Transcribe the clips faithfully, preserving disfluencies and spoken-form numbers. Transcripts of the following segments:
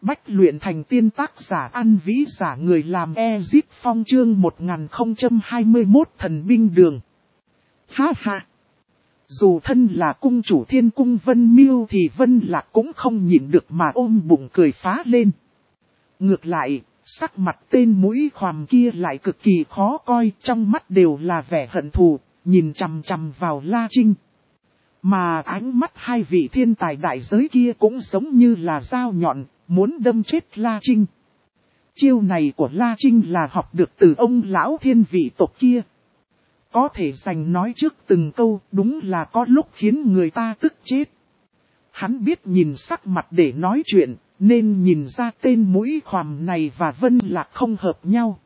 Bách luyện thành tiên tác giả An Vĩ giả người làm Ezip Phong chương một nghìn không trăm hai mươi mốt thần binh đường. Ha ha! Dù thân là cung chủ thiên cung Vân Miêu thì Vân Lạc cũng không nhịn được mà ôm bụng cười phá lên. Ngược lại, sắc mặt tên mũi khoằm kia lại cực kỳ khó coi, trong mắt đều là vẻ hận thù, nhìn chằm chằm vào La Trinh. Mà ánh mắt hai vị thiên tài đại giới kia cũng giống như là dao nhọn, muốn đâm chết La Trinh. Chiêu này của La Trinh là học được từ ông lão thiên vị tộc kia. Có thể dành nói trước từng câu, đúng là có lúc khiến người ta tức chết. Hắn biết nhìn sắc mặt để nói chuyện, nên nhìn ra tên mũi khoằm này và Vân Lạc không hợp nhau.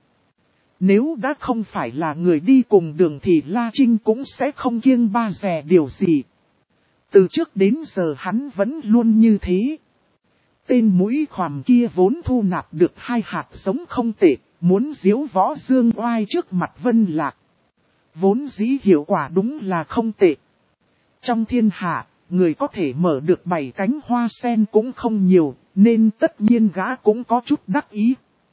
Nếu đã không phải là người đi cùng đường thì La Trinh cũng sẽ không kiêng ba dè điều gì. Từ trước đến giờ hắn vẫn luôn như thế. Tên mũi khoằm kia vốn thu nạp được hai hạt giống không tệ, muốn diếu võ dương oai trước mặt Vân Lạc. Vốn dĩ hiệu quả đúng là không tệ. Trong thiên hạ, người có thể mở được bảy cánh hoa sen cũng không nhiều, nên tất nhiên gã cũng có chút đắc ý.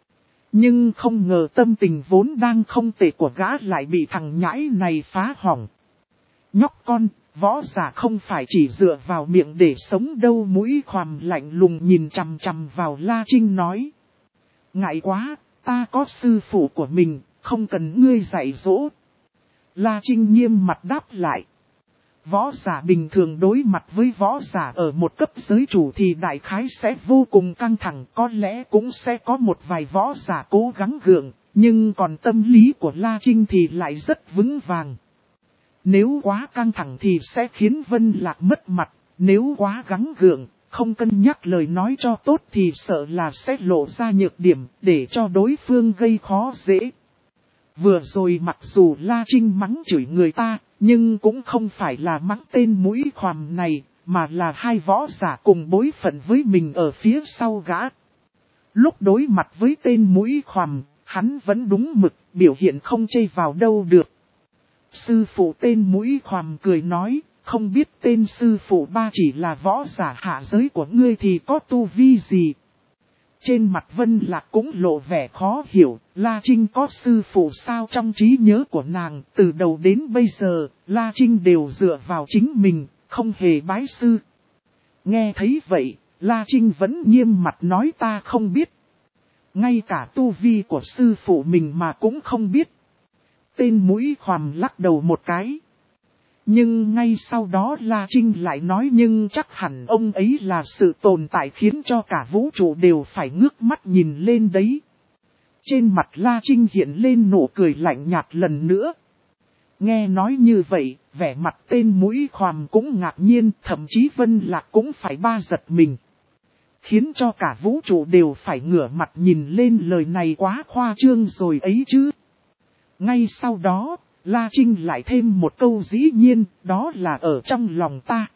Nhưng không ngờ tâm tình vốn đang không tệ của gã lại bị thằng nhãi này phá hỏng. Nhóc con, võ giả không phải chỉ dựa vào miệng để sống đâu. Mũi khoằm lạnh lùng nhìn chằm chằm vào La Trinh nói. Ngại quá, ta có sư phụ của mình, không cần ngươi dạy dỗ. La Trinh nghiêm mặt đáp lại. Võ giả bình thường đối mặt với võ giả ở một cấp giới chủ thì đại khái sẽ vô cùng căng thẳng, có lẽ cũng sẽ có một vài võ giả cố gắng gượng, nhưng còn tâm lý của La Trinh thì lại rất vững vàng. Nếu quá căng thẳng thì sẽ khiến Vân Lạc mất mặt, nếu quá gắng gượng, không cân nhắc lời nói cho tốt thì sợ là sẽ lộ ra nhược điểm để cho đối phương gây khó dễ. Vừa rồi mặc dù La Trinh mắng chửi người ta, nhưng cũng không phải là mắng tên mũi khoằm này, mà là hai võ giả cùng bối phận với mình ở phía sau gã. Lúc đối mặt với tên mũi khoằm, hắn vẫn đúng mực, biểu hiện không chê vào đâu được. Sư phụ tên mũi khoằm cười nói, không biết tên sư phụ ba chỉ là võ giả hạ giới của ngươi thì có tu vi gì? Trên mặt Vân Lạc cũng lộ vẻ khó hiểu, La Trinh có sư phụ sao? Trong trí nhớ của nàng, từ đầu đến bây giờ, La Trinh đều dựa vào chính mình, không hề bái sư. Nghe thấy vậy, La Trinh vẫn nghiêm mặt nói ta không biết. Ngay cả tu vi của sư phụ mình mà cũng không biết. Tên mũi khoằm lắc đầu một cái. Nhưng ngay sau đó La Trinh lại nói nhưng chắc hẳn ông ấy là sự tồn tại khiến cho cả vũ trụ đều phải ngước mắt nhìn lên đấy. Trên mặt La Trinh hiện lên nụ cười lạnh nhạt lần nữa. Nghe nói như vậy, vẻ mặt tên mũi khoằm cũng ngạc nhiên, thậm chí Vân Lạc cũng phải ba giật mình. Khiến cho cả vũ trụ đều phải ngửa mặt nhìn lên, lời này quá khoa trương rồi ấy chứ. Ngay sau đó, La Trinh lại thêm một câu dĩ nhiên, đó là ở trong lòng ta.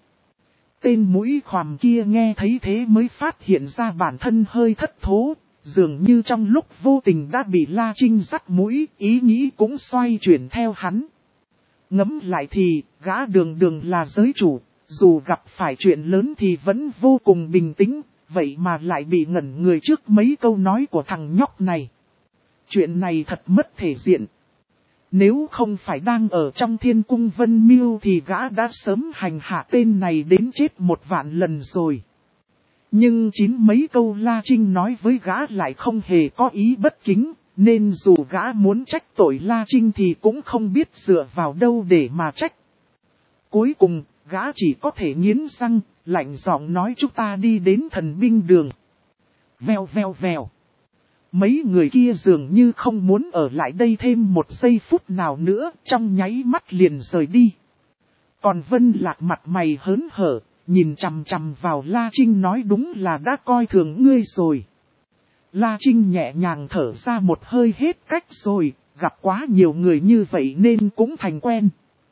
Tên mũi khoằm kia nghe thấy thế mới phát hiện ra bản thân hơi thất thố, dường như trong lúc vô tình đã bị La Trinh dắt mũi, ý nghĩ cũng xoay chuyển theo hắn. Ngẫm lại thì, gã đường đường là giới chủ, dù gặp phải chuyện lớn thì vẫn vô cùng bình tĩnh, vậy mà lại bị ngẩn người trước mấy câu nói của thằng nhóc này. Chuyện này thật mất thể diện. Nếu không phải đang ở trong thiên cung Vân Miêu thì gã đã sớm hành hạ tên này đến chết một vạn lần rồi. Nhưng chín mấy câu La Trinh nói với gã lại không hề có ý bất kính, nên dù gã muốn trách tội La Trinh thì cũng không biết dựa vào đâu để mà trách. Cuối cùng, gã chỉ có thể nghiến răng, lạnh giọng nói chúng ta đi đến thần binh đường. Vèo vèo vèo. Mấy người kia dường như không muốn ở lại đây thêm một giây phút nào nữa, trong nháy mắt liền rời đi. Còn Vân Lạc mặt mày hớn hở, nhìn chằm chằm vào La Trinh nói đúng là đã coi thường ngươi rồi. La Trinh nhẹ nhàng thở ra một hơi hết cách rồi, gặp quá nhiều người như vậy nên cũng thành quen.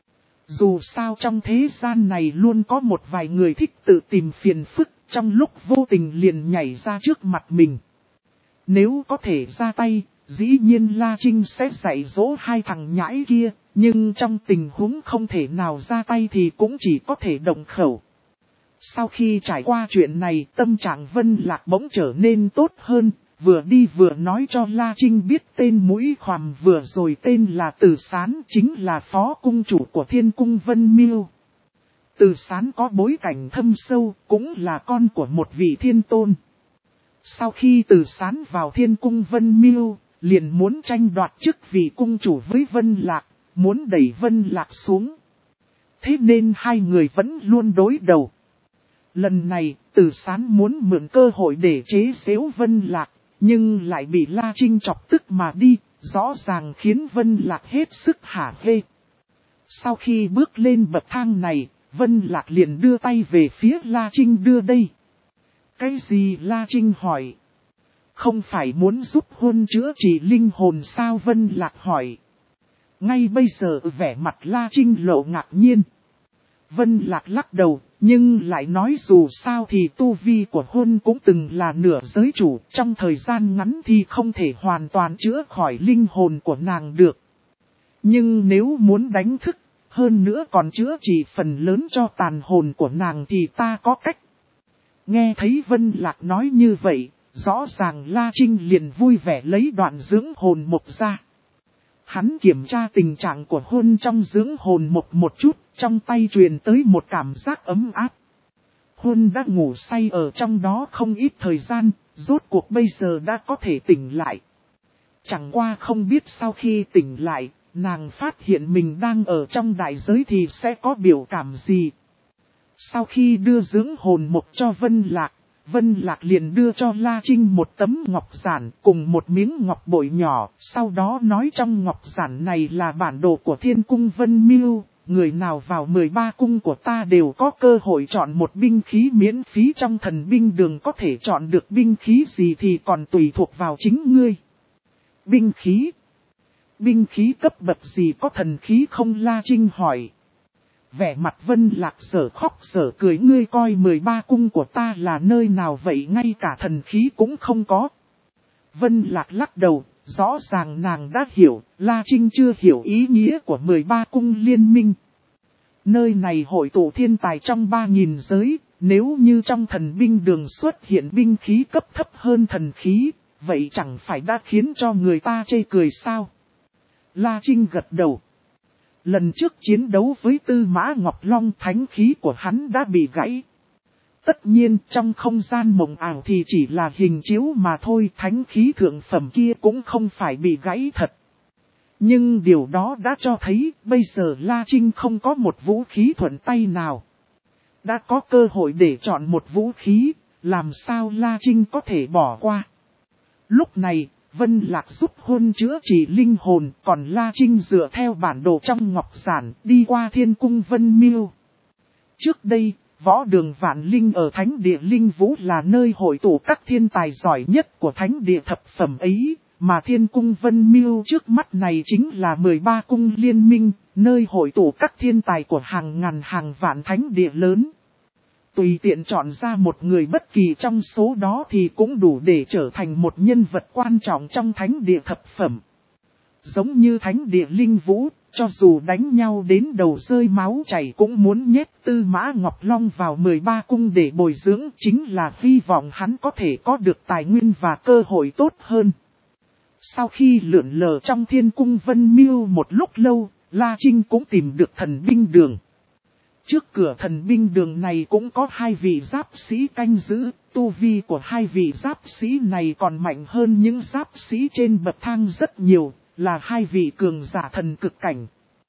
Dù sao trong thế gian này luôn có một vài người thích tự tìm phiền phức, trong lúc vô tình liền nhảy ra trước mặt mình. Nếu có thể ra tay, dĩ nhiên La Trinh sẽ dạy dỗ hai thằng nhãi kia, nhưng trong tình huống không thể nào ra tay thì cũng chỉ có thể động khẩu. Sau khi trải qua chuyện này, tâm trạng Vân Lạc bỗng trở nên tốt hơn, vừa đi vừa nói cho La Trinh biết tên mũi khoằm vừa rồi tên là Từ Sán, chính là phó cung chủ của Thiên Cung Vân Miêu. Từ Sán có bối cảnh thâm sâu, cũng là con của một vị thiên tôn. Sau khi Từ Sán vào Thiên Cung Vân Miêu, liền muốn tranh đoạt chức vị cung chủ với Vân Lạc, muốn đẩy Vân Lạc xuống. Thế nên hai người vẫn luôn đối đầu. Lần này, Từ Sán muốn mượn cơ hội để chế giễu Vân Lạc, nhưng lại bị La Trinh chọc tức mà đi, rõ ràng khiến Vân Lạc hết sức hả hê. Sau khi bước lên bậc thang này, Vân Lạc liền đưa tay về phía La Trinh đưa đây. Cái gì? La Trinh hỏi. Không phải muốn giúp Huân chữa trị linh hồn sao? Vân Lạc hỏi. Ngay bây giờ vẻ mặt La Trinh lộ ngạc nhiên. Vân Lạc lắc đầu, nhưng lại nói dù sao thì tu vi của Huân cũng từng là nửa giới chủ, trong thời gian ngắn thì không thể hoàn toàn chữa khỏi linh hồn của nàng được. Nhưng nếu muốn đánh thức, hơn nữa còn chữa trị phần lớn cho tàn hồn của nàng thì ta có cách. Nghe thấy Vân Lạc nói như vậy, rõ ràng La Trinh liền vui vẻ lấy đoạn dưỡng hồn mục ra. Hắn kiểm tra tình trạng của Huân trong dưỡng hồn mục một chút, trong tay truyền tới một cảm giác ấm áp. Huân đã ngủ say ở trong đó không ít thời gian, rốt cuộc bây giờ đã có thể tỉnh lại. Chẳng qua không biết sau khi tỉnh lại, nàng phát hiện mình đang ở trong đại giới thì sẽ có biểu cảm gì. Sau khi đưa dưỡng hồn mục cho Vân Lạc, Vân Lạc liền đưa cho La Trinh một tấm ngọc giản cùng một miếng ngọc bội nhỏ, sau đó nói trong ngọc giản này là bản đồ của Thiên Cung Vân Miêu, người nào vào mười ba cung của ta đều có cơ hội chọn một binh khí miễn phí trong thần binh đường, có thể chọn được binh khí gì thì còn tùy thuộc vào chính ngươi. Binh khí? Binh khí cấp bậc gì, có thần khí không? La Trinh hỏi. Vẻ mặt Vân Lạc sở khóc sở cười, ngươi coi mười ba cung của ta là nơi nào vậy, ngay cả thần khí cũng không có. Vân Lạc lắc đầu, rõ ràng nàng đã hiểu, La Trinh chưa hiểu ý nghĩa của mười ba cung liên minh. Nơi này hội tụ thiên tài trong ba nghìn giới, nếu như trong thần binh đường xuất hiện binh khí cấp thấp hơn thần khí, vậy chẳng phải đã khiến cho người ta chê cười sao? La Trinh gật đầu. Lần trước chiến đấu với Tư Mã Ngọc Long, thánh khí của hắn đã bị gãy. Tất nhiên trong không gian mộng ảo thì chỉ là hình chiếu mà thôi, thánh khí thượng phẩm kia cũng không phải bị gãy thật. Nhưng điều đó đã cho thấy bây giờ La Trinh không có một vũ khí thuận tay nào. Đã có cơ hội để chọn một vũ khí, làm sao La Trinh có thể bỏ qua. Lúc này, Vân Lạc giúp Huân chữa trị linh hồn, còn La Trinh dựa theo bản đồ trong ngọc giản đi qua Thiên Cung Vân Miêu. Trước đây, võ đường Vạn Linh ở Thánh Địa Linh Vũ là nơi hội tụ các thiên tài giỏi nhất của Thánh Địa thập phẩm ấy, mà Thiên Cung Vân Miêu trước mắt này chính là mười ba cung liên minh, nơi hội tụ các thiên tài của hàng ngàn hàng vạn thánh địa lớn. Tùy tiện chọn ra một người bất kỳ trong số đó thì cũng đủ để trở thành một nhân vật quan trọng trong Thánh Địa thập phẩm. Giống như Thánh Địa Linh Vũ, cho dù đánh nhau đến đầu rơi máu chảy cũng muốn nhét Tư Mã Ngọc Long vào mười ba cung để bồi dưỡng, chính là hy vọng hắn có thể có được tài nguyên và cơ hội tốt hơn. Sau khi lượn lờ trong Thiên Cung Vân Miêu một lúc lâu, La Trinh cũng tìm được thần binh đường. Trước cửa thần binh đường này cũng có hai vị giáp sĩ canh giữ, tu vi của hai vị giáp sĩ này còn mạnh hơn những giáp sĩ trên bậc thang rất nhiều, là hai vị cường giả thần cực cảnh.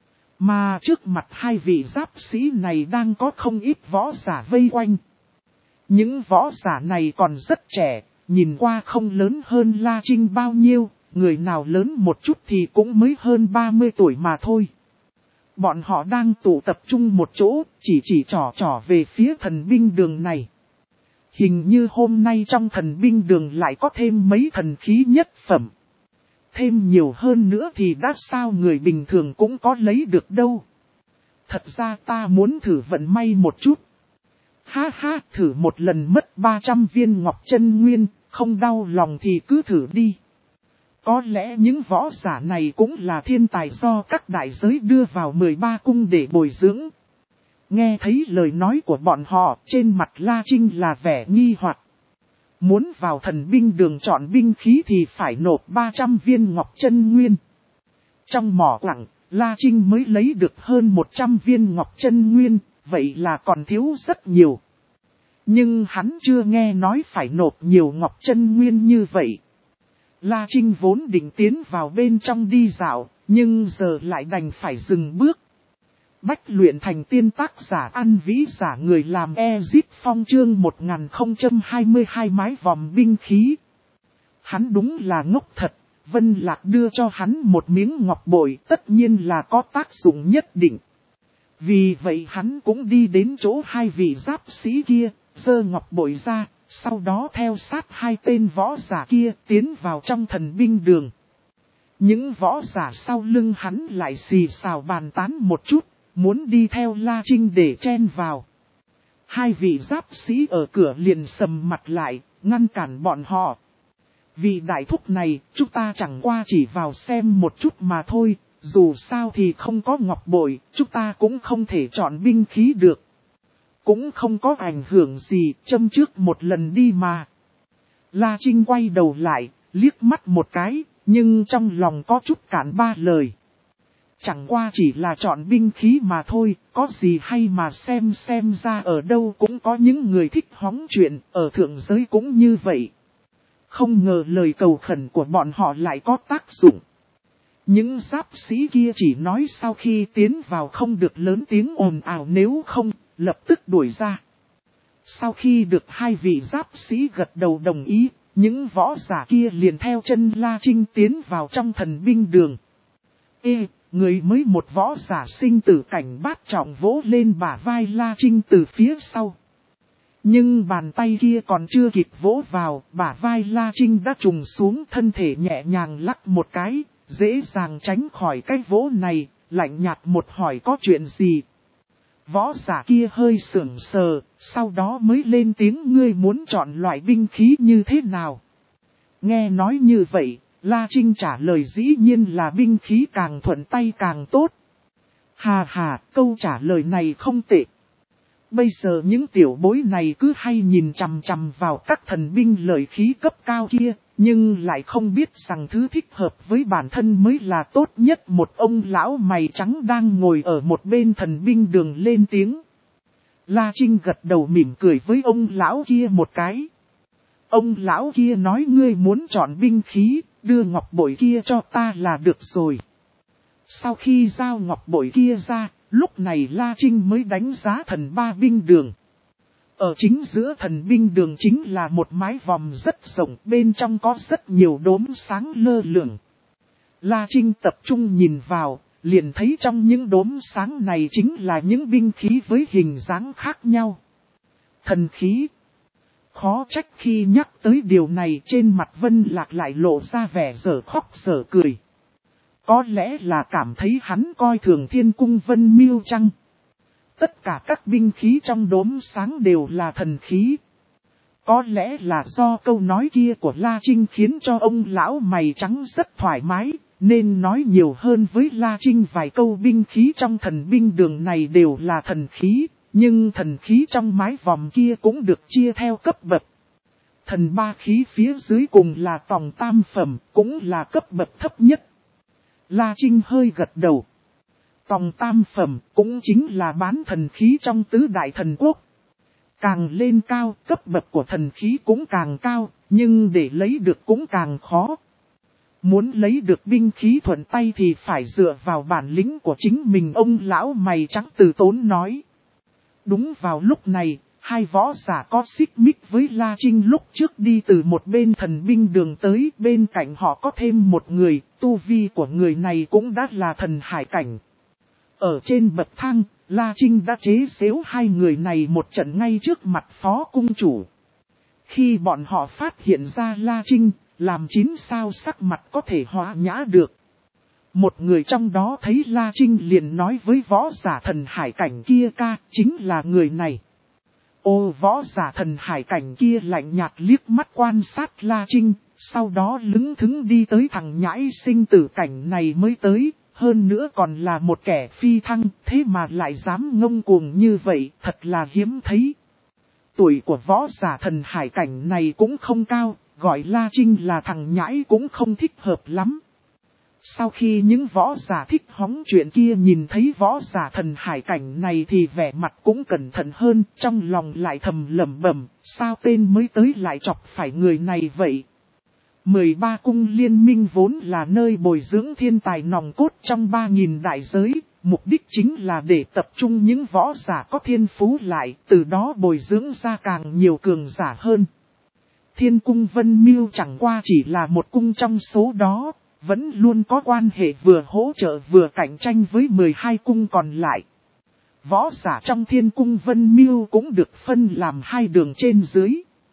Mà trước mặt hai vị giáp sĩ này đang có không ít võ giả vây quanh. Những võ giả này còn rất trẻ, nhìn qua không lớn hơn La Trinh bao nhiêu, người nào lớn một chút thì cũng mới hơn ba mươi tuổi mà thôi. Bọn họ đang tụ tập trung một chỗ, chỉ chỉ trỏ trỏ về phía thần binh đường này. Hình như hôm nay trong thần binh đường lại có thêm mấy thần khí nhất phẩm. Thêm nhiều hơn nữa thì đã sao người bình thường cũng có lấy được đâu. Thật ra ta muốn thử vận may một chút. Ha ha, thử một lần mất ba trăm viên ngọc chân nguyên, không đau lòng thì cứ thử đi. Có lẽ những võ giả này cũng là thiên tài do các đại giới đưa vào mười ba cung để bồi dưỡng. Nghe thấy lời nói của bọn họ, trên mặt La Trinh là vẻ nghi hoặc. Muốn vào thần binh đường chọn binh khí thì phải nộp ba trăm viên ngọc chân nguyên. Trong mỏ quặng, La Trinh mới lấy được hơn một trăm viên ngọc chân nguyên, vậy là còn thiếu rất nhiều. Nhưng hắn chưa nghe nói phải nộp nhiều ngọc chân nguyên như vậy. La Trinh vốn định tiến vào bên trong đi dạo, nhưng giờ lại đành phải dừng bước. Bách luyện thành tiên, tác giả An Vĩ, giả người làm Ezit Phong, chương một nghìn không trăm hai mươi hai mái vòm binh khí. Hắn đúng là ngốc thật, Vân Lạc đưa cho hắn một miếng ngọc bội tất nhiên là có tác dụng nhất định. Vì vậy hắn cũng đi đến chỗ hai vị giáp sĩ kia, giơ ngọc bội ra, sau đó theo sát hai tên võ giả kia tiến vào trong thần binh đường. Những võ giả sau lưng hắn lại xì xào bàn tán một chút, muốn đi theo La Trinh để chen vào. Hai vị giáp sĩ ở cửa liền sầm mặt lại, ngăn cản bọn họ. Vị đại thúc này, chúng ta chẳng qua chỉ vào xem một chút mà thôi, dù sao thì không có ngọc bội, chúng ta cũng không thể chọn binh khí được. Cũng không có ảnh hưởng gì, châm trước một lần đi mà. La Trinh quay đầu lại, liếc mắt một cái, nhưng trong lòng có chút cản ba lời. Chẳng qua chỉ là chọn binh khí mà thôi, có gì hay mà xem xem ra ở đâu cũng có những người thích hóng chuyện, ở thượng giới cũng như vậy. Không ngờ lời cầu khẩn của bọn họ lại có tác dụng. Những giáp sĩ kia chỉ nói sau khi tiến vào không được lớn tiếng ồn ào, nếu không, lập tức đuổi ra. Sau khi được hai vị giáp sĩ gật đầu đồng ý, những võ giả kia liền theo chân La Trinh tiến vào trong thần binh đường. Ê, người mới một võ giả sinh tử cảnh bát trọng vỗ lên bả vai La Trinh từ phía sau. Nhưng bàn tay kia còn chưa kịp vỗ vào, bả vai La Trinh đã trùng xuống, thân thể nhẹ nhàng lắc một cái, dễ dàng tránh khỏi cái vỗ này, lạnh nhạt một hỏi có chuyện gì. Võ giả kia hơi sững sờ, sau đó mới lên tiếng, ngươi muốn chọn loại binh khí như thế nào? Nghe nói như vậy, La Trinh trả lời dĩ nhiên là binh khí càng thuận tay càng tốt. Hà hà, câu trả lời này không tệ. Bây giờ những tiểu bối này cứ hay nhìn chằm chằm vào các thần binh lợi khí cấp cao kia, nhưng lại không biết rằng thứ thích hợp với bản thân mới là tốt nhất. Một ông lão mày trắng đang ngồi ở một bên thần binh đường lên tiếng. La Trinh gật đầu mỉm cười với ông lão kia một cái. Ông lão kia nói, ngươi muốn chọn binh khí, đưa ngọc bội kia cho ta là được rồi. Sau khi giao ngọc bội kia ra, lúc này La Trinh mới đánh giá thần ba binh đường. Ở chính giữa thần binh đường chính là một mái vòm rất rộng, bên trong có rất nhiều đốm sáng lơ lửng. La Trinh tập trung nhìn vào, liền thấy trong những đốm sáng này chính là những binh khí với hình dáng khác nhau. Thần khí. Khó trách khi nhắc tới điều này trên mặt Vân Lạc lại lộ ra vẻ dở khóc dở cười. Có lẽ là cảm thấy hắn coi thường Thiên Cung Vân Miêu chăng? Tất cả các binh khí trong đốm sáng đều là thần khí. Có lẽ là do câu nói kia của La Trinh khiến cho ông lão mày trắng rất thoải mái, nên nói nhiều hơn với La Trinh vài câu. Binh khí trong thần binh đường này đều là thần khí, nhưng thần khí trong mái vòm kia cũng được chia theo cấp bậc. Thần ba khí phía dưới cùng là tòng tam phẩm, cũng là cấp bậc thấp nhất. La Trinh hơi gật đầu. Tòng tam phẩm cũng chính là bán thần khí trong tứ đại thần quốc. Càng lên cao, cấp bậc của thần khí cũng càng cao, nhưng để lấy được cũng càng khó. Muốn lấy được binh khí thuận tay thì phải dựa vào bản lĩnh của chính mình, ông lão mày trắng từ tốn nói. Đúng vào lúc này, hai võ giả có xích mích với La Trinh lúc trước đi từ một bên thần binh đường tới, bên cạnh họ có thêm một người, tu vi của người này cũng đã là thần hải cảnh. Ở trên bậc thang, La Trinh đã chế giễu hai người này một trận ngay trước mặt phó cung chủ. Khi bọn họ phát hiện ra La Trinh, làm chín sao sắc mặt có thể hóa nhã được. Một người trong đó thấy La Trinh liền nói với võ giả thần hải cảnh kia, ca, chính là người này. Ô, võ giả thần hải cảnh kia lạnh nhạt liếc mắt quan sát La Trinh, sau đó lững thững đi tới thằng nhãi sinh tử cảnh này mới tới, Hơn nữa còn là một kẻ phi thăng, thế mà lại dám ngông cuồng như vậy, thật là hiếm thấy. Tuổi của võ giả thần hải cảnh này cũng không cao, gọi La Trinh là thằng nhãi cũng không thích hợp lắm. Sau khi những võ giả thích hóng chuyện kia nhìn thấy võ giả thần hải cảnh này thì vẻ mặt cũng cẩn thận hơn, trong lòng lại thầm lẩm bẩm, sao tên mới tới lại chọc phải người này vậy. mười ba cung liên minh vốn là nơi bồi dưỡng thiên tài nòng cốt trong ba nghìn đại giới, mục đích chính là để tập trung những võ giả có thiên phú lại, từ đó bồi dưỡng ra càng nhiều cường giả hơn. Thiên cung Vân Miêu chẳng qua chỉ là một cung trong số đó, vẫn luôn có quan hệ vừa hỗ trợ vừa cạnh tranh với mười hai cung còn lại. Võ giả trong thiên cung Vân Miêu cũng được phân làm hai đường trên dưới.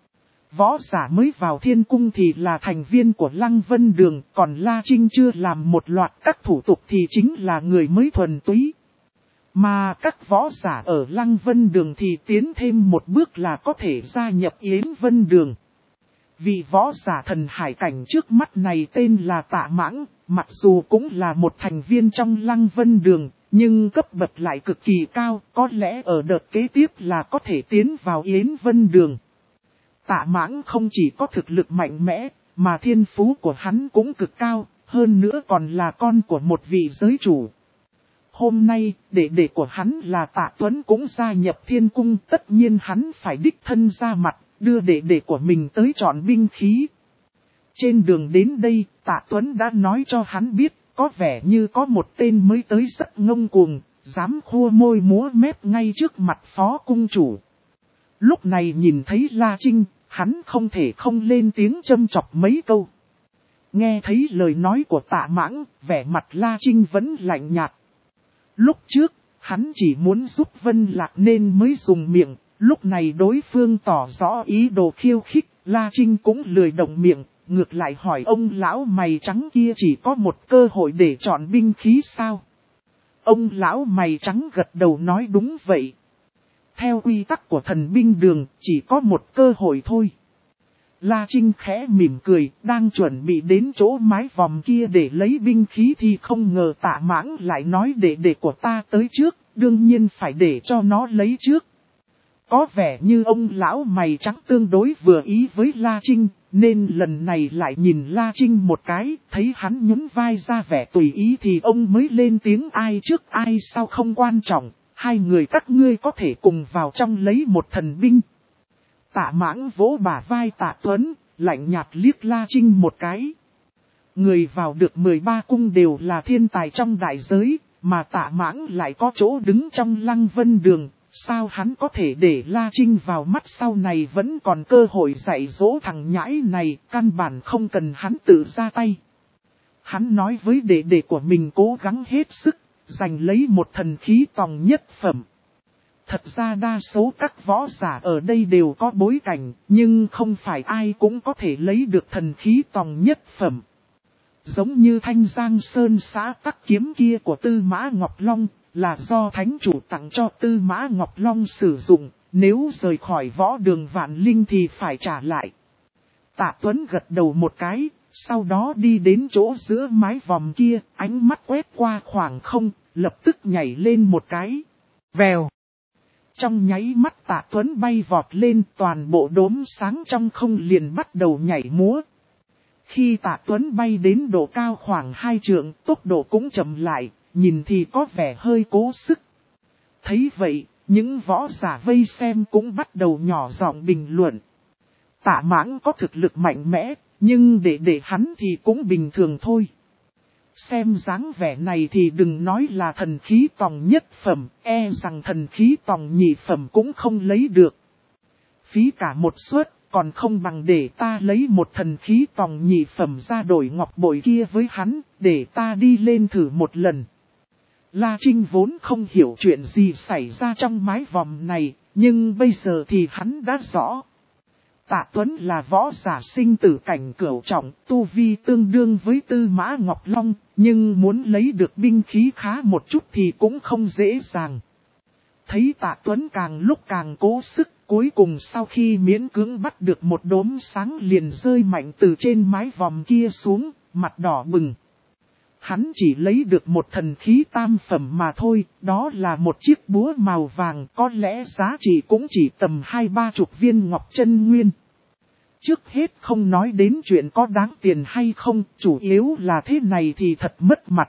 Võ giả mới vào thiên cung thì là thành viên của Lăng Vân Đường, còn La Trinh chưa làm một loạt các thủ tục thì chính là người mới thuần túy. Mà các võ giả ở Lăng Vân Đường thì tiến thêm một bước là có thể gia nhập Yến Vân Đường. Vị võ giả thần hải cảnh trước mắt này tên là Tạ Mãng, mặc dù cũng là một thành viên trong Lăng Vân Đường, nhưng cấp bậc lại cực kỳ cao, có lẽ ở đợt kế tiếp là có thể tiến vào Yến Vân Đường. Tạ Mãng không chỉ có thực lực mạnh mẽ, mà thiên phú của hắn cũng cực cao, hơn nữa còn là con của một vị giới chủ. Hôm nay, đệ đệ của hắn là Tạ Tuấn cũng gia nhập thiên cung, tất nhiên hắn phải đích thân ra mặt, đưa đệ đệ của mình tới chọn binh khí. Trên đường đến đây, Tạ Tuấn đã nói cho hắn biết, có vẻ như có một tên mới tới rất ngông cuồng, dám khua môi múa mép ngay trước mặt phó cung chủ. Lúc này nhìn thấy La Trinh, hắn không thể không lên tiếng châm chọc mấy câu. Nghe thấy lời nói của Tạ Mãng, vẻ mặt La Trinh vẫn lạnh nhạt. Lúc trước, hắn chỉ muốn giúp Vân Lạc nên mới dùng miệng, lúc này đối phương tỏ rõ ý đồ khiêu khích, La Trinh cũng lười động miệng, ngược lại hỏi ông lão mày trắng kia chỉ có một cơ hội để chọn binh khí sao? Ông lão mày trắng gật đầu nói đúng vậy. Theo quy tắc của thần binh đường, chỉ có một cơ hội thôi. La Trinh khẽ mỉm cười, đang chuẩn bị đến chỗ mái vòm kia để lấy binh khí thì không ngờ Tạ Mãng lại nói để đệ của ta tới trước, đương nhiên phải để cho nó lấy trước. Có vẻ như ông lão mày trắng tương đối vừa ý với La Trinh, nên lần này lại nhìn La Trinh một cái, thấy hắn nhún vai ra vẻ tùy ý thì ông mới lên tiếng ai trước ai sau không quan trọng, hai người các ngươi có thể cùng vào trong lấy một thần binh. Tạ Mãng vỗ bả vai Tạ Tuấn, lạnh nhạt liếc La Trinh một cái. Người vào được mười ba cung đều là thiên tài trong đại giới, mà Tạ Mãng lại có chỗ đứng trong Lăng Vân Đường. Sao hắn có thể để La Trinh vào mắt sau này vẫn còn cơ hội dạy dỗ thằng nhãi này, căn bản không cần hắn tự ra tay. Hắn nói với đệ đệ của mình cố gắng hết sức, giành lấy một thần khí tòng nhất phẩm. Thật ra đa số các võ giả ở đây đều có bối cảnh, nhưng không phải ai cũng có thể lấy được thần khí tòng nhất phẩm. Giống như Thanh Giang Sơn xã Tắc Kiếm kia của Tư Mã Ngọc Long, là do thánh chủ tặng cho Tư Mã Ngọc Long sử dụng, nếu rời khỏi võ đường Vạn Linh thì phải trả lại. Tạ Tuấn gật đầu một cái, sau đó đi đến chỗ giữa mái vòm kia, ánh mắt quét qua khoảng không, lập tức nhảy lên một cái. Vèo! Trong nháy mắt Tạ Tuấn bay vọt lên, toàn bộ đốm sáng trong không liền bắt đầu nhảy múa. Khi Tạ Tuấn bay đến độ cao khoảng hai trượng, tốc độ cũng chậm lại, nhìn thì có vẻ hơi cố sức. Thấy vậy, những võ giả vây xem cũng bắt đầu nhỏ giọng bình luận. Tạ Mãng có thực lực mạnh mẽ, nhưng để để hắn thì cũng bình thường thôi. Xem dáng vẻ này thì đừng nói là thần khí tòng nhất phẩm, e rằng thần khí tòng nhị phẩm cũng không lấy được. Phí cả một suất, còn không bằng để ta lấy một thần khí tòng nhị phẩm ra đổi ngọc bội kia với hắn, để ta đi lên thử một lần. La Trinh vốn không hiểu chuyện gì xảy ra trong mái vòm này, nhưng bây giờ thì hắn đã rõ. Tạ Tuấn là võ giả sinh tử cảnh cửu trọng, tu vi tương đương với Tư Mã Ngọc Long, nhưng muốn lấy được binh khí khá một chút thì cũng không dễ dàng. Thấy Tạ Tuấn càng lúc càng cố sức, cuối cùng sau khi miễn cưỡng bắt được một đốm sáng liền rơi mạnh từ trên mái vòm kia xuống, mặt đỏ bừng. Hắn chỉ lấy được một thần khí tam phẩm mà thôi, đó là một chiếc búa màu vàng, có lẽ giá trị cũng chỉ tầm hai ba chục viên ngọc chân nguyên. Trước hết không nói đến chuyện có đáng tiền hay không, chủ yếu là thế này thì thật mất mặt.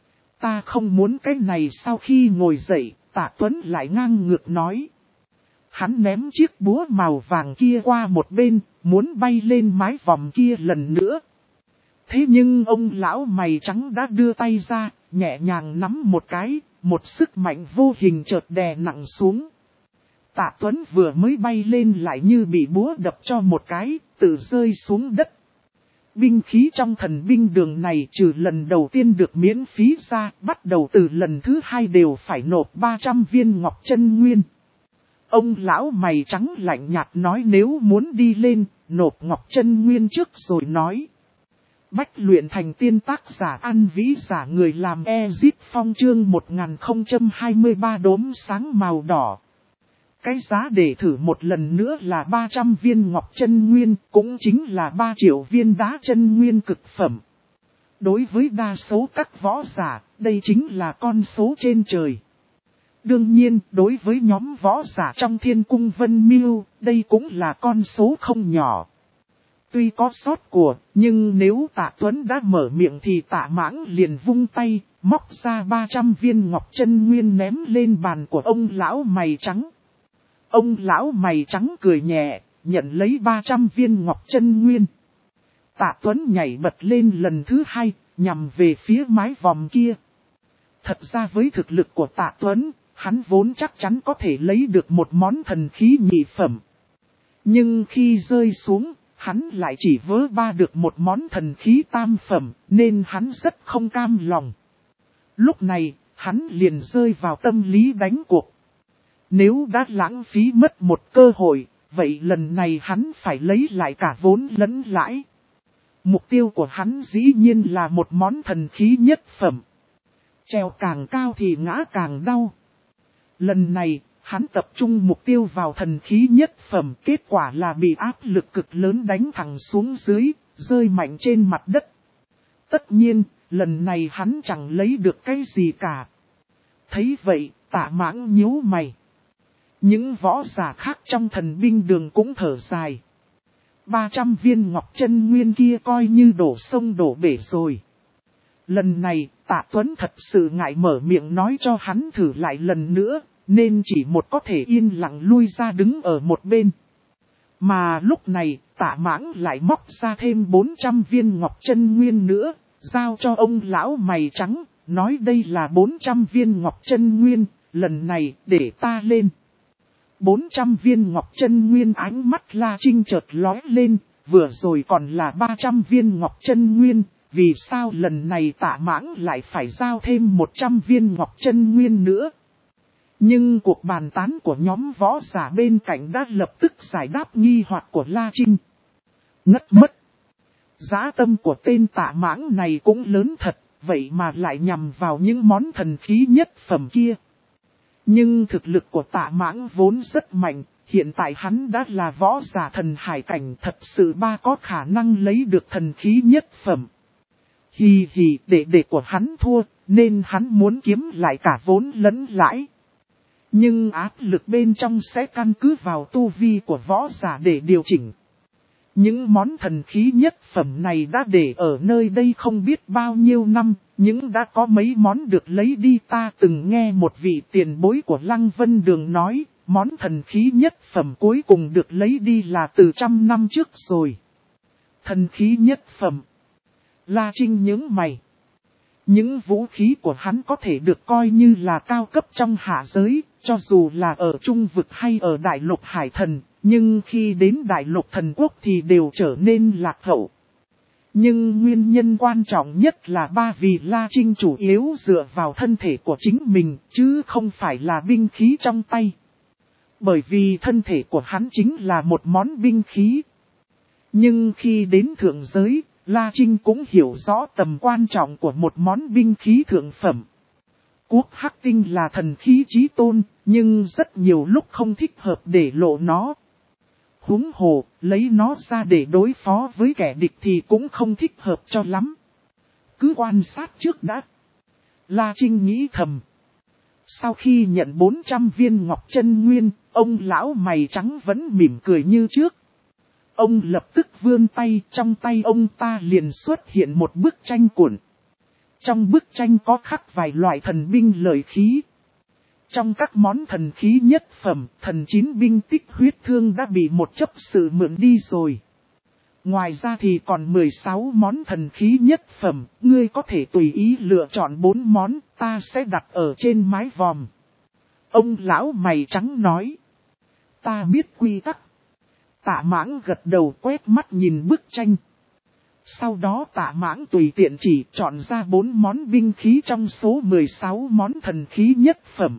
Ta không muốn cái này. Sau khi ngồi dậy, Tạ Tuấn lại ngang ngược nói. Hắn ném chiếc búa màu vàng kia qua một bên, muốn bay lên mái vòm kia lần nữa. Thế nhưng ông lão mày trắng đã đưa tay ra, nhẹ nhàng nắm một cái, một sức mạnh vô hình chợt đè nặng xuống. Tạ Tuấn vừa mới bay lên lại như bị búa đập cho một cái, tự rơi xuống đất. Binh khí trong thần binh đường này trừ lần đầu tiên được miễn phí ra, bắt đầu từ lần thứ hai đều phải nộp ba trăm viên ngọc chân nguyên. Ông lão mày trắng lạnh nhạt nói nếu muốn đi lên, nộp ngọc chân nguyên trước rồi nói. Bách luyện thành tiên tác giả ăn vĩ giả người làm Ezit Phong chương một nghìn không trăm hai mươi ba đốm sáng màu đỏ. Cái giá để thử một lần nữa là ba trăm viên ngọc chân nguyên, cũng chính là ba triệu viên đá chân nguyên cực phẩm. Đối với đa số các võ giả, đây chính là con số trên trời. Đương nhiên, đối với nhóm võ giả trong Thiên Cung Vân Miêu, đây cũng là con số không nhỏ. Tuy có sót của, nhưng nếu Tạ Tuấn đã mở miệng thì Tạ Mãng liền vung tay, móc ra ba trăm viên ngọc chân nguyên ném lên bàn của ông lão mày trắng. Ông lão mày trắng cười nhẹ, nhận lấy ba trăm viên ngọc chân nguyên. Tạ Tuấn nhảy bật lên lần thứ hai, nhằm về phía mái vòm kia. Thật ra với thực lực của Tạ Tuấn, hắn vốn chắc chắn có thể lấy được một món thần khí nhị phẩm. Nhưng khi rơi xuống, hắn lại chỉ vớ ba được một món thần khí tam phẩm, nên hắn rất không cam lòng. Lúc này, hắn liền rơi vào tâm lý đánh cuộc. Nếu đã lãng phí mất một cơ hội, vậy lần này hắn phải lấy lại cả vốn lẫn lãi. Mục tiêu của hắn dĩ nhiên là một món thần khí nhất phẩm. Treo càng cao thì ngã càng đau. Lần này, hắn tập trung mục tiêu vào thần khí nhất phẩm, kết quả là bị áp lực cực lớn đánh thẳng xuống dưới, rơi mạnh trên mặt đất. Tất nhiên, lần này hắn chẳng lấy được cái gì cả. Thấy vậy, Tạ Mãng nhíu mày. Những võ giả khác trong thần binh đường cũng thở dài. ba trăm viên ngọc chân nguyên kia coi như đổ sông đổ bể rồi. Lần này, Tạ Tuấn thật sự ngại mở miệng nói cho hắn thử lại lần nữa, nên chỉ một có thể yên lặng lui ra đứng ở một bên. Mà lúc này, Tạ Mãng lại móc ra thêm bốn trăm viên ngọc chân nguyên nữa, giao cho ông lão mày trắng, nói đây là bốn trăm viên ngọc chân nguyên, lần này để ta lên. bốn trăm viên ngọc chân nguyên ánh mắt La Trinh chợt lóe lên, vừa rồi còn là ba trăm viên ngọc chân nguyên, vì sao lần này Tạ Mãng lại phải giao thêm một trăm viên ngọc chân nguyên nữa. Nhưng cuộc bàn tán của nhóm võ giả bên cạnh đã lập tức giải đáp nghi hoặc của La Trinh. Ngất mất. Giá tâm của tên Tạ Mãng này cũng lớn thật, vậy mà lại nhằm vào những món thần khí nhất phẩm kia. Nhưng thực lực của Tạ Mãng vốn rất mạnh, hiện tại hắn đã là võ giả thần hải cảnh, thật sự ba có khả năng lấy được thần khí nhất phẩm. Hì hì, đệ đệ của hắn thua, nên hắn muốn kiếm lại cả vốn lẫn lãi. Nhưng áp lực bên trong sẽ căn cứ vào tu vi của võ giả để điều chỉnh. Những món thần khí nhất phẩm này đã để ở nơi đây không biết bao nhiêu năm, nhưng đã có mấy món được lấy đi. Ta từng nghe một vị tiền bối của Lăng Vân Đường nói, món thần khí nhất phẩm cuối cùng được lấy đi là từ trăm năm trước rồi. Thần khí nhất phẩm. La Trinh nhướng mày. Những vũ khí của hắn có thể được coi như là cao cấp trong hạ giới, cho dù là ở Trung Vực hay ở Đại Lục Hải Thần, nhưng khi đến Đại Lục Thần Quốc thì đều trở nên lạc hậu. Nhưng nguyên nhân quan trọng nhất là ba vì La Trinh chủ yếu dựa vào thân thể của chính mình, chứ không phải là binh khí trong tay. Bởi vì thân thể của hắn chính là một món binh khí. Nhưng khi đến thượng giới, La Trinh cũng hiểu rõ tầm quan trọng của một món binh khí thượng phẩm. Quốc Hắc Tinh là thần khí chí tôn, nhưng rất nhiều lúc không thích hợp để lộ nó. Huống hồ, lấy nó ra để đối phó với kẻ địch thì cũng không thích hợp cho lắm. cứ quan sát trước đã. La Trinh nghĩ thầm. Sau khi nhận bốn trăm viên ngọc chân nguyên, ông lão mày trắng vẫn mỉm cười như trước. Ông lập tức vươn tay, trong tay ông ta liền xuất hiện một bức tranh cuộn. Trong bức tranh có khắc vài loại thần binh lợi khí. Trong các món thần khí nhất phẩm, thần chín binh tích huyết thương đã bị một chấp sự mượn đi rồi. Ngoài ra thì còn mười sáu món thần khí nhất phẩm, ngươi có thể tùy ý lựa chọn bốn món, ta sẽ đặt ở trên mái vòm. Ông lão mày trắng nói. Ta biết quy tắc. Tạ Mãng gật đầu quét mắt nhìn bức tranh. Sau đó Tạ Mãng tùy tiện chỉ chọn ra bốn món binh khí trong số mười sáu món thần khí nhất phẩm.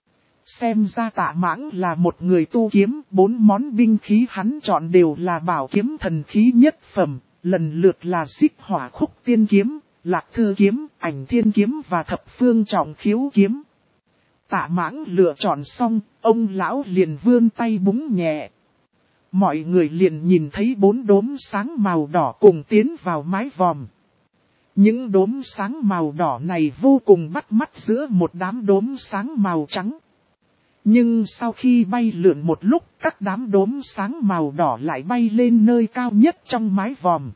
Xem ra Tạ Mãng là một người tu kiếm, bốn món binh khí hắn chọn đều là bảo kiếm thần khí nhất phẩm, lần lượt là xích hỏa khúc tiên kiếm, lạc thư kiếm, ảnh thiên kiếm và thập phương trọng khiếu kiếm. Tạ Mãng lựa chọn xong, ông lão liền vươn tay búng nhẹ. Mọi người liền nhìn thấy bốn đốm sáng màu đỏ cùng tiến vào mái vòm. Những đốm sáng màu đỏ này vô cùng bắt mắt giữa một đám đốm sáng màu trắng. Nhưng sau khi bay lượn một lúc, các đám đốm sáng màu đỏ lại bay lên nơi cao nhất trong mái vòm.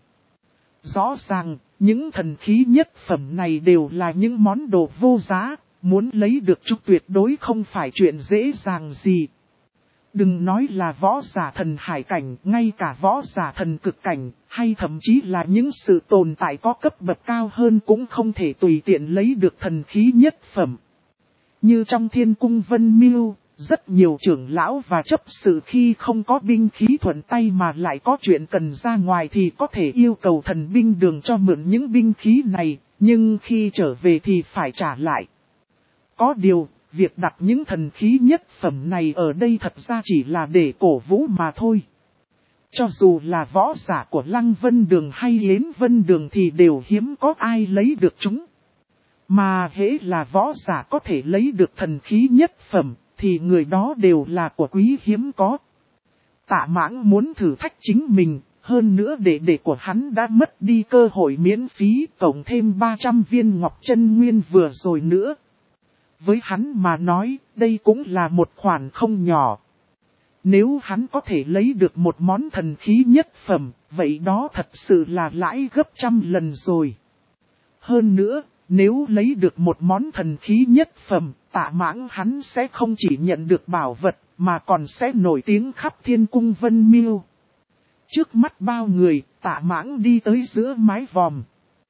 Rõ ràng, những thần khí nhất phẩm này đều là những món đồ vô giá, muốn lấy được chúng tuyệt đối không phải chuyện dễ dàng gì. Đừng nói là võ giả thần hải cảnh, ngay cả võ giả thần cực cảnh, hay thậm chí là những sự tồn tại có cấp bậc cao hơn cũng không thể tùy tiện lấy được thần khí nhất phẩm. Như trong Thiên Cung Vân Miêu, rất nhiều trưởng lão và chấp sự khi không có binh khí thuận tay mà lại có chuyện cần ra ngoài thì có thể yêu cầu thần binh đường cho mượn những binh khí này, nhưng khi trở về thì phải trả lại. Có điều, việc đặt những thần khí nhất phẩm này ở đây thật ra chỉ là để cổ vũ mà thôi. Cho dù là võ giả của Lăng Vân Đường hay Yến Vân Đường thì đều hiếm có ai lấy được chúng. Mà hễ là võ giả có thể lấy được thần khí nhất phẩm, thì người đó đều là của quý hiếm có. Tạ Mãng muốn thử thách chính mình, hơn nữa đệ đệ của hắn đã mất đi cơ hội miễn phí, cộng thêm ba trăm viên ngọc chân nguyên vừa rồi nữa. Với hắn mà nói, đây cũng là một khoản không nhỏ. Nếu hắn có thể lấy được một món thần khí nhất phẩm, vậy đó thật sự là lãi gấp trăm lần rồi. Hơn nữa, nếu lấy được một món thần khí nhất phẩm, Tạ Mãng hắn sẽ không chỉ nhận được bảo vật, mà còn sẽ nổi tiếng khắp Thiên Cung Vân Miêu. Trước mắt bao người, Tạ Mãng đi tới giữa mái vòm.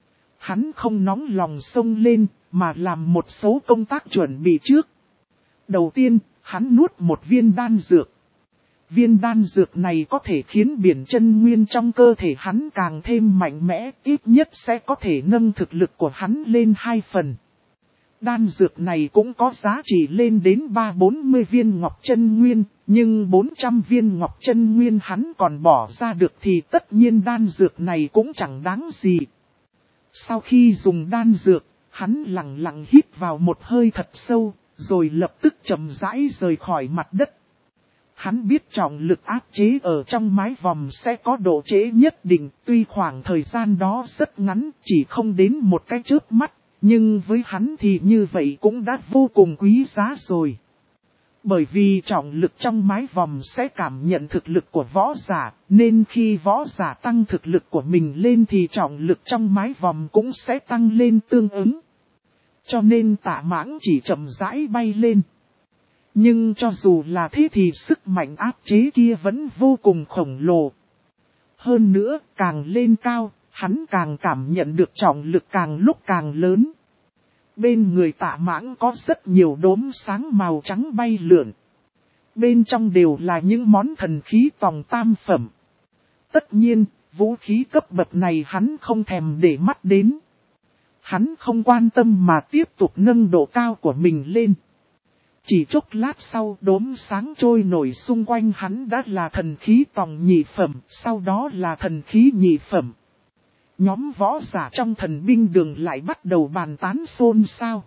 Hắn không nóng lòng xông lên, mà làm một số công tác chuẩn bị trước. Đầu tiên, hắn nuốt một viên đan dược. Viên đan dược này có thể khiến biển chân nguyên trong cơ thể hắn càng thêm mạnh mẽ, ít nhất sẽ có thể nâng thực lực của hắn lên hai phần. Đan dược này cũng có giá trị lên đến ba bốn mươi viên ngọc chân nguyên, nhưng bốn trăm viên ngọc chân nguyên hắn còn bỏ ra được thì tất nhiên đan dược này cũng chẳng đáng gì. Sau khi dùng đan dược, hắn lặng lặng hít vào một hơi thật sâu, rồi lập tức chậm rãi rời khỏi mặt đất. Hắn biết trọng lực áp chế ở trong mái vòm sẽ có độ trễ nhất định, tuy khoảng thời gian đó rất ngắn, chỉ không đến một cái chớp mắt, nhưng với hắn thì như vậy cũng đã vô cùng quý giá rồi. Bởi vì trọng lực trong mái vòm sẽ cảm nhận thực lực của võ giả, nên khi võ giả tăng thực lực của mình lên thì trọng lực trong mái vòm cũng sẽ tăng lên tương ứng. Cho nên Tạ Mãng chỉ chậm rãi bay lên. Nhưng cho dù là thế thì sức mạnh áp chế kia vẫn vô cùng khổng lồ. Hơn nữa, càng lên cao, hắn càng cảm nhận được trọng lực càng lúc càng lớn. Bên người Tạ Mãng có rất nhiều đốm sáng màu trắng bay lượn. Bên trong đều là những món thần khí tòng tam phẩm. Tất nhiên, vũ khí cấp bậc này hắn không thèm để mắt đến. Hắn không quan tâm mà tiếp tục nâng độ cao của mình lên. Chỉ chốc lát sau đốm sáng trôi nổi xung quanh hắn đã là thần khí tòng nhị phẩm, sau đó là thần khí nhị phẩm. Nhóm võ giả trong thần binh đường lại bắt đầu bàn tán xôn xao.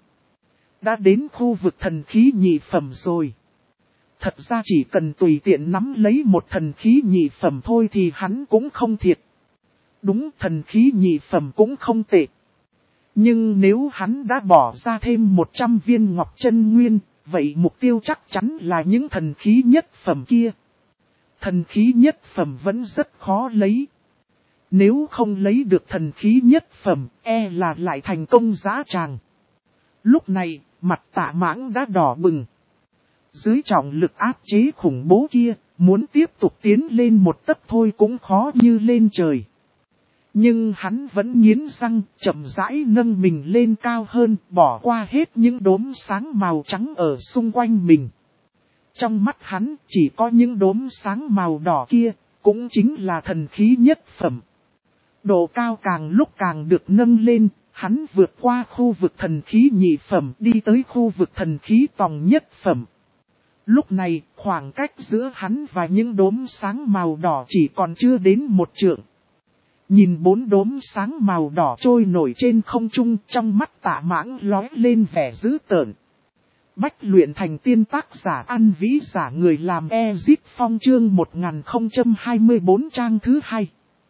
Đã đến khu vực thần khí nhị phẩm rồi. Thật ra chỉ cần tùy tiện nắm lấy một thần khí nhị phẩm thôi thì hắn cũng không thiệt. Đúng, thần khí nhị phẩm cũng không tệ. Nhưng nếu hắn đã bỏ ra thêm một trăm viên ngọc chân nguyên, vậy mục tiêu chắc chắn là những thần khí nhất phẩm kia. Thần khí nhất phẩm vẫn rất khó lấy. Nếu không lấy được thần khí nhất phẩm, e là lại thành công giá tràng. Lúc này, mặt Tạ Mãng đã đỏ bừng. Dưới trọng lực áp chế khủng bố kia, muốn tiếp tục tiến lên một tấc thôi cũng khó như lên trời. Nhưng hắn vẫn nghiến răng, chậm rãi nâng mình lên cao hơn, bỏ qua hết những đốm sáng màu trắng ở xung quanh mình. Trong mắt hắn chỉ có những đốm sáng màu đỏ kia, cũng chính là thần khí nhất phẩm. Độ cao càng lúc càng được nâng lên, hắn vượt qua khu vực thần khí nhị phẩm đi tới khu vực thần khí tòng nhất phẩm. Lúc này, khoảng cách giữa hắn và những đốm sáng màu đỏ chỉ còn chưa đến một trượng. Nhìn bốn đốm sáng màu đỏ trôi nổi trên không trung, trong mắt Tạ Mãng lóe lên vẻ dữ tợn. Bách luyện thành tiên, tác giả An Vĩ, giả người làm Ezit Phong, chương một nghìn không trăm hai mươi bốn trang thứ hai.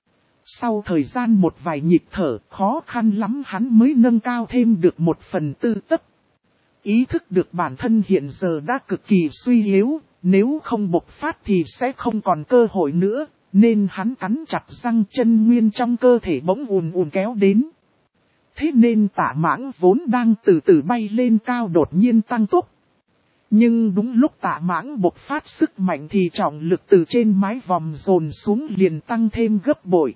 Sau thời gian một vài nhịp thở, khó khăn lắm hắn mới nâng cao thêm được một phần tư tấc. Ý thức được bản thân hiện giờ đã cực kỳ suy yếu, nếu không bộc phát thì sẽ không còn cơ hội nữa, nên hắn cắn chặt răng, chân nguyên trong cơ thể bỗng ùn ùn kéo đến. Thế nên Tạ Mãng vốn đang từ từ bay lên cao đột nhiên tăng tốc. Nhưng đúng lúc Tạ Mãng bộc phát sức mạnh thì trọng lực từ trên mái vòm dồn xuống liền tăng thêm gấp bội.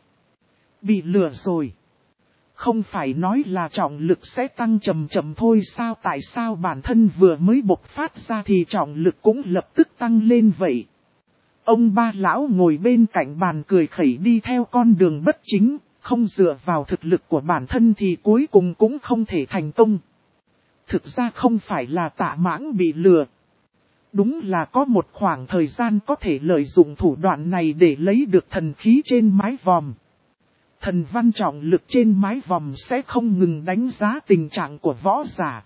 Bị lừa rồi. Không phải nói là trọng lực sẽ tăng chậm chậm thôi sao, tại sao bản thân vừa mới bộc phát ra thì trọng lực cũng lập tức tăng lên vậy? Ông Ba lão ngồi bên cạnh bàn cười khẩy, đi theo con đường bất chính, không dựa vào thực lực của bản thân thì cuối cùng cũng không thể thành công. Thực ra không phải là Tạ Mãng bị lừa. Đúng là có một khoảng thời gian có thể lợi dụng thủ đoạn này để lấy được thần khí trên mái vòm. Thần văn trọng lực trên mái vòm sẽ không ngừng đánh giá tình trạng của võ giả.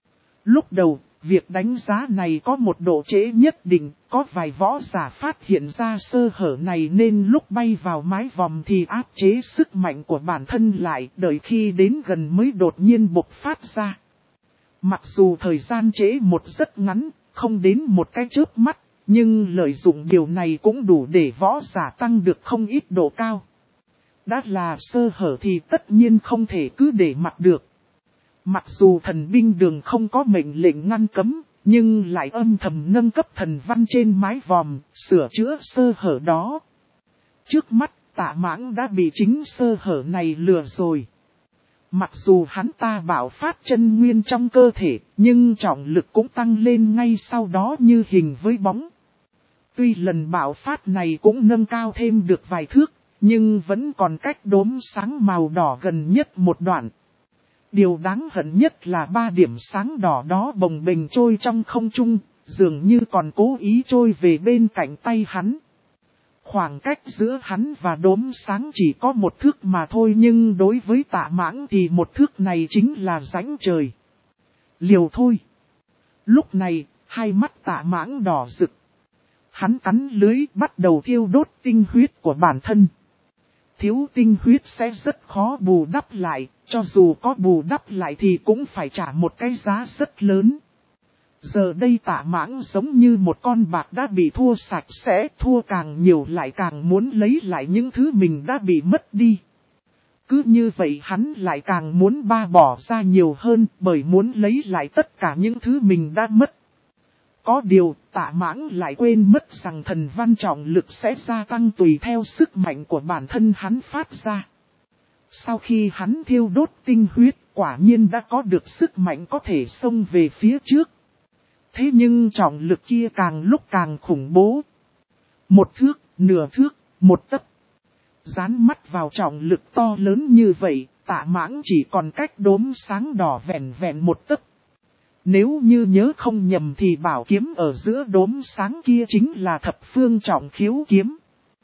Lúc đầu, việc đánh giá này có một độ trễ nhất định, có vài võ giả phát hiện ra sơ hở này nên lúc bay vào mái vòm thì áp chế sức mạnh của bản thân lại, đợi khi đến gần mới đột nhiên bộc phát ra. Mặc dù thời gian trễ một rất ngắn, không đến một cái chớp mắt, nhưng lợi dụng điều này cũng đủ để võ giả tăng được không ít độ cao. Đã là sơ hở thì tất nhiên không thể cứ để mặc được. Mặc dù thần binh đường không có mệnh lệnh ngăn cấm, nhưng lại âm thầm nâng cấp thần văn trên mái vòm, sửa chữa sơ hở đó. Trước mắt, Tạ Mãng đã bị chính sơ hở này lừa rồi. Mặc dù hắn ta bạo phát chân nguyên trong cơ thể, nhưng trọng lực cũng tăng lên ngay sau đó như hình với bóng. Tuy lần bạo phát này cũng nâng cao thêm được vài thước, nhưng vẫn còn cách đốm sáng màu đỏ gần nhất một đoạn. Điều đáng hận nhất là ba điểm sáng đỏ đó bồng bềnh trôi trong không trung, dường như còn cố ý trôi về bên cạnh tay hắn. Khoảng cách giữa hắn và đốm sáng chỉ có một thước mà thôi, nhưng đối với Tạ Mãng thì một thước này chính là rãnh trời. Liều thôi. Lúc này, hai mắt Tạ Mãng đỏ rực. Hắn cắn lưới bắt đầu thiêu đốt tinh huyết của bản thân. Thiếu tinh huyết sẽ rất khó bù đắp lại, cho dù có bù đắp lại thì cũng phải trả một cái giá rất lớn. Giờ đây Tạ Mãng giống như một con bạc đã bị thua sạch sẽ, thua càng nhiều lại càng muốn lấy lại những thứ mình đã bị mất đi. Cứ như vậy hắn lại càng muốn ba bỏ ra nhiều hơn, bởi muốn lấy lại tất cả những thứ mình đã mất. Có điều, Tạ Mãng lại quên mất rằng thần văn trọng lực sẽ gia tăng tùy theo sức mạnh của bản thân hắn phát ra. Sau khi hắn thiêu đốt tinh huyết, quả nhiên đã có được sức mạnh có thể xông về phía trước. Thế nhưng trọng lực kia càng lúc càng khủng bố. Một thước, nửa thước, một tấc. Dán mắt vào trọng lực to lớn như vậy, Tạ Mãng chỉ còn cách đốm sáng đỏ vẹn vẹn một tấc. Nếu như nhớ không nhầm thì bảo kiếm ở giữa đốm sáng kia chính là thập phương trọng khiếu kiếm.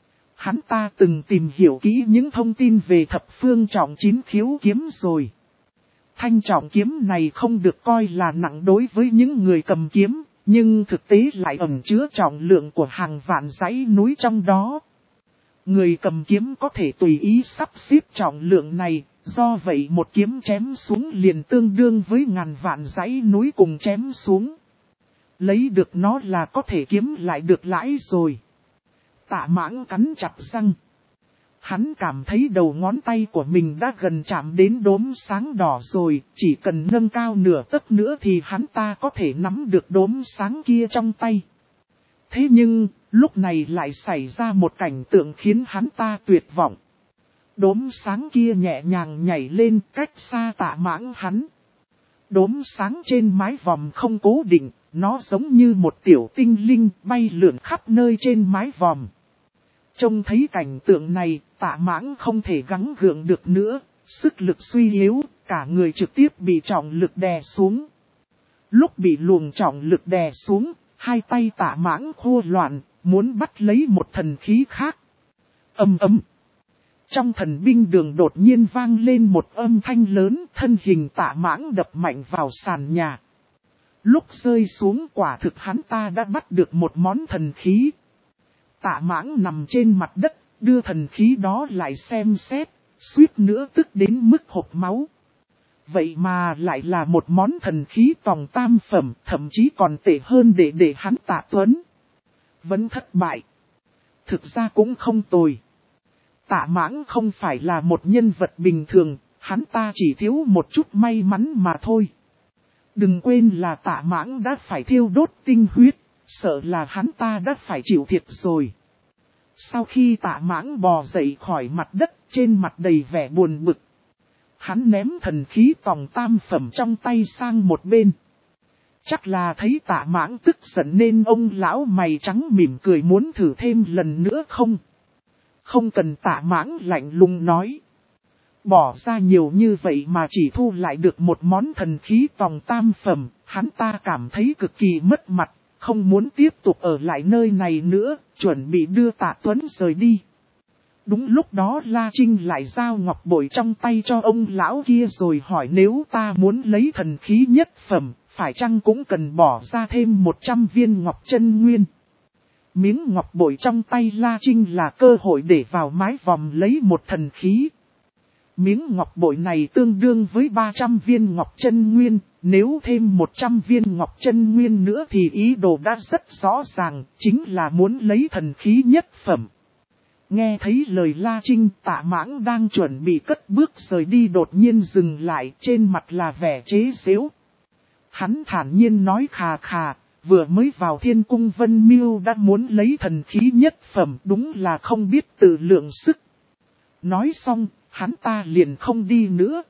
Hắn ta từng tìm hiểu kỹ những thông tin về thập phương trọng chín khiếu kiếm rồi. Thanh trọng kiếm này không được coi là nặng đối với những người cầm kiếm, nhưng thực tế lại ẩn chứa trọng lượng của hàng vạn dãy núi trong đó. Người cầm kiếm có thể tùy ý sắp xếp trọng lượng này, do vậy một kiếm chém xuống liền tương đương với ngàn vạn dãy núi cùng chém xuống. Lấy được nó là có thể kiếm lại được lãi rồi. Tạ Mãng cắn chặt răng. Hắn cảm thấy đầu ngón tay của mình đã gần chạm đến đốm sáng đỏ rồi, chỉ cần nâng cao nửa tấc nữa thì hắn ta có thể nắm được đốm sáng kia trong tay. Thế nhưng, lúc này lại xảy ra một cảnh tượng khiến hắn ta tuyệt vọng. Đốm sáng kia nhẹ nhàng nhảy lên cách xa Tạ Mãng hắn. Đốm sáng trên mái vòm không cố định, nó giống như một tiểu tinh linh bay lượn khắp nơi trên mái vòm. Trông thấy cảnh tượng này, Tạ Mãng không thể gắng gượng được nữa, sức lực suy yếu, cả người trực tiếp bị trọng lực đè xuống. Lúc bị luồng trọng lực đè xuống, hai tay Tạ Mãng khô loạn, muốn bắt lấy một thần khí khác. Ầm ầm. Trong thần binh đường đột nhiên vang lên một âm thanh lớn, thân hình Tạ Mãng đập mạnh vào sàn nhà. Lúc rơi xuống quả thực hắn ta đã bắt được một món thần khí. Tạ Mãng nằm trên mặt đất, đưa thần khí đó lại xem xét, suýt nữa tức đến mức hộc máu. Vậy mà lại là một món thần khí tòng tam phẩm, thậm chí còn tệ hơn để để hắn Tạ Tuấn. Vẫn thất bại. Thực ra cũng không tồi. Tạ Mãng không phải là một nhân vật bình thường, hắn ta chỉ thiếu một chút may mắn mà thôi. Đừng quên là Tạ Mãng đã phải thiêu đốt tinh huyết, sợ là hắn ta đã phải chịu thiệt rồi. Sau khi Tạ Mãng bò dậy khỏi mặt đất, trên mặt đầy vẻ buồn bực. Hắn ném thần khí tòng tam phẩm trong tay sang một bên. Chắc là thấy Tạ Mãng tức giận nên ông lão mày trắng mỉm cười muốn thử thêm lần nữa không? Không cần. Tạ Mãng lạnh lùng nói. Bỏ ra nhiều như vậy mà chỉ thu lại được một món thần khí tòng tam phẩm, hắn ta cảm thấy cực kỳ mất mặt, không muốn tiếp tục ở lại nơi này nữa, chuẩn bị đưa Tạ Tuấn rời đi. Đúng lúc đó La Trinh lại giao ngọc bội trong tay cho ông lão kia rồi hỏi nếu ta muốn lấy thần khí nhất phẩm, phải chăng cũng cần bỏ ra thêm một trăm viên ngọc chân nguyên. Miếng ngọc bội trong tay La Trinh là cơ hội để vào mái vòm lấy một thần khí. Miếng ngọc bội này tương đương với ba trăm viên ngọc chân nguyên, nếu thêm một trăm viên ngọc chân nguyên nữa thì ý đồ đã rất rõ ràng, chính là muốn lấy thần khí nhất phẩm. Nghe thấy lời La Trinh, Tạ Mãng đang chuẩn bị cất bước rời đi đột nhiên dừng lại, trên mặt là vẻ chế giễu. Hắn thản nhiên nói khà khà, vừa mới vào Thiên Cung Vân Miêu đã muốn lấy thần khí nhất phẩm, đúng là không biết tự lượng sức. Nói xong, hắn ta liền không đi nữa.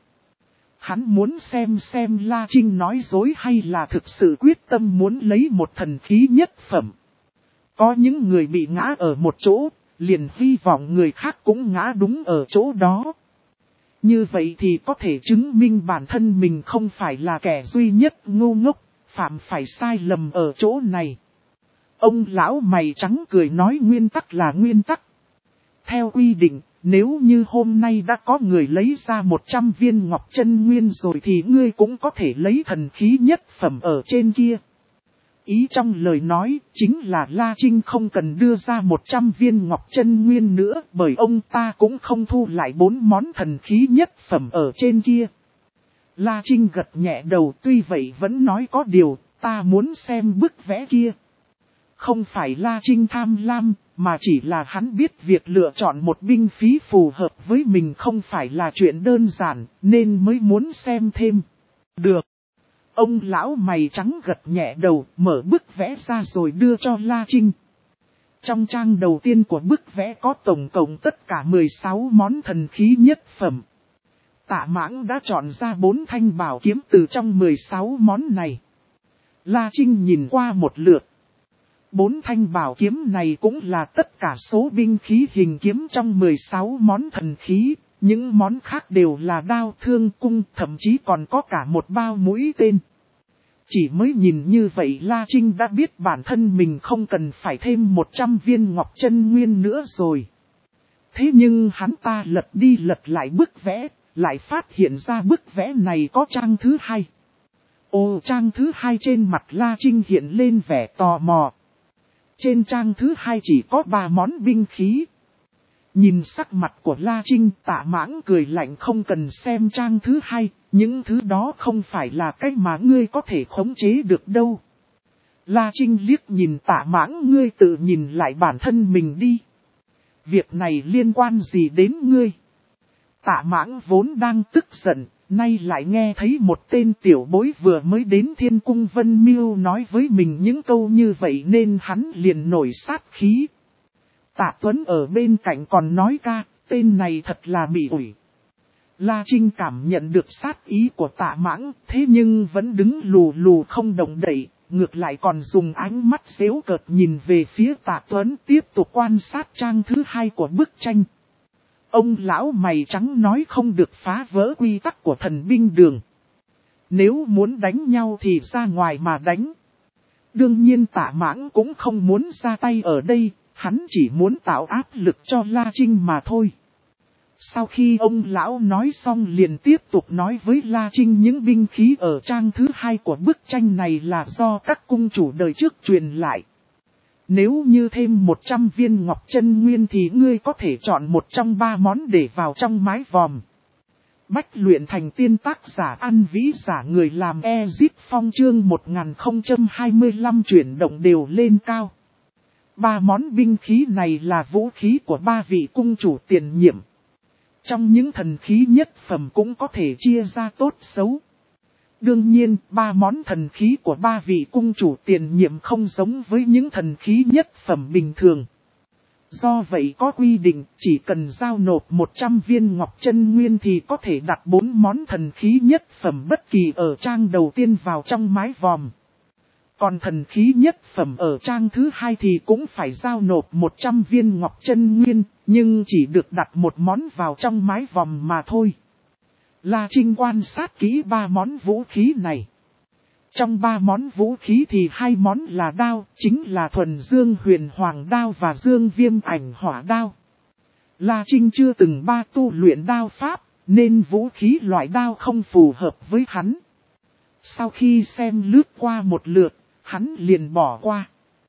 Hắn muốn xem xem La Trinh nói dối hay là thực sự quyết tâm muốn lấy một thần khí nhất phẩm. Có những người bị ngã ở một chỗ, liền hy vọng người khác cũng ngã đúng ở chỗ đó. Như vậy thì có thể chứng minh bản thân mình không phải là kẻ duy nhất ngu ngốc, phạm phải sai lầm ở chỗ này. Ông lão mày trắng cười nói nguyên tắc là nguyên tắc. Theo quy định, nếu như hôm nay đã có người lấy ra một trăm viên ngọc chân nguyên rồi thì ngươi cũng có thể lấy thần khí nhất phẩm ở trên kia. Ý trong lời nói chính là La Trinh không cần đưa ra một trăm viên ngọc chân nguyên nữa bởi ông ta cũng không thu lại bốn món thần khí nhất phẩm ở trên kia. La Trinh gật nhẹ đầu tuy vậy vẫn nói có điều, ta muốn xem bức vẽ kia. Không phải La Trinh tham lam, mà chỉ là hắn biết việc lựa chọn một binh khí phù hợp với mình không phải là chuyện đơn giản, nên mới muốn xem thêm. Được. Ông lão mày trắng gật nhẹ đầu, mở bức vẽ ra rồi đưa cho La Trinh. Trong trang đầu tiên của bức vẽ có tổng cộng tất cả mười sáu món thần khí nhất phẩm. Tạ Mãng đã chọn ra bốn thanh bảo kiếm từ trong mười sáu món này. La Trinh nhìn qua một lượt. Bốn thanh bảo kiếm này cũng là tất cả số binh khí hình kiếm trong mười sáu món thần khí. Những món khác đều là đao thương cung, thậm chí còn có cả một bao mũi tên. Chỉ mới nhìn như vậy La Trinh đã biết bản thân mình không cần phải thêm một trăm viên ngọc chân nguyên nữa rồi. Thế nhưng hắn ta lật đi lật lại bức vẽ, lại phát hiện ra bức vẽ này có trang thứ hai. Ồ, trang thứ hai trên mặt La Trinh hiện lên vẻ tò mò. Trên trang thứ hai chỉ có ba món binh khí. Nhìn sắc mặt của La Trinh, Tạ Mãng cười lạnh, không cần xem trang thứ hai, những thứ đó không phải là cách mà ngươi có thể khống chế được đâu. La Trinh liếc nhìn Tạ Mãng, ngươi tự nhìn lại bản thân mình đi. Việc này liên quan gì đến ngươi? Tạ Mãng vốn đang tức giận, nay lại nghe thấy một tên tiểu bối vừa mới đến Thiên Cung Vân Miêu nói với mình những câu như vậy nên hắn liền nổi sát khí. Tạ Tuấn ở bên cạnh còn nói ca, tên này thật là bị ủi. La Trinh cảm nhận được sát ý của Tạ Mãng, thế nhưng vẫn đứng lù lù không động đậy, ngược lại còn dùng ánh mắt giễu cợt nhìn về phía Tạ Tuấn, tiếp tục quan sát trang thứ hai của bức tranh. Ông lão mày trắng nói không được phá vỡ quy tắc của thần binh đường. Nếu muốn đánh nhau thì ra ngoài mà đánh. Đương nhiên Tạ Mãng cũng không muốn ra tay ở đây, hắn chỉ muốn tạo áp lực cho La Trinh mà thôi. Sau khi ông lão nói xong liền tiếp tục nói với La Trinh những binh khí ở trang thứ hai của bức tranh này là do các cung chủ đời trước truyền lại. Nếu như thêm một trăm viên ngọc chân nguyên thì ngươi có thể chọn một trong ba món để vào trong mái vòm. Bách luyện thành tiên, tác giả An Vĩ, giả người làm Ezip Phong, chương một nghìn không trăm hai mươi lăm chuyển động đều lên cao. Ba món binh khí này là vũ khí của ba vị cung chủ tiền nhiệm. Trong những thần khí nhất phẩm cũng có thể chia ra tốt xấu. Đương nhiên, ba món thần khí của ba vị cung chủ tiền nhiệm không giống với những thần khí nhất phẩm bình thường. Do vậy có quy định, chỉ cần giao nộp một trăm viên ngọc chân nguyên thì có thể đặt bốn món thần khí nhất phẩm bất kỳ ở trang đầu tiên vào trong mái vòm. Còn thần khí nhất phẩm ở trang thứ hai thì cũng phải giao nộp một trăm viên ngọc chân nguyên, nhưng chỉ được đặt một món vào trong mái vòm mà thôi. La Trinh quan sát kỹ ba món vũ khí này. Trong ba món vũ khí thì hai món là đao, chính là thuần dương huyền hoàng đao và dương viêm ảnh hỏa đao. La Trinh chưa từng ba tu luyện đao pháp, nên vũ khí loại đao không phù hợp với hắn. Sau khi xem lướt qua một lượt, hắn liền bỏ qua.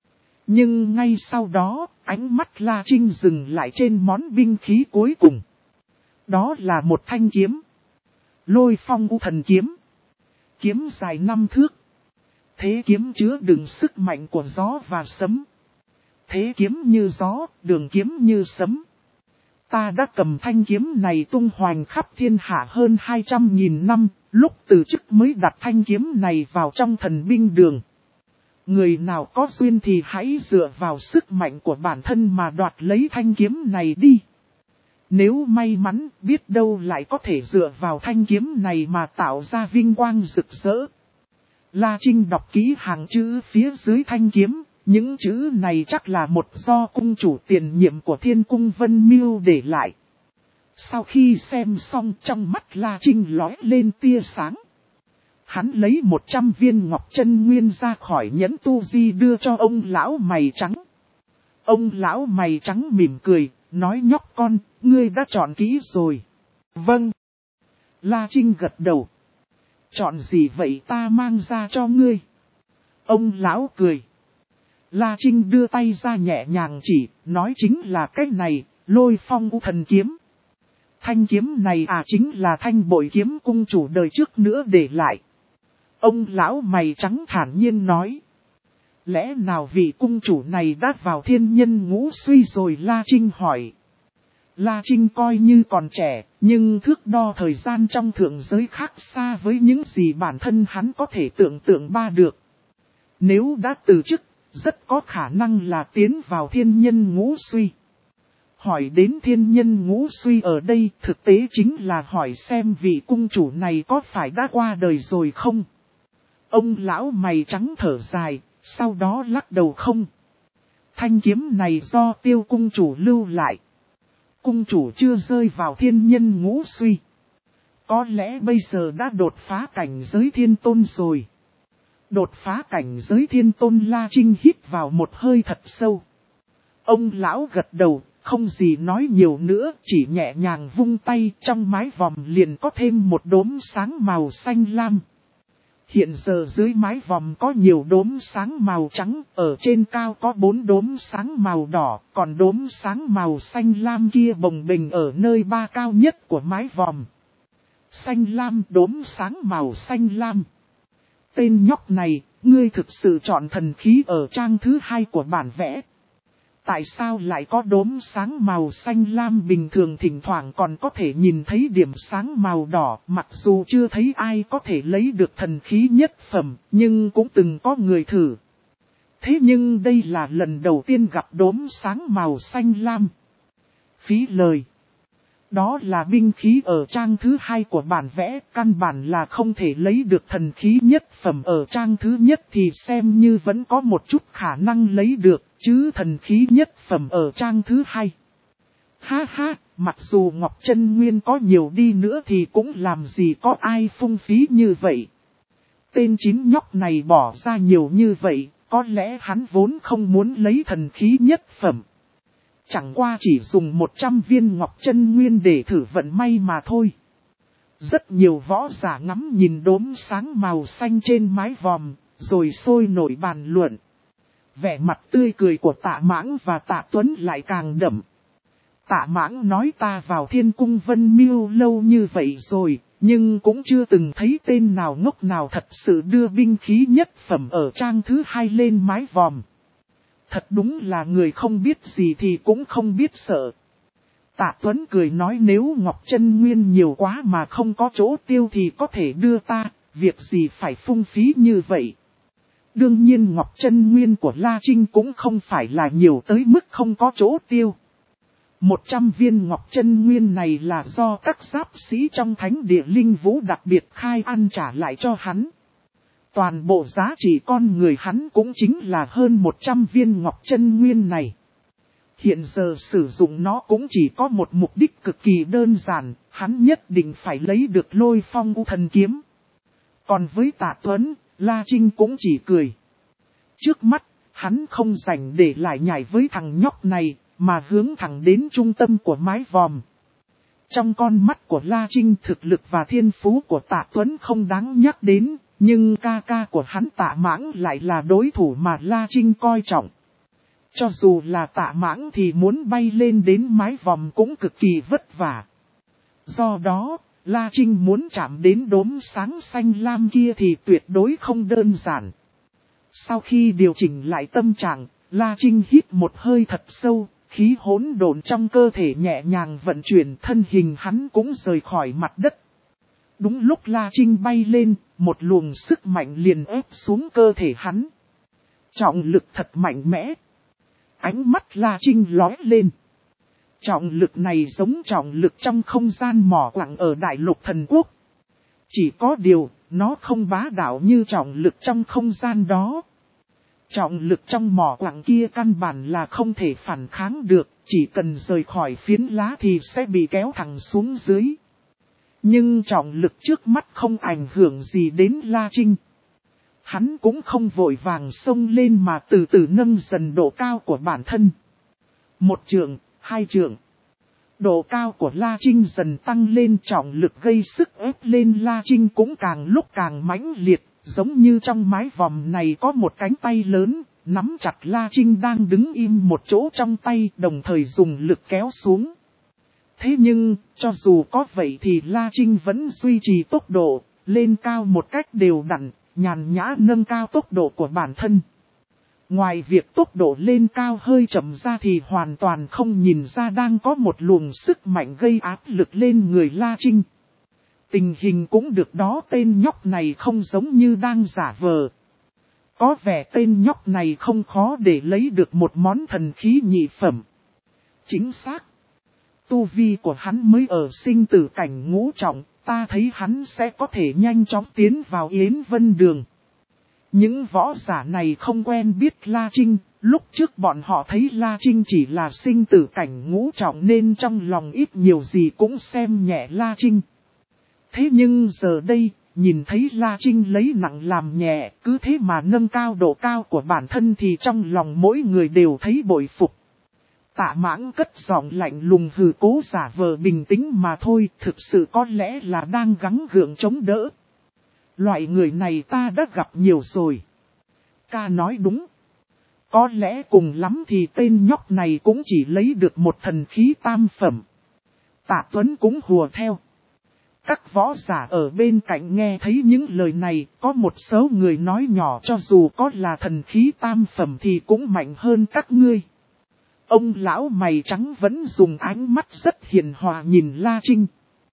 Nhưng ngay sau đó, ánh mắt La Trinh dừng lại trên món binh khí cuối cùng. Đó là một thanh kiếm. Lôi Phong U Thần Kiếm. Kiếm dài năm thước. Thế kiếm chứa đựng sức mạnh của gió và sấm. Thế kiếm như gió, đường kiếm như sấm. Ta đã cầm thanh kiếm này tung hoành khắp thiên hạ hơn hai trăm nghìn năm, lúc từ chức mới đặt thanh kiếm này vào trong thần binh đường. Người nào có duyên thì hãy dựa vào sức mạnh của bản thân mà đoạt lấy thanh kiếm này đi. Nếu may mắn, biết đâu lại có thể dựa vào thanh kiếm này mà tạo ra vinh quang rực rỡ. La Trinh đọc kỹ hàng chữ phía dưới thanh kiếm, những chữ này chắc là một do cung chủ tiền nhiệm của Thiên Cung Vân Miêu để lại. Sau khi xem xong, trong mắt La Trinh lóe lên tia sáng. Hắn lấy một trăm viên ngọc chân nguyên ra khỏi nhẫn tu di đưa cho ông lão mày trắng. Ông lão mày trắng mỉm cười, nói nhóc con, ngươi đã chọn kỹ rồi. Vâng. La Trinh gật đầu. Chọn gì vậy ta mang ra cho ngươi? Ông lão cười. La Trinh đưa tay ra nhẹ nhàng chỉ, nói chính là cái này, Lôi Phong U Thần Kiếm. Thanh kiếm này à chính là thanh bội kiếm cung chủ đời trước nữa để lại. Ông lão mày trắng thản nhiên nói. Lẽ nào vị cung chủ này đã vào thiên nhân ngũ suy rồi? La Trinh hỏi. La Trinh coi như còn trẻ, nhưng thước đo thời gian trong thượng giới khác xa với những gì bản thân hắn có thể tưởng tượng ba được. Nếu đã từ chức, rất có khả năng là tiến vào thiên nhân ngũ suy. Hỏi đến thiên nhân ngũ suy ở đây thực tế chính là hỏi xem vị cung chủ này có phải đã qua đời rồi không? Ông lão mày trắng thở dài, sau đó lắc đầu không. Thanh kiếm này do Tiêu cung chủ lưu lại. Cung chủ chưa rơi vào thiên nhân ngũ suy. Có lẽ bây giờ đã đột phá cảnh giới thiên tôn rồi. Đột phá cảnh giới thiên tôn. La Trinh hít vào một hơi thật sâu. Ông lão gật đầu, không gì nói nhiều nữa, chỉ nhẹ nhàng vung tay, trong mái vòm liền có thêm một đốm sáng màu xanh lam. Hiện giờ dưới mái vòm có nhiều đốm sáng màu trắng, ở trên cao có bốn đốm sáng màu đỏ, còn đốm sáng màu xanh lam kia bồng bềnh ở nơi ba cao nhất của mái vòm. Xanh lam, đốm sáng màu xanh lam. Tên nhóc này, ngươi thực sự chọn thần khí ở trang thứ hai của bản vẽ. Tại sao lại có đốm sáng màu xanh lam bình thường thỉnh thoảng còn có thể nhìn thấy điểm sáng màu đỏ, mặc dù chưa thấy ai có thể lấy được thần khí nhất phẩm, nhưng cũng từng có người thử. Thế nhưng đây là lần đầu tiên gặp đốm sáng màu xanh lam. Phí lời. Đó là binh khí ở trang thứ hai của bản vẽ, căn bản là không thể lấy được thần khí nhất phẩm ở trang thứ nhất thì xem như vẫn có một chút khả năng lấy được, chứ thần khí nhất phẩm ở trang thứ hai. Ha ha, mặc dù Ngọc Chân Nguyên có nhiều đi nữa thì cũng làm gì có ai phung phí như vậy. Tên chín nhóc này bỏ ra nhiều như vậy, có lẽ hắn vốn không muốn lấy thần khí nhất phẩm. Chẳng qua chỉ dùng một trăm viên Ngọc Chân Nguyên để thử vận may mà thôi. Rất nhiều võ giả ngắm nhìn đốm sáng màu xanh trên mái vòm, rồi sôi nổi bàn luận. Vẻ mặt tươi cười của Tạ Mãng và Tạ Tuấn lại càng đậm. Tạ Mãng nói ta vào Thiên Cung Vân Miêu lâu như vậy rồi, nhưng cũng chưa từng thấy tên nào ngốc nào thật sự đưa binh khí nhất phẩm ở trang thứ hai lên mái vòm. Thật đúng là người không biết gì thì cũng không biết sợ. Tạ Tuấn cười nói nếu Ngọc Chân Nguyên nhiều quá mà không có chỗ tiêu thì có thể đưa ta, việc gì phải phung phí như vậy. Đương nhiên Ngọc Chân Nguyên của La Trinh cũng không phải là nhiều tới mức không có chỗ tiêu. Một trăm viên Ngọc Chân Nguyên này là do các giáp sĩ trong Thánh Địa Linh Vũ đặc biệt khai ăn trả lại cho hắn. Toàn bộ giá trị con người hắn cũng chính là hơn một trăm viên Ngọc Chân Nguyên này. Hiện giờ sử dụng nó cũng chỉ có một mục đích cực kỳ đơn giản, hắn nhất định phải lấy được Lôi Phong U Thần Kiếm. Còn với Tạ Tuấn, La Trinh cũng chỉ cười. Trước mắt, hắn không rảnh để lại nhảy với thằng nhóc này, mà hướng thẳng đến trung tâm của mái vòm. Trong con mắt của La Trinh thực lực và thiên phú của Tạ Tuấn không đáng nhắc đến, nhưng ca ca của hắn Tạ Mãng lại là đối thủ mà La Trinh coi trọng. Cho dù là Tạ Mãng thì muốn bay lên đến mái vòm cũng cực kỳ vất vả. Do đó, La Trinh muốn chạm đến đốm sáng xanh lam kia thì tuyệt đối không đơn giản. Sau khi điều chỉnh lại tâm trạng, La Trinh hít một hơi thật sâu, khí hỗn độn trong cơ thể nhẹ nhàng vận chuyển, thân hình hắn cũng rời khỏi mặt đất. Đúng lúc La Trinh bay lên, một luồng sức mạnh liền ép xuống cơ thể hắn. Trọng lực thật mạnh mẽ. Ánh mắt La Trinh lóe lên. Trọng lực này giống trọng lực trong không gian mỏ quặng ở Đại Lục Thần Quốc. Chỉ có điều, nó không bá đạo như trọng lực trong không gian đó. Trọng lực trong mỏ quặng kia căn bản là không thể phản kháng được, chỉ cần rời khỏi phiến lá thì sẽ bị kéo thẳng xuống dưới. Nhưng trọng lực trước mắt không ảnh hưởng gì đến La Trinh. Hắn cũng không vội vàng xông lên mà từ từ nâng dần độ cao của bản thân. Một trượng, hai trượng. Độ cao của La Trinh dần tăng lên, trọng lực gây sức ép lên La Trinh cũng càng lúc càng mãnh liệt, giống như trong mái vòm này có một cánh tay lớn, nắm chặt La Trinh đang đứng im một chỗ trong tay, đồng thời dùng lực kéo xuống. Thế nhưng, cho dù có vậy thì La Trinh vẫn duy trì tốc độ, lên cao một cách đều đặn, nhàn nhã nâng cao tốc độ của bản thân. Ngoài việc tốc độ lên cao hơi chậm ra thì hoàn toàn không nhìn ra đang có một luồng sức mạnh gây áp lực lên người La Trinh. Tình hình cũng được đó, tên nhóc này không giống như đang giả vờ. Có vẻ tên nhóc này không khó để lấy được một món thần khí nhị phẩm. Chính xác. Tu vi của hắn mới ở sinh tử cảnh ngũ trọng, ta thấy hắn sẽ có thể nhanh chóng tiến vào Yến Vân Đường. Những võ giả này không quen biết La Trinh, lúc trước bọn họ thấy La Trinh chỉ là sinh tử cảnh ngũ trọng nên trong lòng ít nhiều gì cũng xem nhẹ La Trinh. Thế nhưng giờ đây, nhìn thấy La Trinh lấy nặng làm nhẹ, cứ thế mà nâng cao độ cao của bản thân thì trong lòng mỗi người đều thấy bội phục. Tạ Mãng cất giọng lạnh lùng hừ, cố giả vờ bình tĩnh mà thôi, thực sự có lẽ là đang gắng gượng chống đỡ. Loại người này ta đã gặp nhiều rồi. Ca nói đúng. Có lẽ cùng lắm thì tên nhóc này cũng chỉ lấy được một thần khí tam phẩm. Tạ Tuấn cũng hùa theo. Các võ giả ở bên cạnh nghe thấy những lời này, có một số người nói nhỏ cho dù có là thần khí tam phẩm thì cũng mạnh hơn các ngươi. Ông lão mày trắng vẫn dùng ánh mắt rất hiền hòa nhìn La Trinh.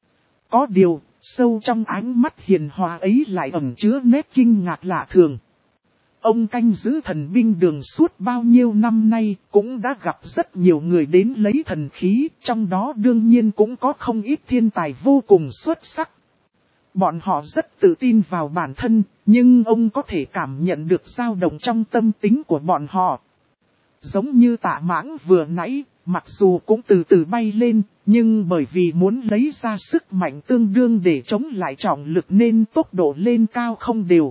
Có điều, sâu trong ánh mắt hiền hòa ấy lại ẩn chứa nét kinh ngạc lạ thường. Ông canh giữ thần binh đường suốt bao nhiêu năm nay cũng đã gặp rất nhiều người đến lấy thần khí, trong đó đương nhiên cũng có không ít thiên tài vô cùng xuất sắc. Bọn họ rất tự tin vào bản thân, nhưng ông có thể cảm nhận được dao động trong tâm tính của bọn họ. Giống như Tạ Mãng vừa nãy, mặc dù cũng từ từ bay lên, nhưng bởi vì muốn lấy ra sức mạnh tương đương để chống lại trọng lực nên tốc độ lên cao không đều.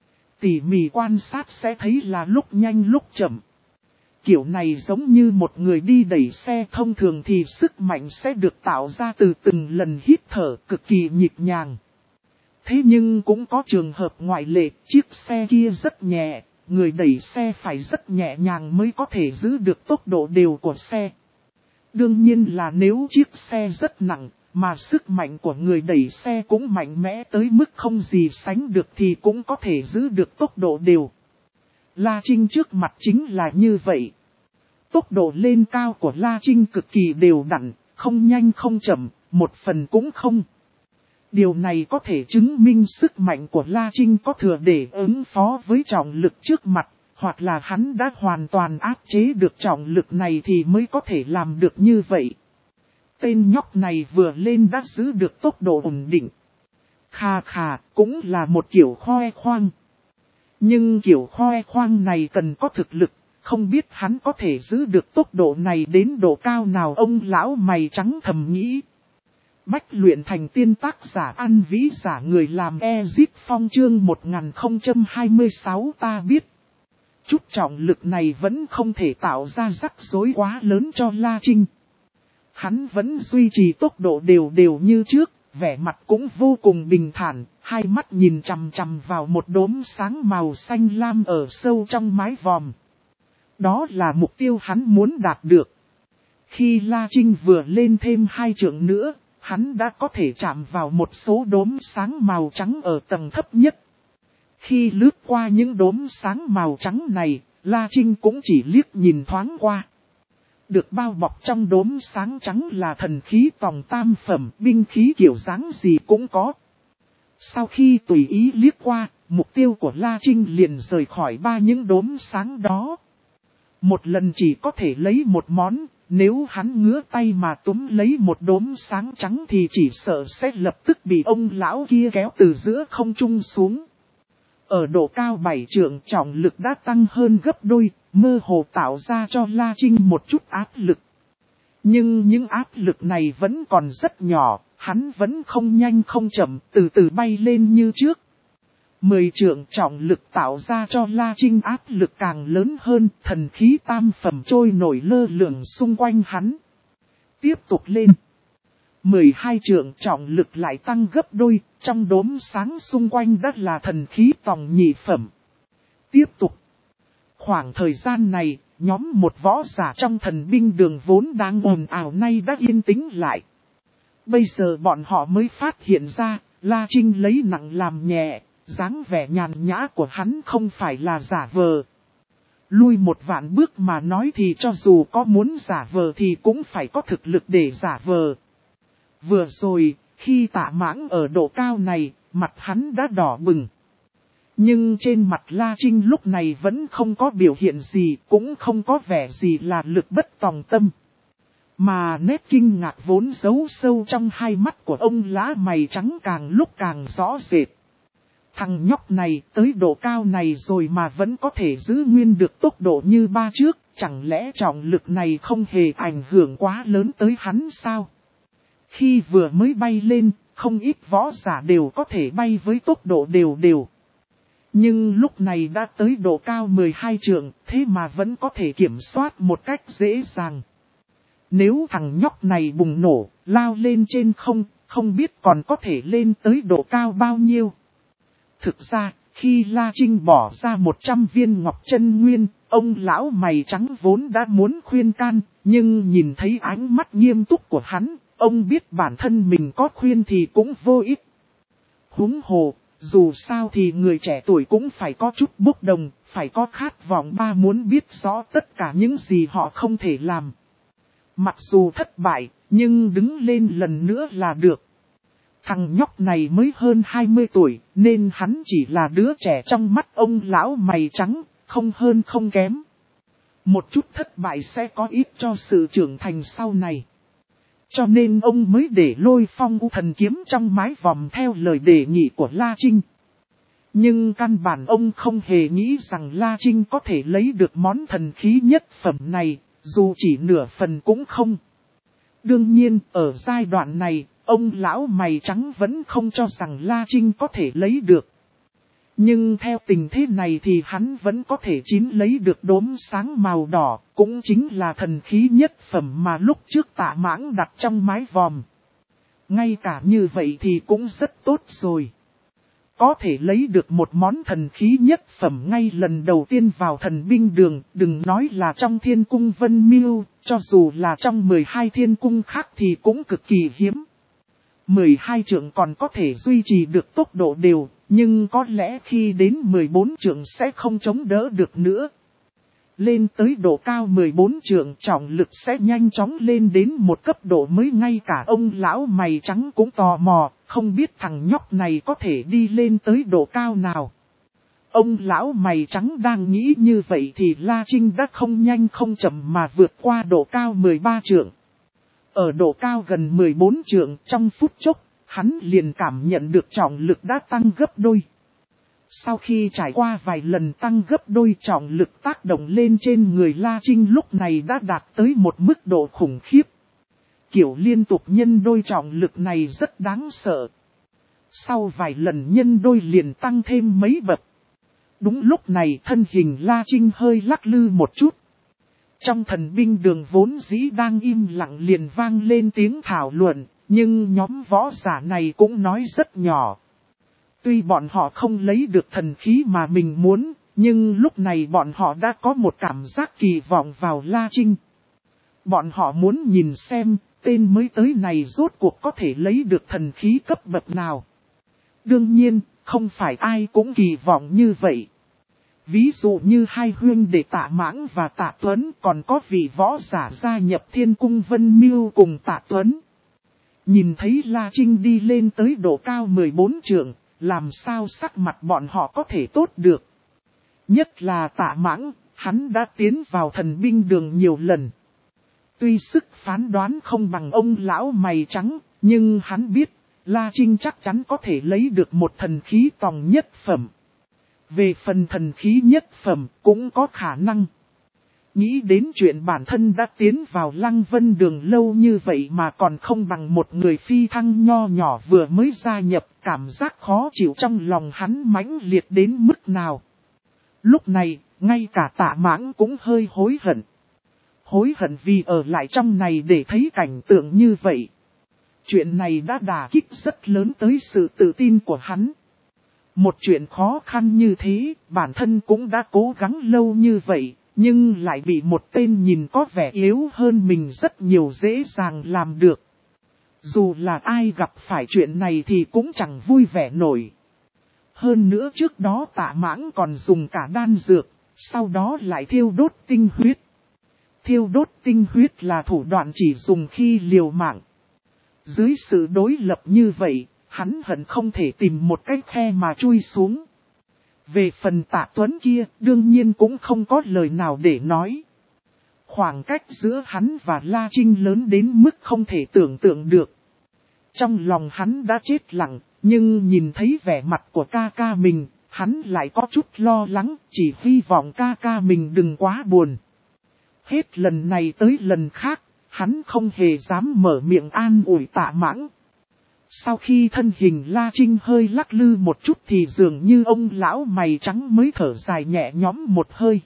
Tỉ mỉ quan sát sẽ thấy là lúc nhanh lúc chậm. Kiểu này giống như một người đi đẩy xe thông thường thì sức mạnh sẽ được tạo ra từ từng lần hít thở cực kỳ nhịp nhàng. Thế nhưng cũng có trường hợp ngoại lệ, chiếc xe kia rất nhẹ, người đẩy xe phải rất nhẹ nhàng mới có thể giữ được tốc độ đều của xe. Đương nhiên là nếu chiếc xe rất nặng, mà sức mạnh của người đẩy xe cũng mạnh mẽ tới mức không gì sánh được thì cũng có thể giữ được tốc độ đều. La Trinh trước mặt chính là như vậy. Tốc độ lên cao của La Trinh cực kỳ đều đặn, không nhanh không chậm, một phần cũng không. Điều này có thể chứng minh sức mạnh của La Trinh có thừa để ứng phó với trọng lực trước mặt, hoặc là hắn đã hoàn toàn áp chế được trọng lực này thì mới có thể làm được như vậy. Tên nhóc này vừa lên đã giữ được tốc độ ổn định. Khà khà, cũng là một kiểu khoe khoang. Nhưng kiểu khoe khoang này cần có thực lực, không biết hắn có thể giữ được tốc độ này đến độ cao nào, ông lão mày trắng thầm nghĩ. Bách luyện thành tiên, tác giả An Vĩ, giả người làm Ezip Phong, chương một nghìn không trăm hai mươi sáu. Ta biết, chút trọng lực này vẫn không thể tạo ra rắc rối quá lớn cho La Trinh. Hắn vẫn duy trì tốc độ đều đều như trước, vẻ mặt cũng vô cùng bình thản, hai mắt nhìn chằm chằm vào một đốm sáng màu xanh lam ở sâu trong mái vòm. Đó là mục tiêu hắn muốn đạt được. Khi La Trinh vừa lên thêm hai trượng nữa, hắn đã có thể chạm vào một số đốm sáng màu trắng ở tầng thấp nhất. Khi lướt qua những đốm sáng màu trắng này, La Trinh cũng chỉ liếc nhìn thoáng qua. Được bao bọc trong đốm sáng trắng là thần khí tòng tam phẩm, binh khí kiểu dáng gì cũng có. Sau khi tùy ý liếc qua, mục tiêu của La Trinh liền rời khỏi ba những đốm sáng đó. Một lần chỉ có thể lấy một món, nếu hắn ngứa tay mà túm lấy một đốm sáng trắng thì chỉ sợ sẽ lập tức bị ông lão kia kéo từ giữa không trung xuống. Ở độ cao bảy trượng, trọng lực đã tăng hơn gấp đôi, mơ hồ tạo ra cho La Trinh một chút áp lực. Nhưng những áp lực này vẫn còn rất nhỏ, hắn vẫn không nhanh không chậm, từ từ bay lên như trước. Mười trượng trọng lực tạo ra cho La Trinh áp lực càng lớn hơn, thần khí tam phẩm trôi nổi lơ lửng xung quanh hắn. Tiếp tục lên. Mười hai trượng trọng lực lại tăng gấp đôi, trong đốm sáng xung quanh đất là thần khí tòng nhị phẩm. Tiếp tục. Khoảng thời gian này, nhóm một võ giả trong thần binh đường vốn đang ồn ào nay đã yên tĩnh lại. Bây giờ bọn họ mới phát hiện ra, La Trinh lấy nặng làm nhẹ, dáng vẻ nhàn nhã của hắn không phải là giả vờ. Lui một vạn bước mà nói thì cho dù có muốn giả vờ thì cũng phải có thực lực để giả vờ. Vừa rồi, khi Tạ Mãng ở độ cao này, mặt hắn đã đỏ bừng. Nhưng trên mặt La Trinh lúc này vẫn không có biểu hiện gì, cũng không có vẻ gì là lực bất tòng tâm. Mà nét kinh ngạc vốn giấu sâu trong hai mắt của ông lá mày trắng càng lúc càng rõ rệt. Thằng nhóc này tới độ cao này rồi mà vẫn có thể giữ nguyên được tốc độ như ba trước, chẳng lẽ trọng lực này không hề ảnh hưởng quá lớn tới hắn sao? Khi vừa mới bay lên, không ít võ giả đều có thể bay với tốc độ đều đều. Nhưng lúc này đã tới độ cao mười hai trượng, thế mà vẫn có thể kiểm soát một cách dễ dàng. Nếu thằng nhóc này bùng nổ, lao lên trên không, không biết còn có thể lên tới độ cao bao nhiêu. Thực ra, khi La Trinh bỏ ra một trăm viên ngọc chân nguyên, ông lão mày trắng vốn đã muốn khuyên can, nhưng nhìn thấy ánh mắt nghiêm túc của hắn, ông biết bản thân mình có khuyên thì cũng vô ích. Huống hồ, dù sao thì người trẻ tuổi cũng phải có chút bốc đồng, phải có khát vọng ba muốn biết rõ tất cả những gì họ không thể làm. Mặc dù thất bại, nhưng đứng lên lần nữa là được. Thằng nhóc này mới hơn hai mươi tuổi, nên hắn chỉ là đứa trẻ trong mắt ông lão mày trắng, không hơn không kém. Một chút thất bại sẽ có ích cho sự trưởng thành sau này. Cho nên ông mới để Lôi Phong U Thần Kiếm trong mái vòm theo lời đề nghị của La Trinh. Nhưng căn bản ông không hề nghĩ rằng La Trinh có thể lấy được món thần khí nhất phẩm này, dù chỉ nửa phần cũng không. Đương nhiên, ở giai đoạn này, ông lão mày trắng vẫn không cho rằng La Trinh có thể lấy được. Nhưng theo tình thế này thì hắn vẫn có thể chín lấy được đốm sáng màu đỏ, cũng chính là thần khí nhất phẩm mà lúc trước Tạ Mãng đặt trong mái vòm. Ngay cả như vậy thì cũng rất tốt rồi. Có thể lấy được một món thần khí nhất phẩm ngay lần đầu tiên vào thần binh đường, đừng nói là trong thiên cung Vân Miêu, cho dù là trong mười hai thiên cung khác thì cũng cực kỳ hiếm. mười hai trượng còn có thể duy trì được tốc độ đều, nhưng có lẽ khi đến mười bốn trượng sẽ không chống đỡ được nữa. Lên tới độ cao mười bốn trượng trọng lực sẽ nhanh chóng lên đến một cấp độ mới, ngay cả ông lão mày trắng cũng tò mò, không biết thằng nhóc này có thể đi lên tới độ cao nào. Ông lão mày trắng đang nghĩ như vậy thì La Trinh đã không nhanh không chậm mà vượt qua độ cao mười ba trượng. Ở độ cao gần mười bốn trượng trong phút chốc, hắn liền cảm nhận được trọng lực đã tăng gấp đôi. Sau khi trải qua vài lần tăng gấp đôi, trọng lực tác động lên trên người La Trinh lúc này đã đạt tới một mức độ khủng khiếp. Kiểu liên tục nhân đôi trọng lực này rất đáng sợ. Sau vài lần nhân đôi liền tăng thêm mấy bậc. Đúng lúc này thân hình La Trinh hơi lắc lư một chút. Trong thần binh đường vốn dĩ đang im lặng liền vang lên tiếng thảo luận, nhưng nhóm võ giả này cũng nói rất nhỏ. Tuy bọn họ không lấy được thần khí mà mình muốn, nhưng lúc này bọn họ đã có một cảm giác kỳ vọng vào La Trinh. Bọn họ muốn nhìn xem, tên mới tới này rốt cuộc có thể lấy được thần khí cấp bậc nào. Đương nhiên, không phải ai cũng kỳ vọng như vậy. Ví dụ như hai huynh đệ Tạ Mãng và Tạ Tuấn, còn có vị võ giả gia nhập thiên cung Vân Miêu cùng Tạ Tuấn. Nhìn thấy La Trinh đi lên tới độ cao mười bốn trượng, làm sao sắc mặt bọn họ có thể tốt được. Nhất là Tạ Mãng, hắn đã tiến vào thần binh đường nhiều lần. Tuy sức phán đoán không bằng ông lão mày trắng, nhưng hắn biết, La Trinh chắc chắn có thể lấy được một thần khí tòng nhất phẩm. Về phần thần khí nhất phẩm cũng có khả năng. Nghĩ đến chuyện bản thân đã tiến vào Lăng Vân đường lâu như vậy mà còn không bằng một người phi thăng nho nhỏ vừa mới gia nhập, cảm giác khó chịu trong lòng hắn mãnh liệt đến mức nào. Lúc này, ngay cả Tạ Mãng cũng hơi hối hận. Hối hận vì ở lại trong này để thấy cảnh tượng như vậy. Chuyện này đã đả kích rất lớn tới sự tự tin của hắn. Một chuyện khó khăn như thế, bản thân cũng đã cố gắng lâu như vậy, nhưng lại bị một tên nhìn có vẻ yếu hơn mình rất nhiều dễ dàng làm được. Dù là ai gặp phải chuyện này thì cũng chẳng vui vẻ nổi. Hơn nữa trước đó Tạ Mãng còn dùng cả đan dược, sau đó lại thiêu đốt tinh huyết. Thiêu đốt tinh huyết là thủ đoạn chỉ dùng khi liều mạng. Dưới sự đối lập như vậy, hắn hận không thể tìm một cái khe mà chui xuống. Về phần Tạ Tuấn kia, đương nhiên cũng không có lời nào để nói. Khoảng cách giữa hắn và La Trinh lớn đến mức không thể tưởng tượng được. Trong lòng hắn đã chết lặng, nhưng nhìn thấy vẻ mặt của ca ca mình, hắn lại có chút lo lắng, chỉ hy vọng ca ca mình đừng quá buồn. Hết lần này tới lần khác, hắn không hề dám mở miệng an ủi Tạ Mãng. Sau khi thân hình La Trinh hơi lắc lư một chút thì dường như ông lão mày trắng mới thở dài nhẹ nhõm một hơi.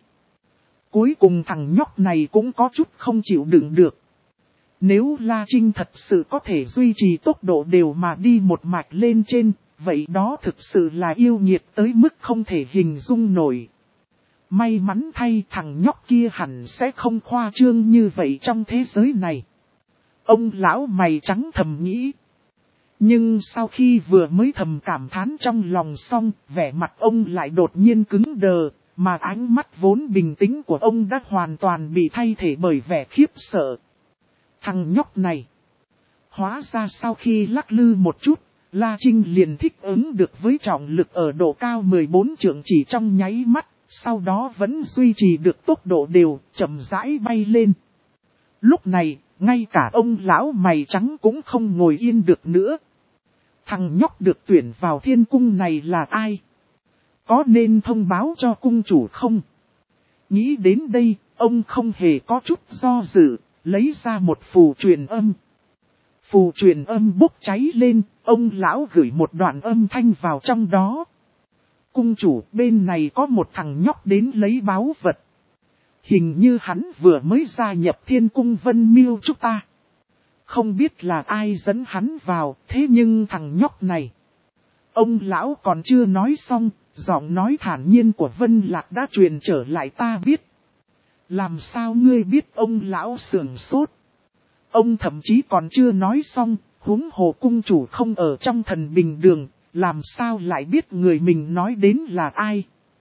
Cuối cùng thằng nhóc này cũng có chút không chịu đựng được. Nếu La Trinh thật sự có thể duy trì tốc độ đều mà đi một mạch lên trên, vậy đó thực sự là yêu nghiệt tới mức không thể hình dung nổi. May mắn thay thằng nhóc kia hẳn sẽ không khoa trương như vậy trong thế giới này. Ông lão mày trắng thầm nghĩ. Nhưng sau khi vừa mới thầm cảm thán trong lòng xong, vẻ mặt ông lại đột nhiên cứng đờ, mà ánh mắt vốn bình tĩnh của ông đã hoàn toàn bị thay thế bởi vẻ khiếp sợ. Thằng nhóc này. Hóa ra sau khi lắc lư một chút, La Trinh liền thích ứng được với trọng lực ở độ cao mười bốn trượng chỉ trong nháy mắt, sau đó vẫn duy trì được tốc độ đều, chậm rãi bay lên. Lúc này, ngay cả ông lão mày trắng cũng không ngồi yên được nữa. Thằng nhóc được tuyển vào thiên cung này là ai? Có nên thông báo cho cung chủ không? Nghĩ đến đây, ông không hề có chút do dự, lấy ra một phù truyền âm. Phù truyền âm bốc cháy lên, ông lão gửi một đoạn âm thanh vào trong đó. Cung chủ, bên này có một thằng nhóc đến lấy báu vật. Hình như hắn vừa mới gia nhập thiên cung Vân Miêu chúng ta. Không biết là ai dẫn hắn vào, thế nhưng thằng nhóc này. Ông lão còn chưa nói xong, giọng nói thản nhiên của Vân Lạc đã truyền trở lại ta biết. Làm sao ngươi biết? Ông lão sườn sốt. Ông thậm chí còn chưa nói xong, huống hồ cung chủ không ở trong Thần Bình Đường, làm sao lại biết người mình nói đến là ai?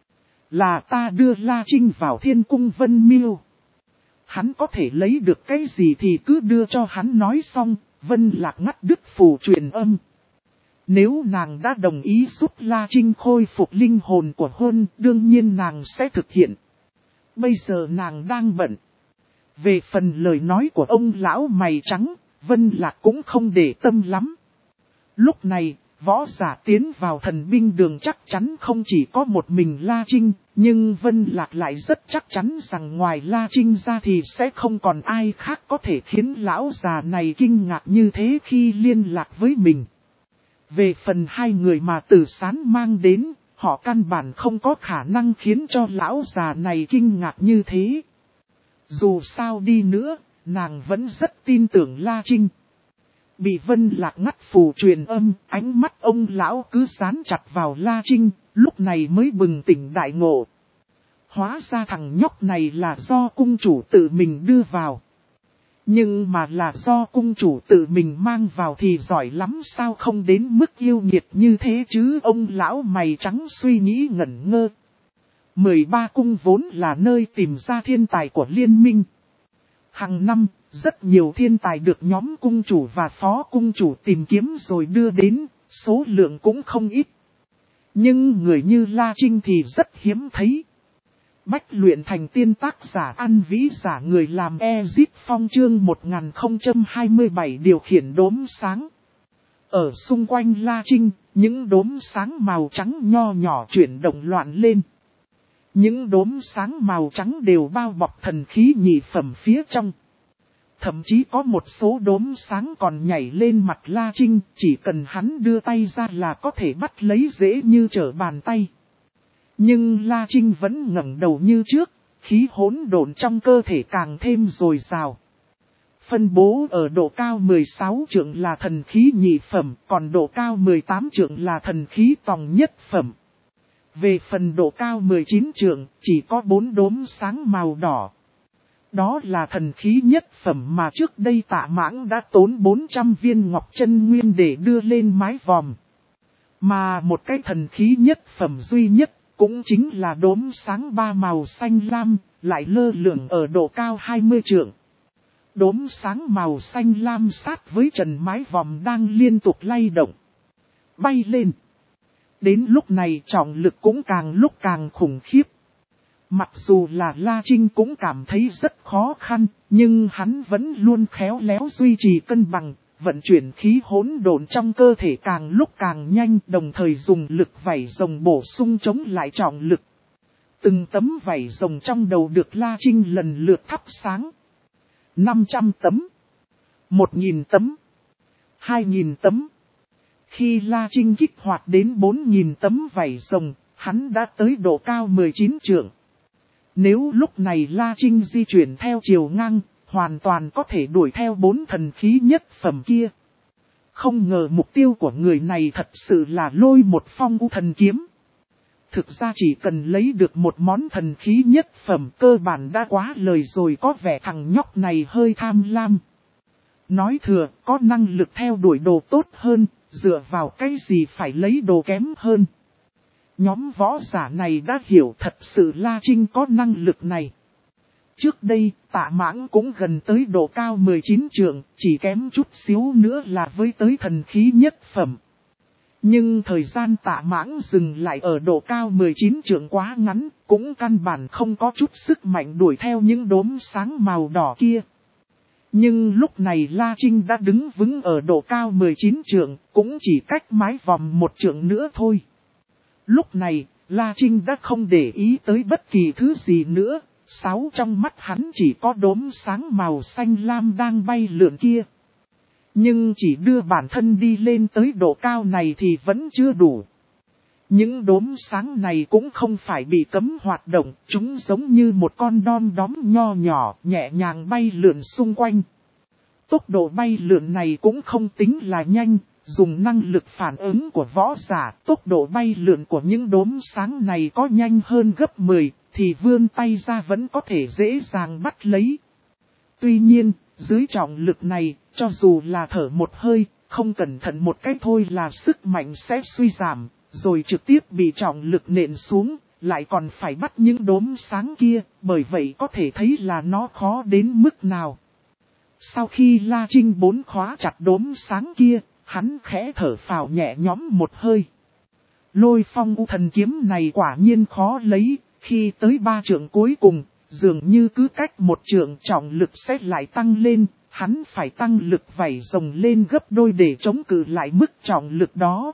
Là ta đưa La Trinh vào thiên cung Vân Miêu. Hắn có thể lấy được cái gì thì cứ đưa cho hắn. Nói xong, Vân Lạc ngắt đứt phù truyền âm. Nếu nàng đã đồng ý giúp La Trinh khôi phục linh hồn của Hôn, đương nhiên nàng sẽ thực hiện. Bây giờ nàng đang bận. Về phần lời nói của ông lão mày trắng, Vân Lạc cũng không để tâm lắm. Lúc này, võ giả tiến vào Thần Binh Đường chắc chắn không chỉ có một mình La Trinh, nhưng Vân Lạc lại rất chắc chắn rằng ngoài La Trinh ra thì sẽ không còn ai khác có thể khiến lão già này kinh ngạc như thế khi liên lạc với mình. Về phần hai người mà Tử Sán mang đến, họ căn bản không có khả năng khiến cho lão già này kinh ngạc như thế. Dù sao đi nữa, nàng vẫn rất tin tưởng La Trinh. Bị Vân Lạc ngắt phù truyền âm, ánh mắt ông lão cứ dán chặt vào La Trinh, lúc này mới bừng tỉnh đại ngộ. Hóa ra thằng nhóc này là do cung chủ tự mình đưa vào. Nhưng mà là do cung chủ tự mình mang vào thì giỏi lắm, sao không đến mức yêu nghiệt như thế chứ? Ông lão mày trắng suy nghĩ ngẩn ngơ. mười ba cung vốn là nơi tìm ra thiên tài của liên minh. Hàng năm, rất nhiều thiên tài được nhóm cung chủ và phó cung chủ tìm kiếm rồi đưa đến, số lượng cũng không ít. Nhưng người như La Trinh thì rất hiếm thấy. Bách luyện thành tiên tác giả ăn vĩ giả người làm Ezip Phong chương một nghìn không trăm hai mươi bảy điều khiển đốm sáng. Ở xung quanh La Trinh, những đốm sáng màu trắng nho nhỏ chuyển động loạn lên. Những đốm sáng màu trắng đều bao bọc thần khí nhị phẩm phía trong. Thậm chí có một số đốm sáng còn nhảy lên mặt La Trinh, chỉ cần hắn đưa tay ra là có thể bắt lấy dễ như trở bàn tay. Nhưng La Trinh vẫn ngẩng đầu như trước, khí hỗn độn trong cơ thể càng thêm dồi dào. Phân bố ở độ cao mười sáu trượng là thần khí nhị phẩm, còn độ cao mười tám trượng là thần khí tòng nhất phẩm. Về phần độ cao mười chín trượng, chỉ có bốn đốm sáng màu đỏ. Đó là thần khí nhất phẩm mà trước đây Tạ Mãng đã tốn bốn trăm viên ngọc chân nguyên để đưa lên mái vòm. Mà một cái thần khí nhất phẩm duy nhất, cũng chính là đốm sáng ba màu xanh lam, lại lơ lửng ở độ cao hai mươi trượng. Đốm sáng màu xanh lam sát với trần mái vòm đang liên tục lay động, bay lên. Đến lúc này trọng lực cũng càng lúc càng khủng khiếp. Mặc dù là La Trinh cũng cảm thấy rất khó khăn, nhưng hắn vẫn luôn khéo léo duy trì cân bằng, vận chuyển khí hỗn độn trong cơ thể càng lúc càng nhanh, đồng thời dùng lực vảy rồng bổ sung chống lại trọng lực. Từng tấm vảy rồng trong đầu được La Trinh lần lượt thắp sáng. năm trăm tấm, một nghìn tấm, hai nghìn tấm. Khi La Trinh kích hoạt đến bốn nghìn tấm vảy rồng, hắn đã tới độ cao mười chín trượng. Nếu lúc này La Trinh di chuyển theo chiều ngang, hoàn toàn có thể đuổi theo bốn thần khí nhất phẩm kia. không ngờ mục tiêu của người này thật sự là lôi một phong u thần kiếm. Thực ra chỉ cần lấy được một món thần khí nhất phẩm cơ bản đã quá lời rồi, có vẻ thằng nhóc này hơi tham lam. Nói thừa, có năng lực theo đuổi đồ tốt hơn, dựa vào cái gì phải lấy đồ kém hơn. Nhóm võ giả này đã hiểu thật sự La Trinh có năng lực này. Trước đây, Tạ Mãng cũng gần tới độ cao mười chín trượng, chỉ kém chút xíu nữa là với tới thần khí nhất phẩm. Nhưng thời gian Tạ Mãng dừng lại ở độ cao mười chín trượng quá ngắn, cũng căn bản không có chút sức mạnh đuổi theo những đốm sáng màu đỏ kia. Nhưng lúc này La Trinh đã đứng vững ở độ cao mười chín trượng, cũng chỉ cách mái vòm một trượng nữa thôi. Lúc này, La Trinh đã không để ý tới bất kỳ thứ gì nữa, sáu trong mắt hắn chỉ có đốm sáng màu xanh lam đang bay lượn kia. Nhưng chỉ đưa bản thân đi lên tới độ cao này thì vẫn chưa đủ. Những đốm sáng này cũng không phải bị cấm hoạt động, chúng giống như một con đom đóm nho nhỏ, nhẹ nhàng bay lượn xung quanh. Tốc độ bay lượn này cũng không tính là nhanh, dùng năng lực phản ứng của võ giả, tốc độ bay lượn của những đốm sáng này có nhanh hơn gấp mười, thì vươn tay ra vẫn có thể dễ dàng bắt lấy. Tuy nhiên, dưới trọng lực này, cho dù là thở một hơi, không cẩn thận một cái thôi là sức mạnh sẽ suy giảm, rồi trực tiếp bị trọng lực nện xuống, lại còn phải bắt những đốm sáng kia, bởi vậy có thể thấy là nó khó đến mức nào. Sau khi La Trinh bốn khóa chặt đốm sáng kia, hắn khẽ thở phào nhẹ nhõm một hơi. Lôi phong u thần kiếm này quả nhiên khó lấy, khi tới ba trượng cuối cùng, dường như cứ cách một trượng trọng lực sẽ lại tăng lên, hắn phải tăng lực vảy rồng lên gấp đôi để chống cự lại mức trọng lực đó.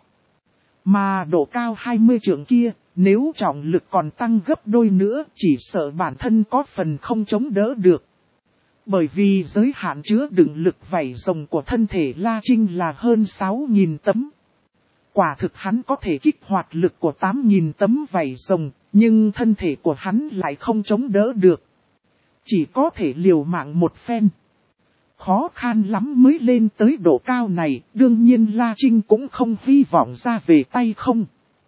Mà độ cao hai mươi trượng kia, nếu trọng lực còn tăng gấp đôi nữa, chỉ sợ bản thân có phần không chống đỡ được. Bởi vì giới hạn chứa đựng lực vảy rồng của thân thể La Trinh là hơn sáu nghìn tấm. Quả thực hắn có thể kích hoạt lực của tám nghìn tấm vảy rồng, nhưng thân thể của hắn lại không chống đỡ được. Chỉ có thể liều mạng một phen. Khó khăn lắm mới lên tới độ cao này, đương nhiên La Trinh cũng không hy vọng ra về tay không.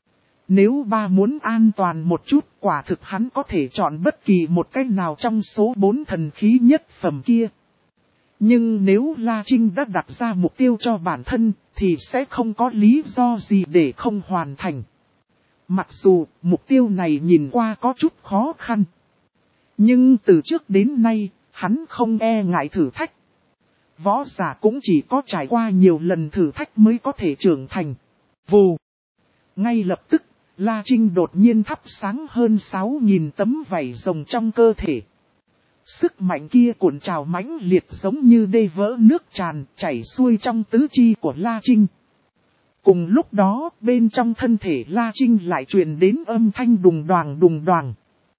Nếu ba muốn an toàn một chút, quả thực hắn có thể chọn bất kỳ một cái nào trong số bốn thần khí nhất phẩm kia. Nhưng nếu La Trinh đã đặt ra mục tiêu cho bản thân, thì sẽ không có lý do gì để không hoàn thành. Mặc dù mục tiêu này nhìn qua có chút khó khăn. Nhưng từ trước đến nay, hắn không e ngại thử thách. Võ giả cũng chỉ có trải qua nhiều lần thử thách mới có thể trưởng thành. Vù. Ngay lập tức, La Trinh đột nhiên thắp sáng hơn sáu nghìn tấm vảy rồng trong cơ thể. Sức mạnh kia cuộn trào mãnh liệt giống như đê vỡ nước tràn chảy xuôi trong tứ chi của La Trinh. Cùng lúc đó, bên trong thân thể La Trinh lại truyền đến âm thanh đùng đoàng đùng đoàng.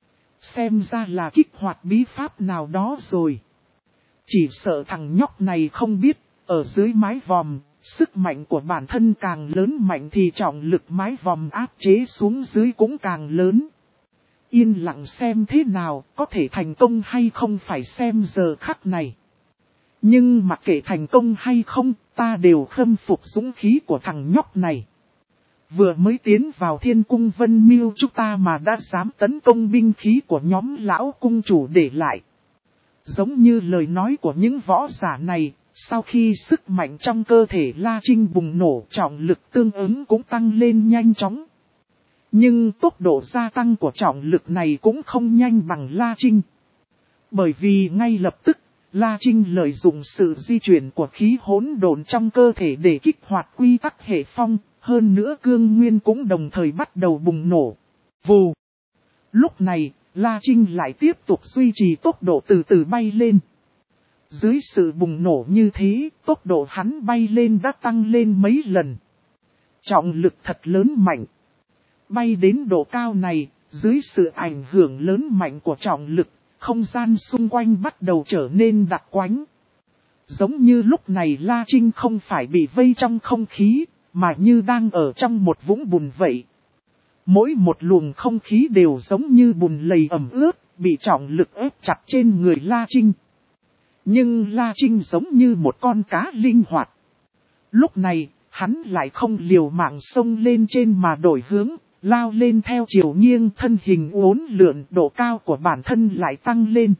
Xem ra là kích hoạt bí pháp nào đó rồi. Chỉ sợ thằng nhóc này không biết, ở dưới mái vòm, sức mạnh của bản thân càng lớn mạnh thì trọng lực mái vòm áp chế xuống dưới cũng càng lớn. Yên lặng xem thế nào, có thể thành công hay không phải xem giờ khắc này. Nhưng mặc kệ thành công hay không, ta đều khâm phục dũng khí của thằng nhóc này. Vừa mới tiến vào thiên cung Vân Miêu chúng ta mà đã dám tấn công binh khí của nhóm lão cung chủ để lại. Giống như lời nói của những võ giả này, sau khi sức mạnh trong cơ thể La Trinh bùng nổ, trọng lực tương ứng cũng tăng lên nhanh chóng. Nhưng tốc độ gia tăng của trọng lực này cũng không nhanh bằng La Trinh. Bởi vì ngay lập tức, La Trinh lợi dụng sự di chuyển của khí hỗn độn trong cơ thể để kích hoạt quy tắc hệ phong, hơn nữa cương nguyên cũng đồng thời bắt đầu bùng nổ. Vù! Lúc này, La Trinh lại tiếp tục duy trì tốc độ từ từ bay lên. Dưới sự bùng nổ như thế, tốc độ hắn bay lên đã tăng lên mấy lần. Trọng lực thật lớn mạnh. Bay đến độ cao này, dưới sự ảnh hưởng lớn mạnh của trọng lực, không gian xung quanh bắt đầu trở nên đặc quánh. Giống như lúc này La Trinh không phải bị vây trong không khí, mà như đang ở trong một vũng bùn vậy. Mỗi một luồng không khí đều giống như bùn lầy ẩm ướt, bị trọng lực ép chặt trên người La Trinh. Nhưng La Trinh giống như một con cá linh hoạt. Lúc này, hắn lại không liều mạng xông lên trên mà đổi hướng, lao lên theo chiều nghiêng, thân hình uốn lượn, độ cao của bản thân lại tăng lên.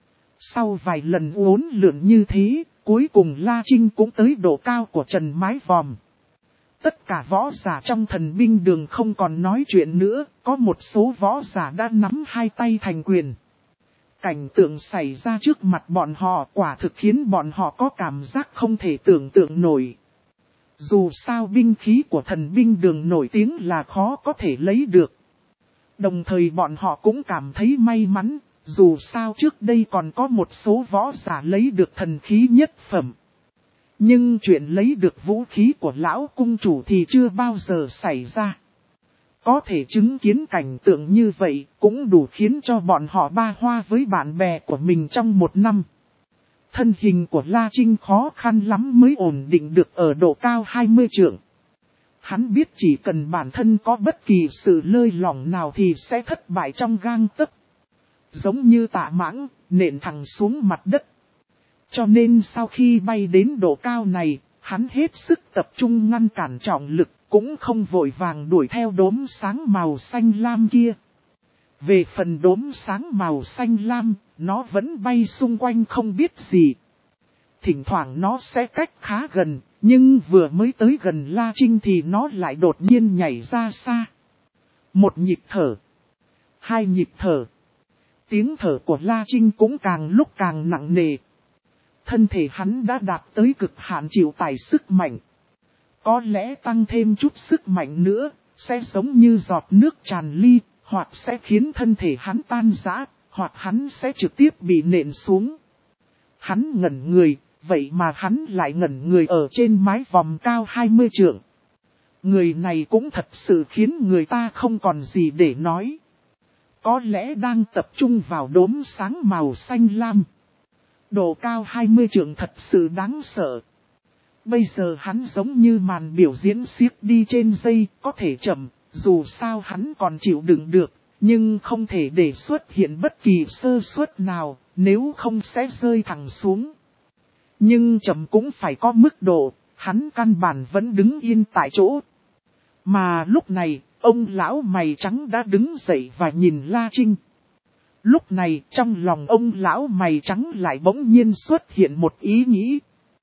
Sau vài lần uốn lượn như thế, cuối cùng La Trinh cũng tới độ cao của trần mái vòm. Tất cả võ giả trong thần binh đường không còn nói chuyện nữa, có một số võ giả đã nắm hai tay thành quyền. Cảnh tượng xảy ra trước mặt bọn họ quả thực khiến bọn họ có cảm giác không thể tưởng tượng nổi. Dù sao binh khí của thần binh đường nổi tiếng là khó có thể lấy được. Đồng thời bọn họ cũng cảm thấy may mắn, dù sao trước đây còn có một số võ giả lấy được thần khí nhất phẩm. Nhưng chuyện lấy được vũ khí của lão cung chủ thì chưa bao giờ xảy ra. Có thể chứng kiến cảnh tượng như vậy cũng đủ khiến cho bọn họ ba hoa với bạn bè của mình trong một năm. Thân hình của La Trinh khó khăn lắm mới ổn định được ở độ cao hai mươi trượng. Hắn biết chỉ cần bản thân có bất kỳ sự lơi lỏng nào thì sẽ thất bại trong gang tấc. Giống như tạ mãng, nện thẳng xuống mặt đất. Cho nên sau khi bay đến độ cao này, hắn hết sức tập trung ngăn cản trọng lực, cũng không vội vàng đuổi theo đốm sáng màu xanh lam kia. Về phần đốm sáng màu xanh lam, nó vẫn bay xung quanh không biết gì. Thỉnh thoảng nó sẽ cách khá gần, nhưng vừa mới tới gần La Trinh thì nó lại đột nhiên nhảy ra xa. Một nhịp thở, hai nhịp thở. Tiếng thở của La Trinh cũng càng lúc càng nặng nề. Thân thể hắn đã đạt tới cực hạn chịu tải sức mạnh. Có lẽ tăng thêm chút sức mạnh nữa, sẽ giống như giọt nước tràn ly, hoặc sẽ khiến thân thể hắn tan rã, hoặc hắn sẽ trực tiếp bị nện xuống. Hắn ngẩn người, vậy mà hắn lại ngẩn người ở trên mái vòm cao hai mươi trượng. Người này cũng thật sự khiến người ta không còn gì để nói. Có lẽ đang tập trung vào đốm sáng màu xanh lam. Độ cao hai mươi trượng thật sự đáng sợ. Bây giờ hắn giống như màn biểu diễn xiếc đi trên dây, có thể chậm, dù sao hắn còn chịu đựng được, nhưng không thể để xuất hiện bất kỳ sơ suất nào, nếu không sẽ rơi thẳng xuống. Nhưng chậm cũng phải có mức độ, hắn căn bản vẫn đứng yên tại chỗ. Mà lúc này, ông lão mày trắng đã đứng dậy và nhìn La Trinh. Lúc này trong lòng ông lão mày trắng lại bỗng nhiên xuất hiện một ý nghĩ.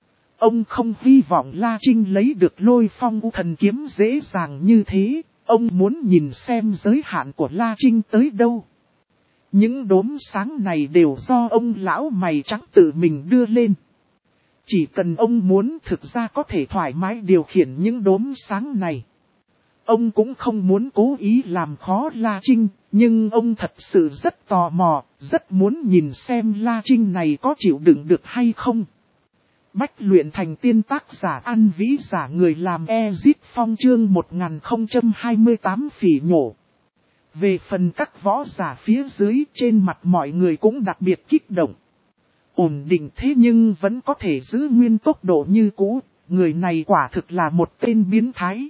Ông không hy vọng La Trinh lấy được Lôi Phong U Thần Kiếm dễ dàng như thế, ông muốn nhìn xem giới hạn của La Trinh tới đâu. Những đốm sáng này đều do ông lão mày trắng tự mình đưa lên. Chỉ cần ông muốn thực ra có thể thoải mái điều khiển những đốm sáng này. Ông cũng không muốn cố ý làm khó La Trinh, nhưng ông thật sự rất tò mò, rất muốn nhìn xem La Trinh này có chịu đựng được hay không. Bách luyện thành tiên tác giả An Vĩ giả người làm Ezit Phong chương một nghìn không trăm hai mươi tám phỉ nhổ. Về phần các võ giả phía dưới trên mặt mọi người cũng đặc biệt kích động. Ổn định thế nhưng vẫn có thể giữ nguyên tốc độ như cũ, người này quả thực là một tên biến thái.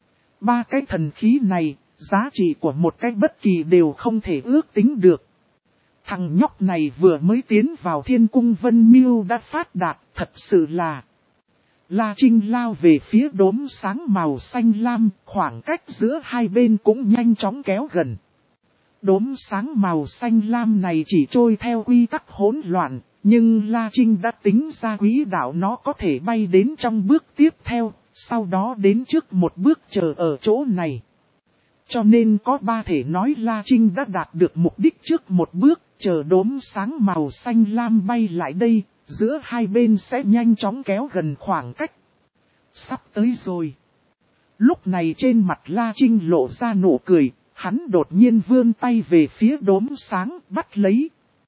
Ba cái thần khí này, giá trị của một cái bất kỳ đều không thể ước tính được. Thằng nhóc này vừa mới tiến vào Thiên Cung Vân Miêu đã phát đạt, thật sự là. La Trinh lao về phía đốm sáng màu xanh lam, khoảng cách giữa hai bên cũng nhanh chóng kéo gần. Đốm sáng màu xanh lam này chỉ trôi theo quy tắc hỗn loạn, nhưng La Trinh đã tính ra quỹ đạo nó có thể bay đến trong bước tiếp theo, sau đó đến trước một bước chờ ở chỗ này. Cho nên có ba thể nói La Trinh đã đạt được mục đích trước một bước, chờ đốm sáng màu xanh lam bay lại đây, giữa hai bên sẽ nhanh chóng kéo gần khoảng cách. Sắp tới rồi. Lúc này trên mặt La Trinh lộ ra nụ cười, hắn đột nhiên vươn tay về phía đốm sáng bắt lấy.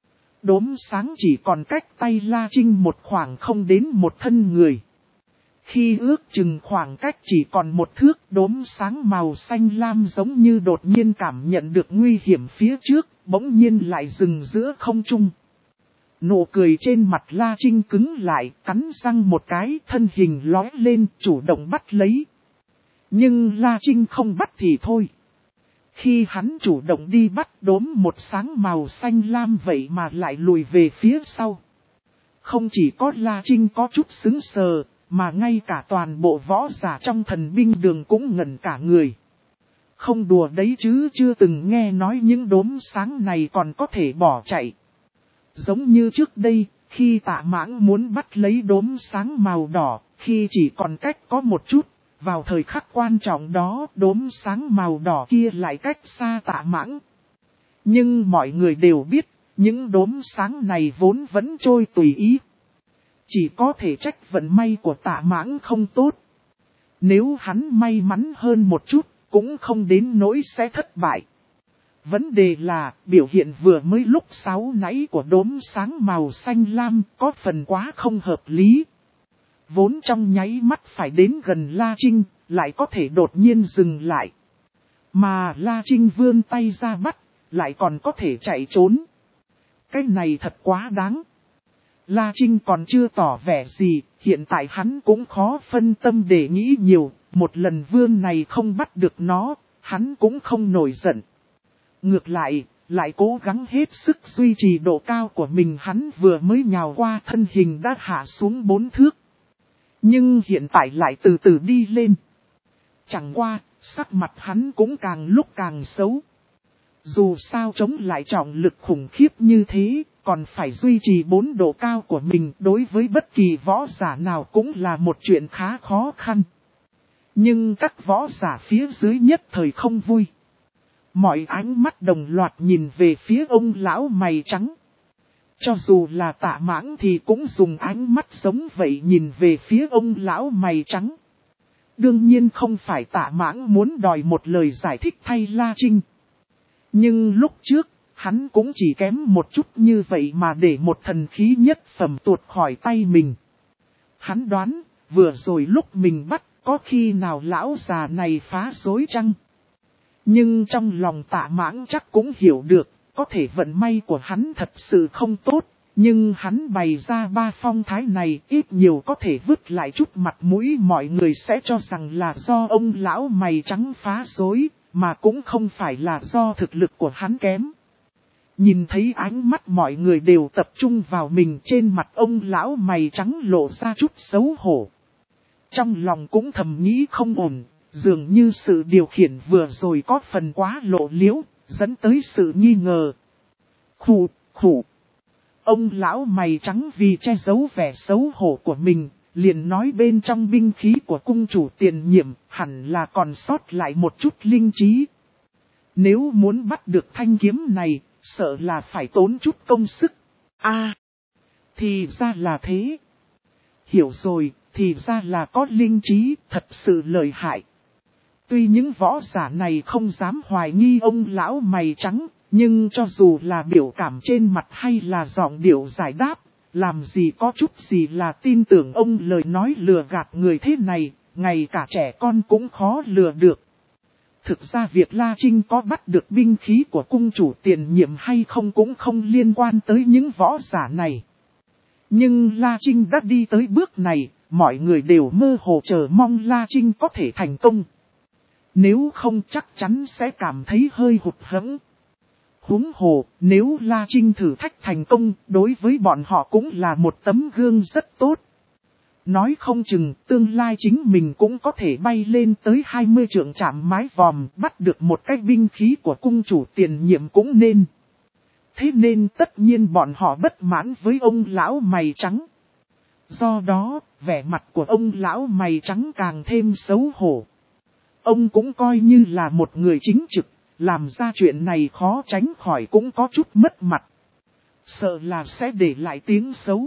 Đốm sáng chỉ còn cách tay La Trinh một khoảng không đến một thân người. Khi ước chừng khoảng cách chỉ còn một thước, đốm sáng màu xanh lam giống như đột nhiên cảm nhận được nguy hiểm phía trước, bỗng nhiên lại dừng giữa không trung. Nụ cười trên mặt La Trinh cứng lại, cắn răng một cái, thân hình lói lên, chủ động bắt lấy. Nhưng La Trinh không bắt thì thôi. Khi hắn chủ động đi bắt, đốm một sáng màu xanh lam vậy mà lại lùi về phía sau. Không chỉ có La Trinh có chút sững sờ, mà ngay cả toàn bộ võ giả trong thần binh đường cũng ngẩn cả người. Không đùa đấy chứ, chưa từng nghe nói những đốm sáng này còn có thể bỏ chạy. Giống như trước đây, khi Tạ Mãng muốn bắt lấy đốm sáng màu đỏ, khi chỉ còn cách có một chút, vào thời khắc quan trọng đó, đốm sáng màu đỏ kia lại cách xa Tạ Mãng. Nhưng mọi người đều biết, những đốm sáng này vốn vẫn trôi tùy ý. Chỉ có thể trách vận may của Tạ Mãng không tốt. Nếu hắn may mắn hơn một chút, cũng không đến nỗi sẽ thất bại. Vấn đề là, biểu hiện vừa mới lúc sáu nãy của đốm sáng màu xanh lam có phần quá không hợp lý. Vốn trong nháy mắt phải đến gần La Trinh, lại có thể đột nhiên dừng lại. Mà La Trinh vươn tay ra bắt, lại còn có thể chạy trốn. Cái này thật quá đáng. La Trinh còn chưa tỏ vẻ gì, hiện tại hắn cũng khó phân tâm để nghĩ nhiều, một lần vươn này không bắt được nó, hắn cũng không nổi giận. Ngược lại, lại cố gắng hết sức duy trì độ cao của mình, hắn vừa mới nhào qua thân hình đã hạ xuống bốn thước. Nhưng hiện tại lại từ từ đi lên. Chẳng qua, sắc mặt hắn cũng càng lúc càng xấu. Dù sao chống lại trọng lực khủng khiếp như thế, còn phải duy trì bốn độ cao của mình, đối với bất kỳ võ giả nào cũng là một chuyện khá khó khăn. Nhưng các võ giả phía dưới nhất thời không vui. Mọi ánh mắt đồng loạt nhìn về phía ông lão mày trắng. Cho dù là Tạ Mãng thì cũng dùng ánh mắt giống vậy nhìn về phía ông lão mày trắng. Đương nhiên không phải Tạ Mãng muốn đòi một lời giải thích thay La Trinh. Nhưng lúc trước, hắn cũng chỉ kém một chút như vậy mà để một thần khí nhất phẩm tuột khỏi tay mình. Hắn đoán, vừa rồi lúc mình bắt, có khi nào lão già này phá rối chăng? Nhưng trong lòng Tạ Mãng chắc cũng hiểu được, có thể vận may của hắn thật sự không tốt, nhưng hắn bày ra ba phong thái này ít nhiều có thể vứt lại chút mặt mũi, mọi người sẽ cho rằng là do ông lão mày trắng phá rối, mà cũng không phải là do thực lực của hắn kém. Nhìn thấy ánh mắt mọi người đều tập trung vào mình, trên mặt ông lão mày trắng lộ ra chút xấu hổ. Trong lòng cũng thầm nghĩ không ổn, dường như sự điều khiển vừa rồi có phần quá lộ liễu, dẫn tới sự nghi ngờ. Khủ, khủ. Ông lão mày trắng vì che giấu vẻ xấu hổ của mình, liền nói bên trong binh khí của cung chủ tiền nhiệm hẳn là còn sót lại một chút linh trí. Nếu muốn bắt được thanh kiếm này, sợ là phải tốn chút công sức. À, thì ra là thế. Hiểu rồi, thì ra là có linh trí, thật sự lợi hại. Tuy những võ giả này không dám hoài nghi ông lão mày trắng, nhưng cho dù là biểu cảm trên mặt hay là giọng điệu giải đáp, làm gì có chút gì là tin tưởng ông lời nói lừa gạt người thế này, ngay cả trẻ con cũng khó lừa được. Thực ra việc La Trinh có bắt được binh khí của cung chủ tiền nhiệm hay không cũng không liên quan tới những võ giả này. Nhưng La Trinh đã đi tới bước này, mọi người đều mơ hồ chờ mong La Trinh có thể thành công. Nếu không chắc chắn sẽ cảm thấy hơi hụt hẫng. Huống hồ, nếu La Trinh thử thách thành công, đối với bọn họ cũng là một tấm gương rất tốt. Nói không chừng, tương lai chính mình cũng có thể bay lên tới hai mươi trượng chạm mái vòm, bắt được một cái binh khí của cung chủ tiền nhiệm cũng nên. Thế nên tất nhiên bọn họ bất mãn với ông lão mày trắng. Do đó, vẻ mặt của ông lão mày trắng càng thêm xấu hổ. Ông cũng coi như là một người chính trực, làm ra chuyện này khó tránh khỏi cũng có chút mất mặt. Sợ là sẽ để lại tiếng xấu.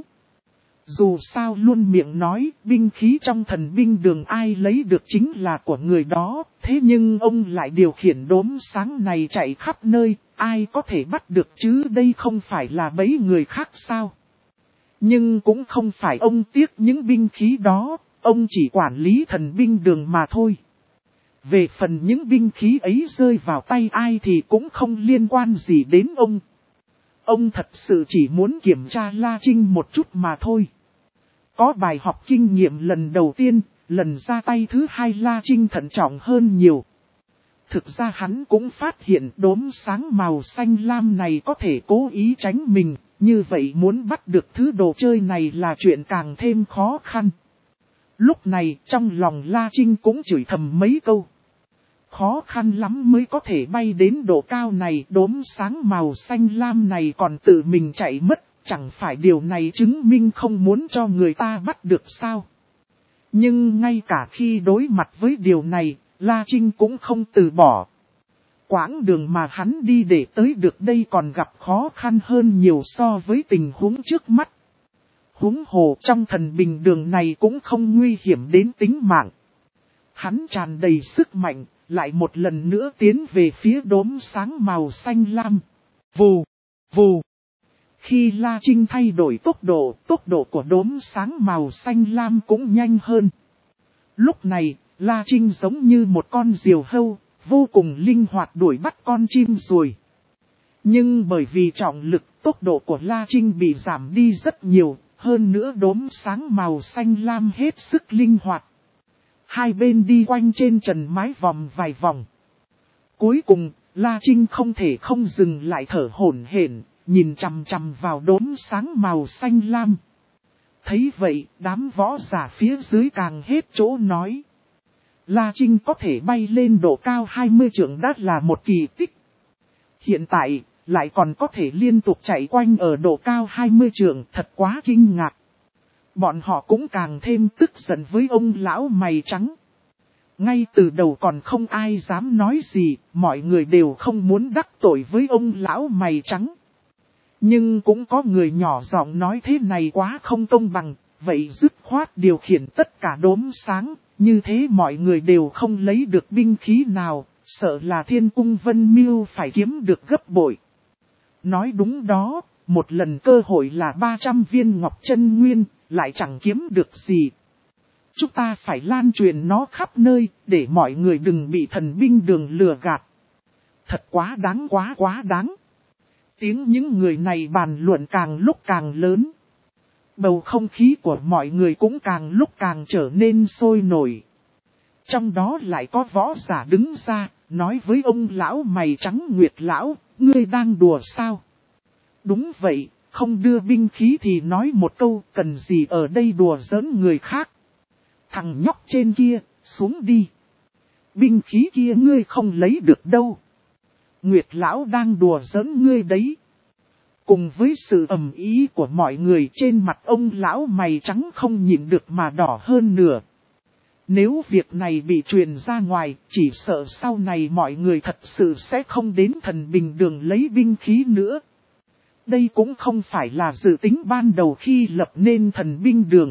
Dù sao luôn miệng nói binh khí trong thần binh đường ai lấy được chính là của người đó, thế nhưng ông lại điều khiển đốm sáng này chạy khắp nơi, ai có thể bắt được chứ, đây không phải là bẫy người khác sao? Nhưng cũng không phải ông tiếc những binh khí đó, ông chỉ quản lý thần binh đường mà thôi. Về phần những binh khí ấy rơi vào tay ai thì cũng không liên quan gì đến ông. Ông thật sự chỉ muốn kiểm tra La Trinh một chút mà thôi. Có bài học kinh nghiệm lần đầu tiên, lần ra tay thứ hai La Trinh thận trọng hơn nhiều. Thực ra hắn cũng phát hiện đốm sáng màu xanh lam này có thể cố ý tránh mình, như vậy muốn bắt được thứ đồ chơi này là chuyện càng thêm khó khăn. Lúc này trong lòng La Trinh cũng chửi thầm mấy câu. Khó khăn lắm mới có thể bay đến độ cao này, đốm sáng màu xanh lam này còn tự mình chạy mất, chẳng phải điều này chứng minh không muốn cho người ta bắt được sao. Nhưng ngay cả khi đối mặt với điều này, La Trinh cũng không từ bỏ. Quãng đường mà hắn đi để tới được đây còn gặp khó khăn hơn nhiều so với tình huống trước mắt. Huống hồ trong thần bình đường này cũng không nguy hiểm đến tính mạng. Hắn tràn đầy sức mạnh, lại một lần nữa tiến về phía đốm sáng màu xanh lam. Vù, vù. Khi La Trinh thay đổi tốc độ, tốc độ của đốm sáng màu xanh lam cũng nhanh hơn. Lúc này, La Trinh giống như một con diều hâu, vô cùng linh hoạt đuổi bắt con chim ruồi. Nhưng bởi vì trọng lực, tốc độ của La Trinh bị giảm đi rất nhiều, hơn nữa đốm sáng màu xanh lam hết sức linh hoạt. Hai bên đi quanh trên trần mái vòng vài vòng. Cuối cùng, La Trinh không thể không dừng lại thở hổn hển, nhìn chằm chằm vào đốm sáng màu xanh lam. Thấy vậy, đám võ giả phía dưới càng hết chỗ nói. La Trinh có thể bay lên độ cao hai mươi trượng đã là một kỳ tích. Hiện tại, lại còn có thể liên tục chạy quanh ở độ cao hai mươi trượng, thật quá kinh ngạc. Bọn họ cũng càng thêm tức giận với ông lão mày trắng. Ngay từ đầu còn không ai dám nói gì, mọi người đều không muốn đắc tội với ông lão mày trắng. Nhưng cũng có người nhỏ giọng nói thế này quá không công bằng, vậy dứt khoát điều khiển tất cả đốm sáng, như thế mọi người đều không lấy được binh khí nào, sợ là Thiên Cung Vân Miêu phải kiếm được gấp bội. Nói đúng đó, một lần cơ hội là ba trăm viên ngọc chân nguyên, lại chẳng kiếm được gì. Chúng ta phải lan truyền nó khắp nơi, để mọi người đừng bị thần binh đường lừa gạt. Thật quá đáng quá quá đáng. Tiếng những người này bàn luận càng lúc càng lớn. Bầu không khí của mọi người cũng càng lúc càng trở nên sôi nổi. Trong đó lại có võ giả đứng ra, nói với ông lão mày trắng Nguyệt lão, ngươi đang đùa sao? Đúng vậy, không đưa binh khí thì nói một câu, cần gì ở đây đùa giỡn người khác. Thằng nhóc trên kia, xuống đi. Binh khí kia ngươi không lấy được đâu. Nguyệt lão đang đùa giỡn ngươi đấy. Cùng với sự ầm ý của mọi người, trên mặt ông lão mày trắng không nhịn được mà đỏ hơn nửa. Nếu việc này bị truyền ra ngoài, chỉ sợ sau này mọi người thật sự sẽ không đến thần bình đường lấy binh khí nữa. Đây cũng không phải là dự tính ban đầu khi lập nên thần binh đường.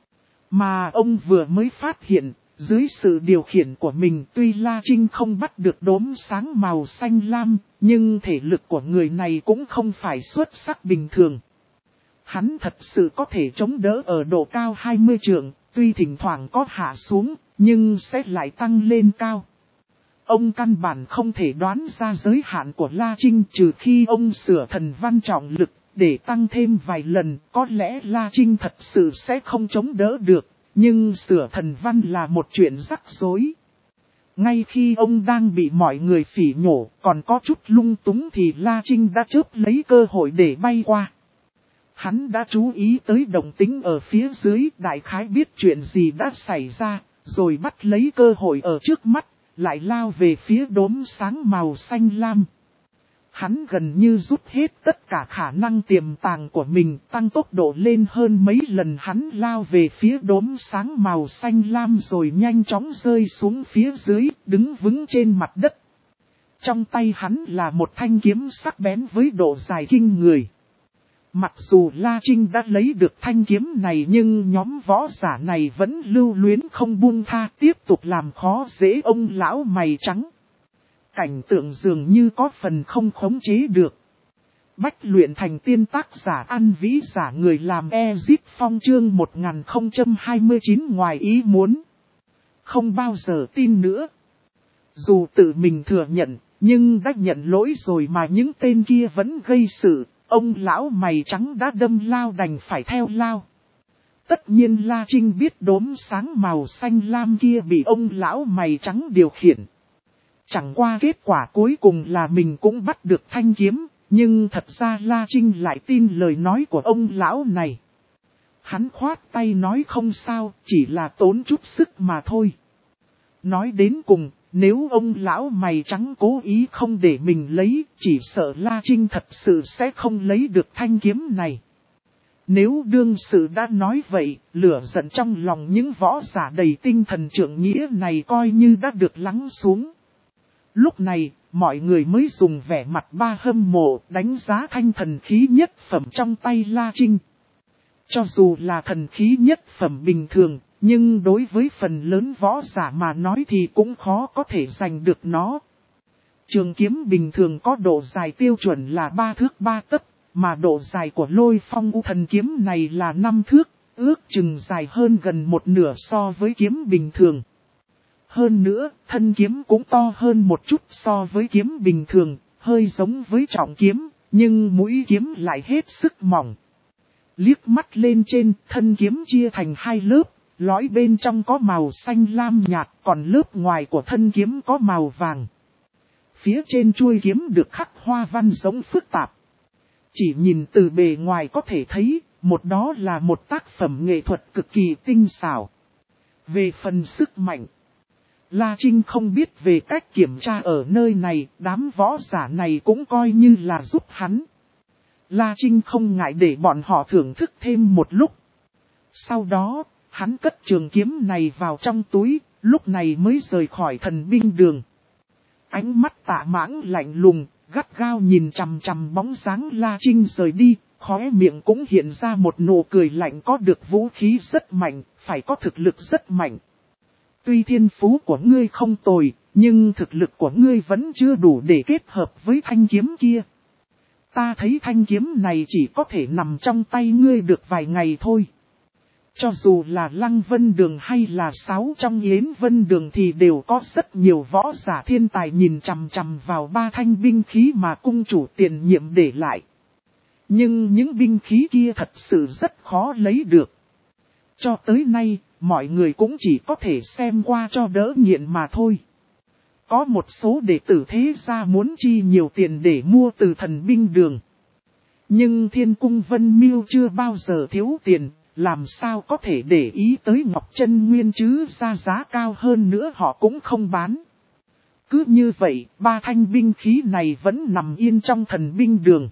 Mà ông vừa mới phát hiện, dưới sự điều khiển của mình tuy La Trinh không bắt được đốm sáng màu xanh lam, nhưng thể lực của người này cũng không phải xuất sắc bình thường. Hắn thật sự có thể chống đỡ ở độ cao hai mươi trượng, tuy thỉnh thoảng có hạ xuống, nhưng sẽ lại tăng lên cao. Ông căn bản không thể đoán ra giới hạn của La Trinh trừ khi ông sửa thần văn trọng lực, để tăng thêm vài lần, có lẽ La Trinh thật sự sẽ không chống đỡ được, nhưng sửa thần văn là một chuyện rắc rối. Ngay khi ông đang bị mọi người phỉ nhổ, còn có chút lung túng thì La Trinh đã chớp lấy cơ hội để bay qua. Hắn đã chú ý tới động tĩnh ở phía dưới, đại khái biết chuyện gì đã xảy ra, rồi bắt lấy cơ hội ở trước mắt, lại lao về phía đốm sáng màu xanh lam. Hắn gần như rút hết tất cả khả năng tiềm tàng của mình, tăng tốc độ lên hơn mấy lần. Hắn lao về phía đốm sáng màu xanh lam rồi nhanh chóng rơi xuống phía dưới, đứng vững trên mặt đất. Trong tay hắn là một thanh kiếm sắc bén với độ dài kinh người. Mặc dù La Trinh đã lấy được thanh kiếm này, nhưng nhóm võ giả này vẫn lưu luyến không buông tha, tiếp tục làm khó dễ ông lão mày trắng. Cảnh tượng dường như có phần không khống chế được. Bách luyện thành tiên, tác giả An Vĩ, giả người làm Ezip Phong, chương một nghìn không trăm hai mươi chín ngoài ý muốn. Không bao giờ tin nữa. Dù tự mình thừa nhận, nhưng đã nhận lỗi rồi mà những tên kia vẫn gây sự. Ông lão mày trắng đã đâm lao đành phải theo lao. Tất nhiên La Trinh biết đốm sáng màu xanh lam kia bị ông lão mày trắng điều khiển. Chẳng qua kết quả cuối cùng là mình cũng bắt được thanh kiếm, nhưng thật ra La Trinh lại tin lời nói của ông lão này. Hắn khoát tay nói không sao, chỉ là tốn chút sức mà thôi. Nói đến cùng, nếu ông lão mày trắng cố ý không để mình lấy, chỉ sợ La Trinh thật sự sẽ không lấy được thanh kiếm này. Nếu đương sự đã nói vậy, lửa giận trong lòng những võ giả đầy tinh thần trượng nghĩa này coi như đã được lắng xuống. Lúc này, mọi người mới dùng vẻ mặt ba hâm mộ đánh giá thanh thần khí nhất phẩm trong tay La Trinh. Cho dù là thần khí nhất phẩm bình thường, nhưng đối với phần lớn võ giả mà nói thì cũng khó có thể giành được nó. Trường kiếm bình thường có độ dài tiêu chuẩn là ba thước ba tấc, mà độ dài của Lôi Phong U thần kiếm này là năm thước, ước chừng dài hơn gần một nửa so với kiếm bình thường. Hơn nữa, thân kiếm cũng to hơn một chút so với kiếm bình thường, hơi giống với trọng kiếm, nhưng mũi kiếm lại hết sức mỏng. Liếc mắt lên trên, thân kiếm chia thành hai lớp, lõi bên trong có màu xanh lam nhạt, còn lớp ngoài của thân kiếm có màu vàng. Phía trên chuôi kiếm được khắc hoa văn giống phức tạp. Chỉ nhìn từ bề ngoài có thể thấy, một đó là một tác phẩm nghệ thuật cực kỳ tinh xảo. Về phần sức mạnh, La Trinh không biết về cách kiểm tra ở nơi này, đám võ giả này cũng coi như là giúp hắn. La Trinh không ngại để bọn họ thưởng thức thêm một lúc. Sau đó, hắn cất trường kiếm này vào trong túi, lúc này mới rời khỏi thần binh đường. Ánh mắt Tạ Mãng lạnh lùng, gắt gao nhìn chằm chằm bóng dáng La Trinh rời đi, khóe miệng cũng hiện ra một nụ cười lạnh. Có được vũ khí rất mạnh, phải có thực lực rất mạnh. Tuy thiên phú của ngươi không tồi, nhưng thực lực của ngươi vẫn chưa đủ để kết hợp với thanh kiếm kia. Ta thấy thanh kiếm này chỉ có thể nằm trong tay ngươi được vài ngày thôi. Cho dù là Lăng Vân Đường hay là sáu trong Yến Vân Đường thì đều có rất nhiều võ giả thiên tài nhìn chằm chằm vào ba thanh binh khí mà cung chủ tiền nhiệm để lại. Nhưng những binh khí kia thật sự rất khó lấy được. Cho tới nay, mọi người cũng chỉ có thể xem qua cho đỡ nghiện mà thôi. Có một số đệ tử thế gia muốn chi nhiều tiền để mua từ thần binh đường. Nhưng Thiên Cung Vân Miêu chưa bao giờ thiếu tiền, làm sao có thể để ý tới Ngọc Chân Nguyên chứ, ra giá cao hơn nữa họ cũng không bán. Cứ như vậy, ba thanh binh khí này vẫn nằm yên trong thần binh đường.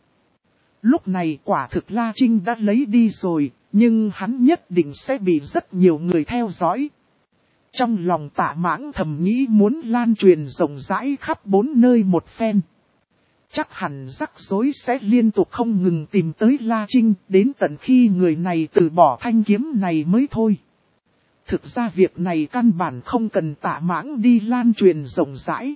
Lúc này quả thực La Trinh đã lấy đi rồi, nhưng hắn nhất định sẽ bị rất nhiều người theo dõi. Trong lòng Tạ Mãng thầm nghĩ muốn lan truyền rộng rãi khắp bốn nơi một phen. Chắc hẳn rắc rối sẽ liên tục không ngừng tìm tới La Trinh, đến tận khi người này từ bỏ thanh kiếm này mới thôi. Thực ra việc này căn bản không cần Tạ Mãng đi lan truyền rộng rãi.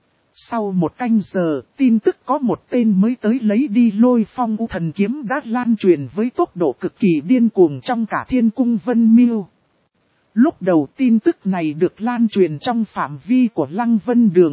Sau một canh giờ, tin tức có một tên mới tới lấy đi Lôi Phong U thần kiếm đã lan truyền với tốc độ cực kỳ điên cuồng trong cả Thiên Cung Vân Miêu. Lúc đầu tin tức này được lan truyền trong phạm vi của Lăng Vân Đường.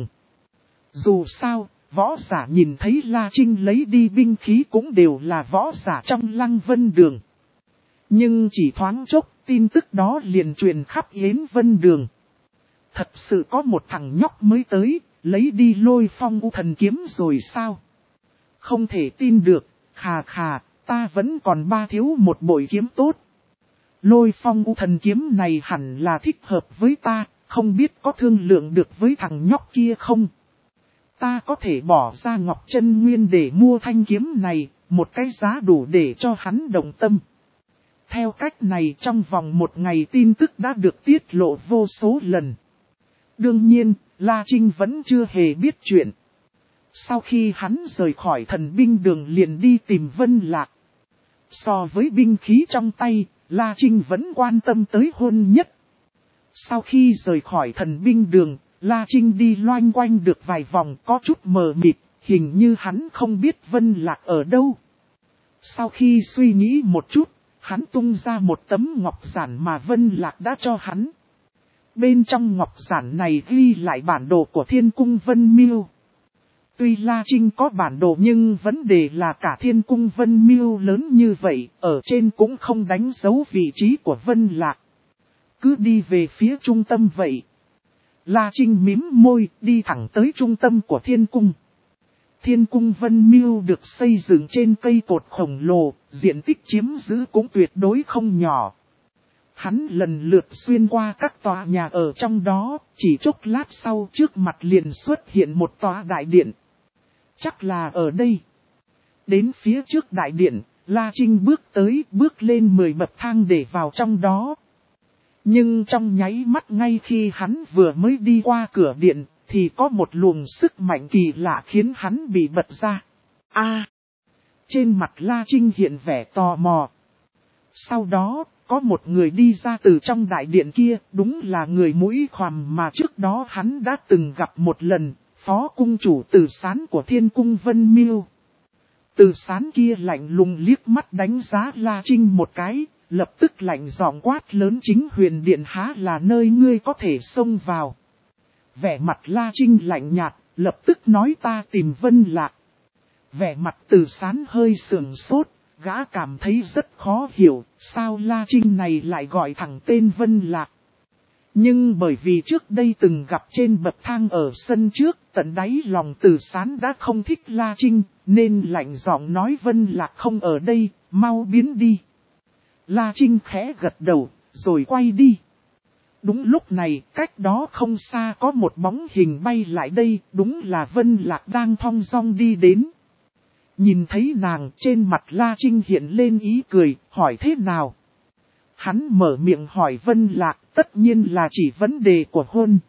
Dù sao, võ giả nhìn thấy La Trinh lấy đi binh khí cũng đều là võ giả trong Lăng Vân Đường. Nhưng chỉ thoáng chốc, tin tức đó liền truyền khắp Yến Vân Đường. Thật sự có một thằng nhóc mới tới, lấy đi Lôi Phong U thần kiếm rồi sao? Không thể tin được, khà khà, ta vẫn còn ba thiếu một bội kiếm tốt. Lôi Phong U thần kiếm này hẳn là thích hợp với ta, không biết có thương lượng được với thằng nhóc kia không? Ta có thể bỏ ra Ngọc Chân Nguyên để mua thanh kiếm này, một cái giá đủ để cho hắn động tâm. Theo cách này trong vòng một ngày tin tức đã được tiết lộ vô số lần. Đương nhiên, La Trinh vẫn chưa hề biết chuyện. Sau khi hắn rời khỏi thần binh đường liền đi tìm Vân Lạc. So với binh khí trong tay, La Trinh vẫn quan tâm tới hôn nhất. Sau khi rời khỏi thần binh đường, La Trinh đi loanh quanh được vài vòng có chút mờ mịt, hình như hắn không biết Vân Lạc ở đâu. Sau khi suy nghĩ một chút, hắn tung ra một tấm ngọc giản mà Vân Lạc đã cho hắn. Bên trong ngọc giản này ghi lại bản đồ của Thiên Cung Vân Miêu. Tuy La Trinh có bản đồ nhưng vấn đề là cả Thiên Cung Vân Miêu lớn như vậy, ở trên cũng không đánh dấu vị trí của Vân Lạc. Cứ đi về phía trung tâm vậy. La Trinh mím môi, đi thẳng tới trung tâm của Thiên Cung. Thiên cung Vân Miêu được xây dựng trên cây cột khổng lồ, diện tích chiếm giữ cũng tuyệt đối không nhỏ. Hắn lần lượt xuyên qua các tòa nhà ở trong đó, chỉ chốc lát sau trước mặt liền xuất hiện một tòa đại điện. Chắc là ở đây. Đến phía trước đại điện, La Trinh bước tới, bước lên mười bậc thang để vào trong đó. Nhưng trong nháy mắt ngay khi hắn vừa mới đi qua cửa điện, thì có một luồng sức mạnh kỳ lạ khiến hắn bị bật ra. A! Trên mặt La Trinh hiện vẻ tò mò. Sau đó, có một người đi ra từ trong đại điện kia, đúng là người mũi khoằm mà trước đó hắn đã từng gặp một lần, phó cung chủ Từ Sán của Thiên cung Vân Miêu. Từ Sán kia lạnh lùng liếc mắt đánh giá La Trinh một cái, lập tức lạnh giọng quát lớn chính huyền điện há là nơi ngươi có thể xông vào. Vẻ mặt La Trinh lạnh nhạt, lập tức nói ta tìm Vân Lạc. Vẻ mặt Từ Sán hơi sườn sốt, gã cảm thấy rất khó hiểu, sao La Trinh này lại gọi thẳng tên Vân Lạc. Nhưng bởi vì trước đây từng gặp trên bậc thang ở sân trước, tận đáy lòng Từ Sán đã không thích La Trinh, nên lạnh giọng nói Vân Lạc không ở đây, mau biến đi. La Trinh khẽ gật đầu, rồi quay đi. Đúng lúc này, cách đó không xa có một bóng hình bay lại đây, đúng là Vân Lạc đang thong dong đi đến. Nhìn thấy nàng, trên mặt La Trinh hiện lên ý cười, hỏi thế nào? Hắn mở miệng hỏi Vân Lạc, tất nhiên là chỉ vấn đề của hôn.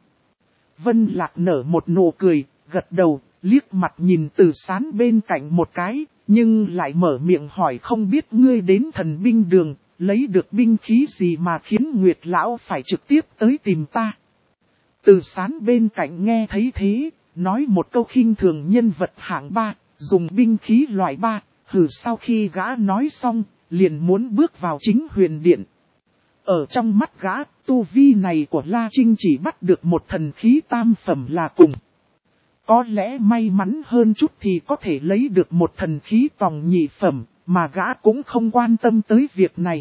Vân Lạc nở một nụ cười, gật đầu, liếc mặt nhìn Từ Sán bên cạnh một cái, nhưng lại mở miệng hỏi không biết ngươi đến thần binh đường, lấy được binh khí gì mà khiến Nguyệt Lão phải trực tiếp tới tìm ta. Từ Sán bên cạnh nghe thấy thế, nói một câu khinh thường nhân vật hạng ba, dùng binh khí loại ba, hừ sau khi gã nói xong, liền muốn bước vào chính huyền điện. Ở trong mắt gã, tu vi này của La Trinh chỉ bắt được một thần khí tam phẩm là cùng. Có lẽ may mắn hơn chút thì có thể lấy được một thần khí tòng nhị phẩm, mà gã cũng không quan tâm tới việc này.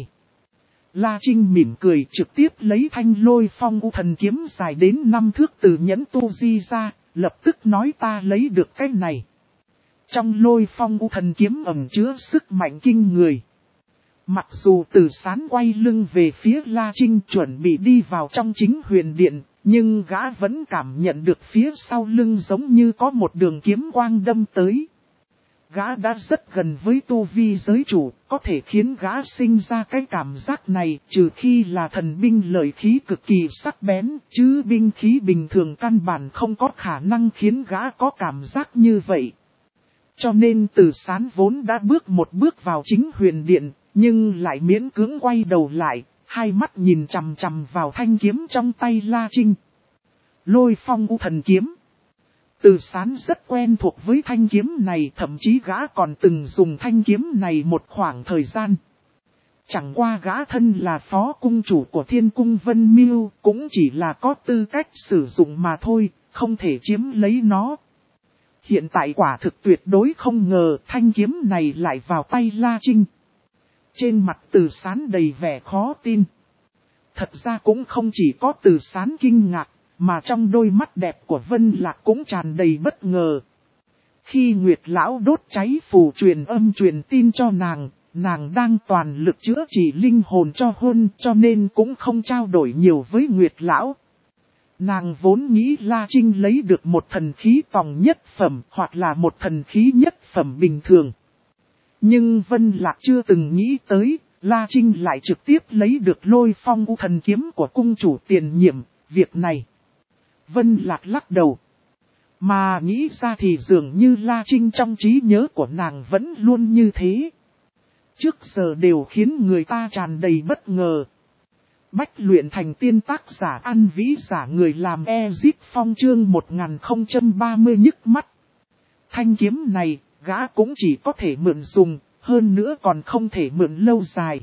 La Trinh mỉm cười trực tiếp lấy thanh lôi phong u thần kiếm dài đến năm thước từ nhẫn tu di ra, lập tức nói ta lấy được cái này. Trong lôi phong u thần kiếm ẩn chứa sức mạnh kinh người. Mặc dù Từ Sán quay lưng về phía La Trinh chuẩn bị đi vào trong chính huyền điện, nhưng gã vẫn cảm nhận được phía sau lưng giống như có một đường kiếm quang đâm tới. Gã đã rất gần với tu vi giới chủ, có thể khiến gã sinh ra cái cảm giác này, trừ khi là thần binh lợi khí cực kỳ sắc bén, chứ binh khí bình thường căn bản không có khả năng khiến gã có cảm giác như vậy. Cho nên Từ Sán vốn đã bước một bước vào chính huyền điện, nhưng lại miễn cưỡng quay đầu lại, hai mắt nhìn chằm chằm vào thanh kiếm trong tay La Trinh. Lôi phong u thần kiếm. Từ Sán rất quen thuộc với thanh kiếm này, thậm chí gã còn từng dùng thanh kiếm này một khoảng thời gian. Chẳng qua gã thân là phó cung chủ của Thiên cung Vân Miêu, cũng chỉ là có tư cách sử dụng mà thôi, không thể chiếm lấy nó. Hiện tại quả thực tuyệt đối không ngờ thanh kiếm này lại vào tay La Trinh. Trên mặt Từ Sán đầy vẻ khó tin. Thật ra cũng không chỉ có Từ Sán kinh ngạc, mà trong đôi mắt đẹp của Vân Lạc cũng tràn đầy bất ngờ. Khi Nguyệt Lão đốt cháy phù truyền âm truyền tin cho nàng, nàng đang toàn lực chữa trị linh hồn cho hôn, cho nên cũng không trao đổi nhiều với Nguyệt Lão. Nàng vốn nghĩ La Trinh lấy được một thần khí tòng nhất phẩm hoặc là một thần khí nhất phẩm bình thường. Nhưng Vân Lạc chưa từng nghĩ tới, La Trinh lại trực tiếp lấy được lôi phong u thần kiếm của cung chủ tiền nhiệm, việc này. Vân Lạc lắc đầu. Mà nghĩ ra thì dường như La Trinh trong trí nhớ của nàng vẫn luôn như thế. Trước giờ đều khiến người ta tràn đầy bất ngờ. Bách luyện thành tiên tác giả An Vĩ giả người làm Ezit Phong chương một nghìn không trăm ba mươi nhức mắt. Thanh kiếm này, gã cũng chỉ có thể mượn dùng, hơn nữa còn không thể mượn lâu dài.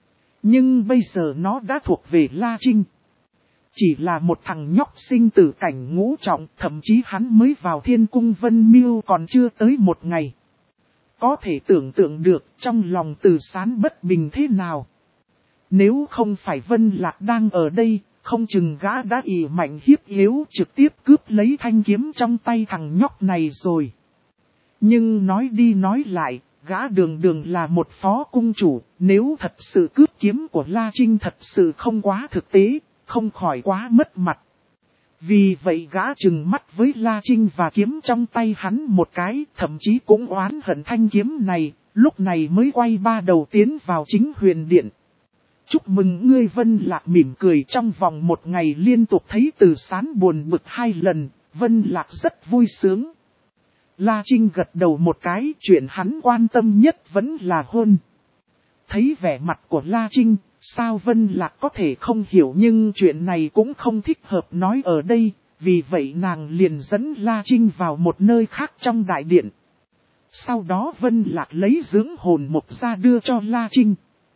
Nhưng bây giờ nó đã thuộc về La Trinh. Chỉ là một thằng nhóc sinh tử cảnh ngũ trọng, thậm chí hắn mới vào Thiên cung Vân Miêu còn chưa tới một ngày. Có thể tưởng tượng được trong lòng Từ Sán bất bình thế nào. Nếu không phải Vân Lạc đang ở đây, không chừng gã đã ỷ mạnh hiếp yếu trực tiếp cướp lấy thanh kiếm trong tay thằng nhóc này rồi. Nhưng nói đi nói lại, gã đường đường là một phó cung chủ, nếu thật sự cướp kiếm của La Trinh thật sự không quá thực tế, không khỏi quá mất mặt. Vì vậy gã trừng mắt với La Trinh và kiếm trong tay hắn một cái, thậm chí cũng oán hận thanh kiếm này, lúc này mới quay ba đầu tiến vào chính huyền điện. Chúc mừng ngươi. Vân Lạc mỉm cười, trong vòng một ngày liên tục thấy Từ Sán buồn bực hai lần, Vân Lạc rất vui sướng. La Trinh gật đầu một cái, chuyện hắn quan tâm nhất vẫn là hôn. Thấy vẻ mặt của La Trinh, sao Vân Lạc có thể không hiểu, nhưng chuyện này cũng không thích hợp nói ở đây, vì vậy nàng liền dẫn La Trinh vào một nơi khác trong đại điện. Sau đó Vân Lạc lấy dưỡng hồn mục ra đưa cho La Trinh.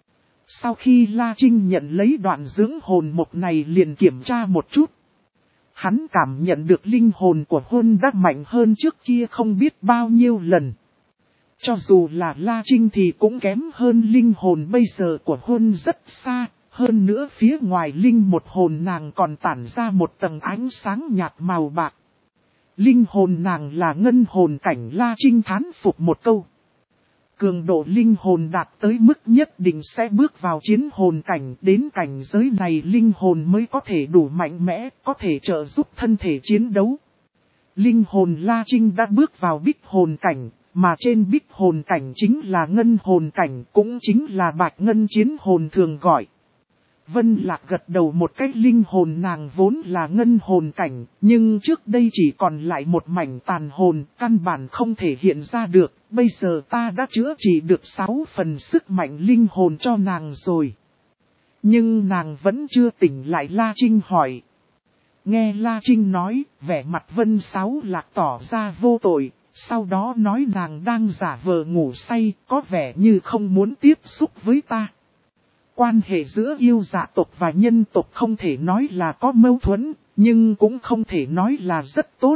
Sau khi La Trinh nhận lấy đoạn dưỡng hồn mục này liền kiểm tra một chút. Hắn cảm nhận được linh hồn của hôn đã mạnh hơn trước kia không biết bao nhiêu lần. Cho dù là La Trinh thì cũng kém hơn linh hồn bây giờ của hôn rất xa. Hơn nữa phía ngoài linh một hồn nàng còn tản ra một tầng ánh sáng nhạt màu bạc. Linh hồn nàng là ngân hồn cảnh. La Trinh thán phục một câu. Cường độ linh hồn đạt tới mức nhất định sẽ bước vào chiến hồn cảnh. Đến cảnh giới này linh hồn mới có thể đủ mạnh mẽ, có thể trợ giúp thân thể chiến đấu. Linh hồn La Trinh đã bước vào bích hồn cảnh, mà trên bích hồn cảnh chính là ngân hồn cảnh, cũng chính là bạch ngân chiến hồn thường gọi. Vân Lạc gật đầu một cái, linh hồn nàng vốn là ngân hồn cảnh, nhưng trước đây chỉ còn lại một mảnh tàn hồn, căn bản không thể hiện ra được. Bây giờ ta đã chữa trị được sáu phần sức mạnh linh hồn cho nàng rồi. Nhưng nàng vẫn chưa tỉnh lại. La Trinh hỏi. Nghe La Trinh nói, vẻ mặt Vân Sáu Lạc tỏ ra vô tội, sau đó nói nàng đang giả vờ ngủ say, có vẻ như không muốn tiếp xúc với ta. Quan hệ giữa yêu dạ tộc và nhân tộc không thể nói là có mâu thuẫn, nhưng cũng không thể nói là rất tốt.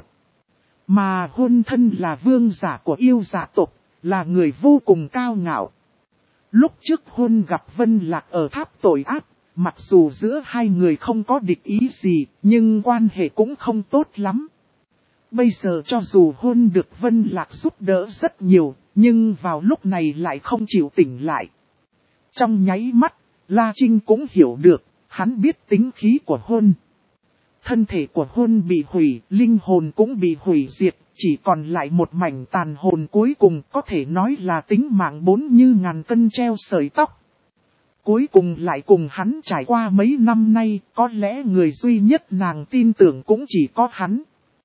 Mà hôn thân là vương giả của yêu dạ tộc, là người vô cùng cao ngạo. Lúc trước hôn gặp Vân Lạc ở tháp tội ác, mặc dù giữa hai người không có địch ý gì, nhưng quan hệ cũng không tốt lắm. Bây giờ cho dù hôn được Vân Lạc giúp đỡ rất nhiều, nhưng vào lúc này lại không chịu tỉnh lại. Trong nháy mắt, La Trinh cũng hiểu được, hắn biết tính khí của hôn. Thân thể của hôn bị hủy, linh hồn cũng bị hủy diệt, chỉ còn lại một mảnh tàn hồn cuối cùng, có thể nói là tính mạng bốn như ngàn cân treo sợi tóc. Cuối cùng lại cùng hắn trải qua mấy năm nay, có lẽ người duy nhất nàng tin tưởng cũng chỉ có hắn.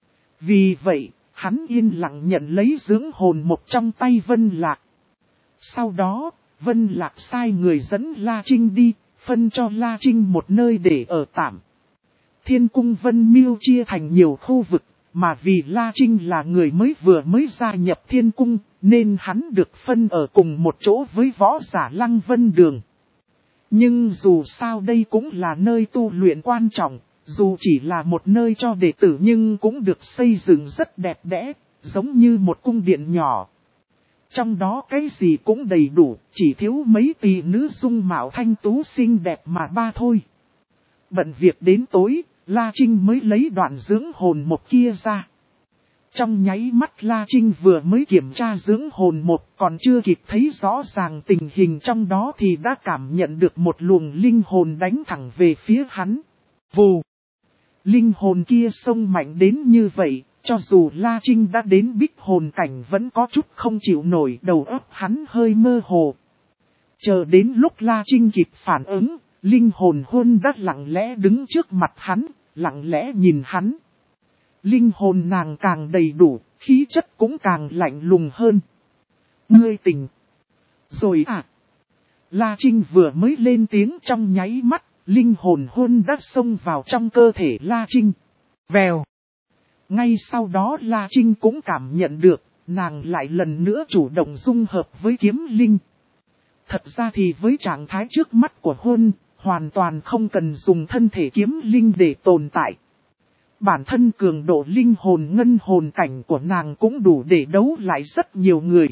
Vì vậy, hắn yên lặng nhận lấy dưỡng hồn một trong tay Vân Lạc. Sau đó, Vân Lạc sai người dẫn La Trinh đi, phân cho La Trinh một nơi để ở tạm. Thiên cung Vân Miêu chia thành nhiều khu vực, mà vì La Trinh là người mới vừa mới gia nhập thiên cung, nên hắn được phân ở cùng một chỗ với võ giả Lăng Vân Đường. Nhưng dù sao đây cũng là nơi tu luyện quan trọng, dù chỉ là một nơi cho đệ tử nhưng cũng được xây dựng rất đẹp đẽ, giống như một cung điện nhỏ. Trong đó cái gì cũng đầy đủ, chỉ thiếu mấy tỷ nữ dung mạo thanh tú xinh đẹp mà ba thôi. Bận việc đến tối, La Trinh mới lấy đoạn dưỡng hồn một kia ra. Trong nháy mắt La Trinh vừa mới kiểm tra dưỡng hồn một, còn chưa kịp thấy rõ ràng tình hình trong đó thì đã cảm nhận được một luồng linh hồn đánh thẳng về phía hắn. Vù! Linh hồn kia xông mạnh đến như vậy, cho dù La Trinh đã đến bích hồn cảnh vẫn có chút không chịu nổi, đầu óc hắn hơi mơ hồ. Chờ đến lúc La Trinh kịp phản ứng, linh hồn hôn đã lặng lẽ đứng trước mặt hắn, lặng lẽ nhìn hắn. Linh hồn nàng càng đầy đủ, khí chất cũng càng lạnh lùng hơn. Ngươi tỉnh rồi à? La Trinh vừa mới lên tiếng, trong nháy mắt, linh hồn hôn đã xông vào trong cơ thể La Trinh. Vèo. Ngay sau đó La Trinh cũng cảm nhận được, nàng lại lần nữa chủ động dung hợp với kiếm linh. Thật ra thì với trạng thái trước mắt của hôn, hoàn toàn không cần dùng thân thể kiếm linh để tồn tại. Bản thân cường độ linh hồn ngân hồn cảnh của nàng cũng đủ để đấu lại rất nhiều người.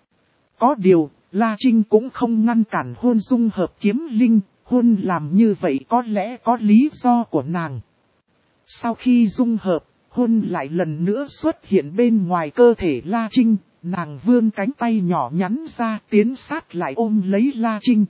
Có điều, La Trinh cũng không ngăn cản hôn dung hợp kiếm linh, hôn làm như vậy có lẽ có lý do của nàng. Sau khi dung hợp, hôn lại lần nữa xuất hiện bên ngoài cơ thể La Trinh, nàng vươn cánh tay nhỏ nhắn ra tiến sát lại ôm lấy La Trinh.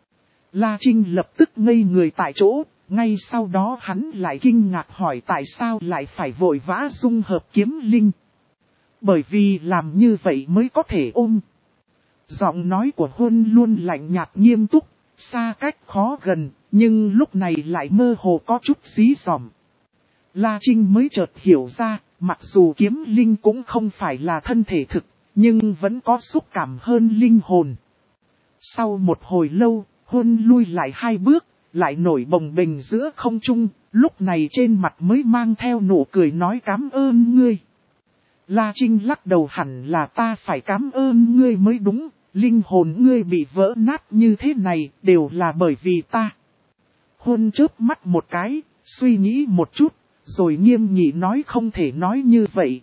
La Trinh lập tức ngây người tại chỗ, ngay sau đó hắn lại kinh ngạc hỏi tại sao lại phải vội vã dung hợp kiếm linh. Bởi vì làm như vậy mới có thể ôm. Giọng nói của Huân luôn lạnh nhạt nghiêm túc, xa cách khó gần, nhưng lúc này lại mơ hồ có chút dí dỏm. La Trinh mới chợt hiểu ra, mặc dù kiếm linh cũng không phải là thân thể thực, nhưng vẫn có xúc cảm hơn linh hồn. Sau một hồi lâu, Huân lui lại hai bước, lại nổi bồng bềnh giữa không trung, lúc này trên mặt mới mang theo nụ cười nói cảm ơn ngươi. La Trinh lắc đầu hẳn là ta phải cảm ơn ngươi mới đúng, linh hồn ngươi bị vỡ nát như thế này đều là bởi vì ta. Huân chớp mắt một cái, suy nghĩ một chút, rồi nghiêm nghị nói không thể nói như vậy.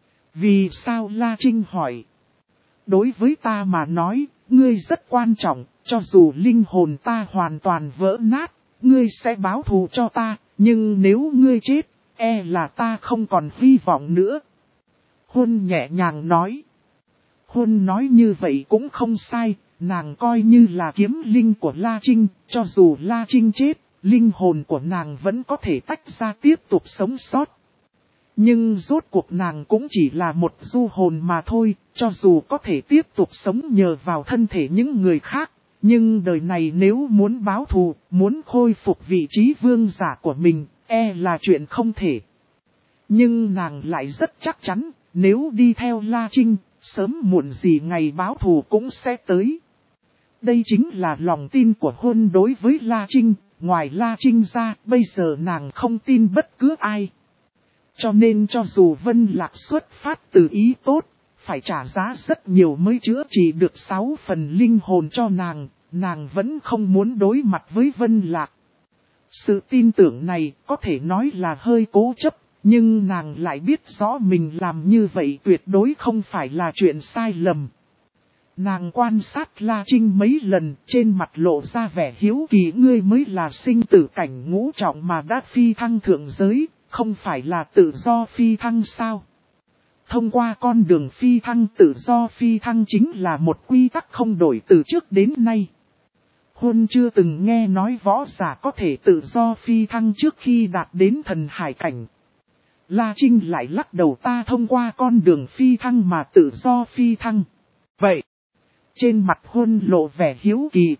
Vì sao La Trinh hỏi? Đối với ta mà nói, ngươi rất quan trọng, cho dù linh hồn ta hoàn toàn vỡ nát, ngươi sẽ báo thù cho ta, nhưng nếu ngươi chết, e là ta không còn hy vọng nữa. Huân nhẹ nhàng nói. Huân nói như vậy cũng không sai, nàng coi như là kiếm linh của La Trinh, cho dù La Trinh chết, linh hồn của nàng vẫn có thể tách ra tiếp tục sống sót. Nhưng rốt cuộc nàng cũng chỉ là một du hồn mà thôi, cho dù có thể tiếp tục sống nhờ vào thân thể những người khác. Nhưng đời này nếu muốn báo thù, muốn khôi phục vị trí vương giả của mình, e là chuyện không thể. Nhưng nàng lại rất chắc chắn, nếu đi theo La Trinh, sớm muộn gì ngày báo thù cũng sẽ tới. Đây chính là lòng tin của Huân đối với La Trinh, ngoài La Trinh ra, bây giờ nàng không tin bất cứ ai. Cho nên cho dù Vân Lạc xuất phát từ ý tốt, phải trả giá rất nhiều mới chữa trị được sáu phần linh hồn cho nàng, nàng vẫn không muốn đối mặt với Vân Lạc. Sự tin tưởng này có thể nói là hơi cố chấp, nhưng nàng lại biết rõ mình làm như vậy tuyệt đối không phải là chuyện sai lầm. Nàng quan sát La Trinh mấy lần, trên mặt lộ ra vẻ hiếu kỳ, ngươi mới là sinh tử cảnh ngũ trọng mà đã phi thăng thượng giới, không phải là tự do phi thăng sao? Thông qua con đường phi thăng tự do phi thăng chính là một quy tắc không đổi từ trước đến nay. Huân chưa từng nghe nói võ giả có thể tự do phi thăng trước khi đạt đến thần hải cảnh. La Trinh lại lắc đầu, ta thông qua con đường phi thăng mà tự do phi thăng. Vậy, trên mặt Huân lộ vẻ hiếu kỳ.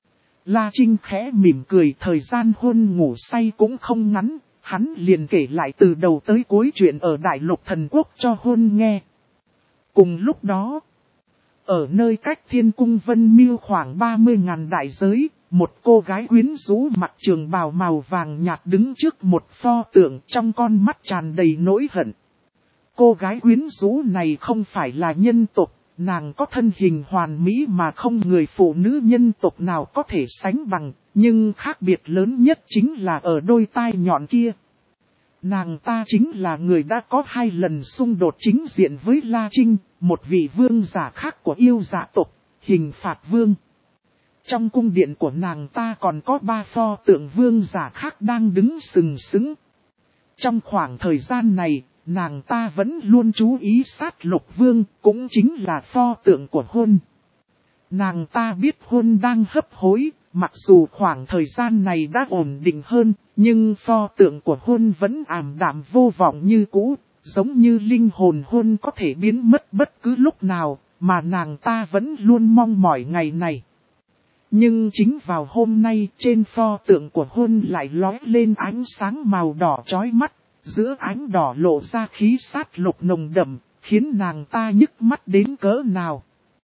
La Trinh khẽ mỉm cười, thời gian Huân ngủ say cũng không ngắn, hắn liền kể lại từ đầu tới cuối chuyện ở Đại Lục Thần Quốc cho Huân nghe. Cùng lúc đó, ở nơi cách Thiên Cung Vân Miêu khoảng ba mươi ngàn đại giới, một cô gái quyến rũ mặc trường bào màu vàng nhạt đứng trước một pho tượng, trong con mắt tràn đầy nỗi hận. Cô gái quyến rũ này không phải là nhân tộc, nàng có thân hình hoàn mỹ mà không người phụ nữ nhân tộc nào có thể sánh bằng, nhưng khác biệt lớn nhất chính là ở đôi tai nhọn kia. Nàng ta chính là người đã có hai lần xung đột chính diện với La Trinh, một vị vương giả khác của yêu dạ tộc, Hình Phạt Vương. Trong cung điện của nàng ta còn có ba pho tượng vương giả khác đang đứng sừng sững. Trong khoảng thời gian này, nàng ta vẫn luôn chú ý sát Lục Vương, cũng chính là pho tượng của Huân. Nàng ta biết Huân đang hấp hối, mặc dù khoảng thời gian này đã ổn định hơn, nhưng pho tượng của Huân vẫn ảm đạm vô vọng như cũ, giống như linh hồn Huân có thể biến mất bất cứ lúc nào, mà nàng ta vẫn luôn mong mỏi ngày này. Nhưng chính vào hôm nay, trên pho tượng của Huân lại lóe lên ánh sáng màu đỏ chói mắt, giữa ánh đỏ lộ ra khí sát lục nồng đậm, khiến nàng ta nhức mắt đến cỡ nào.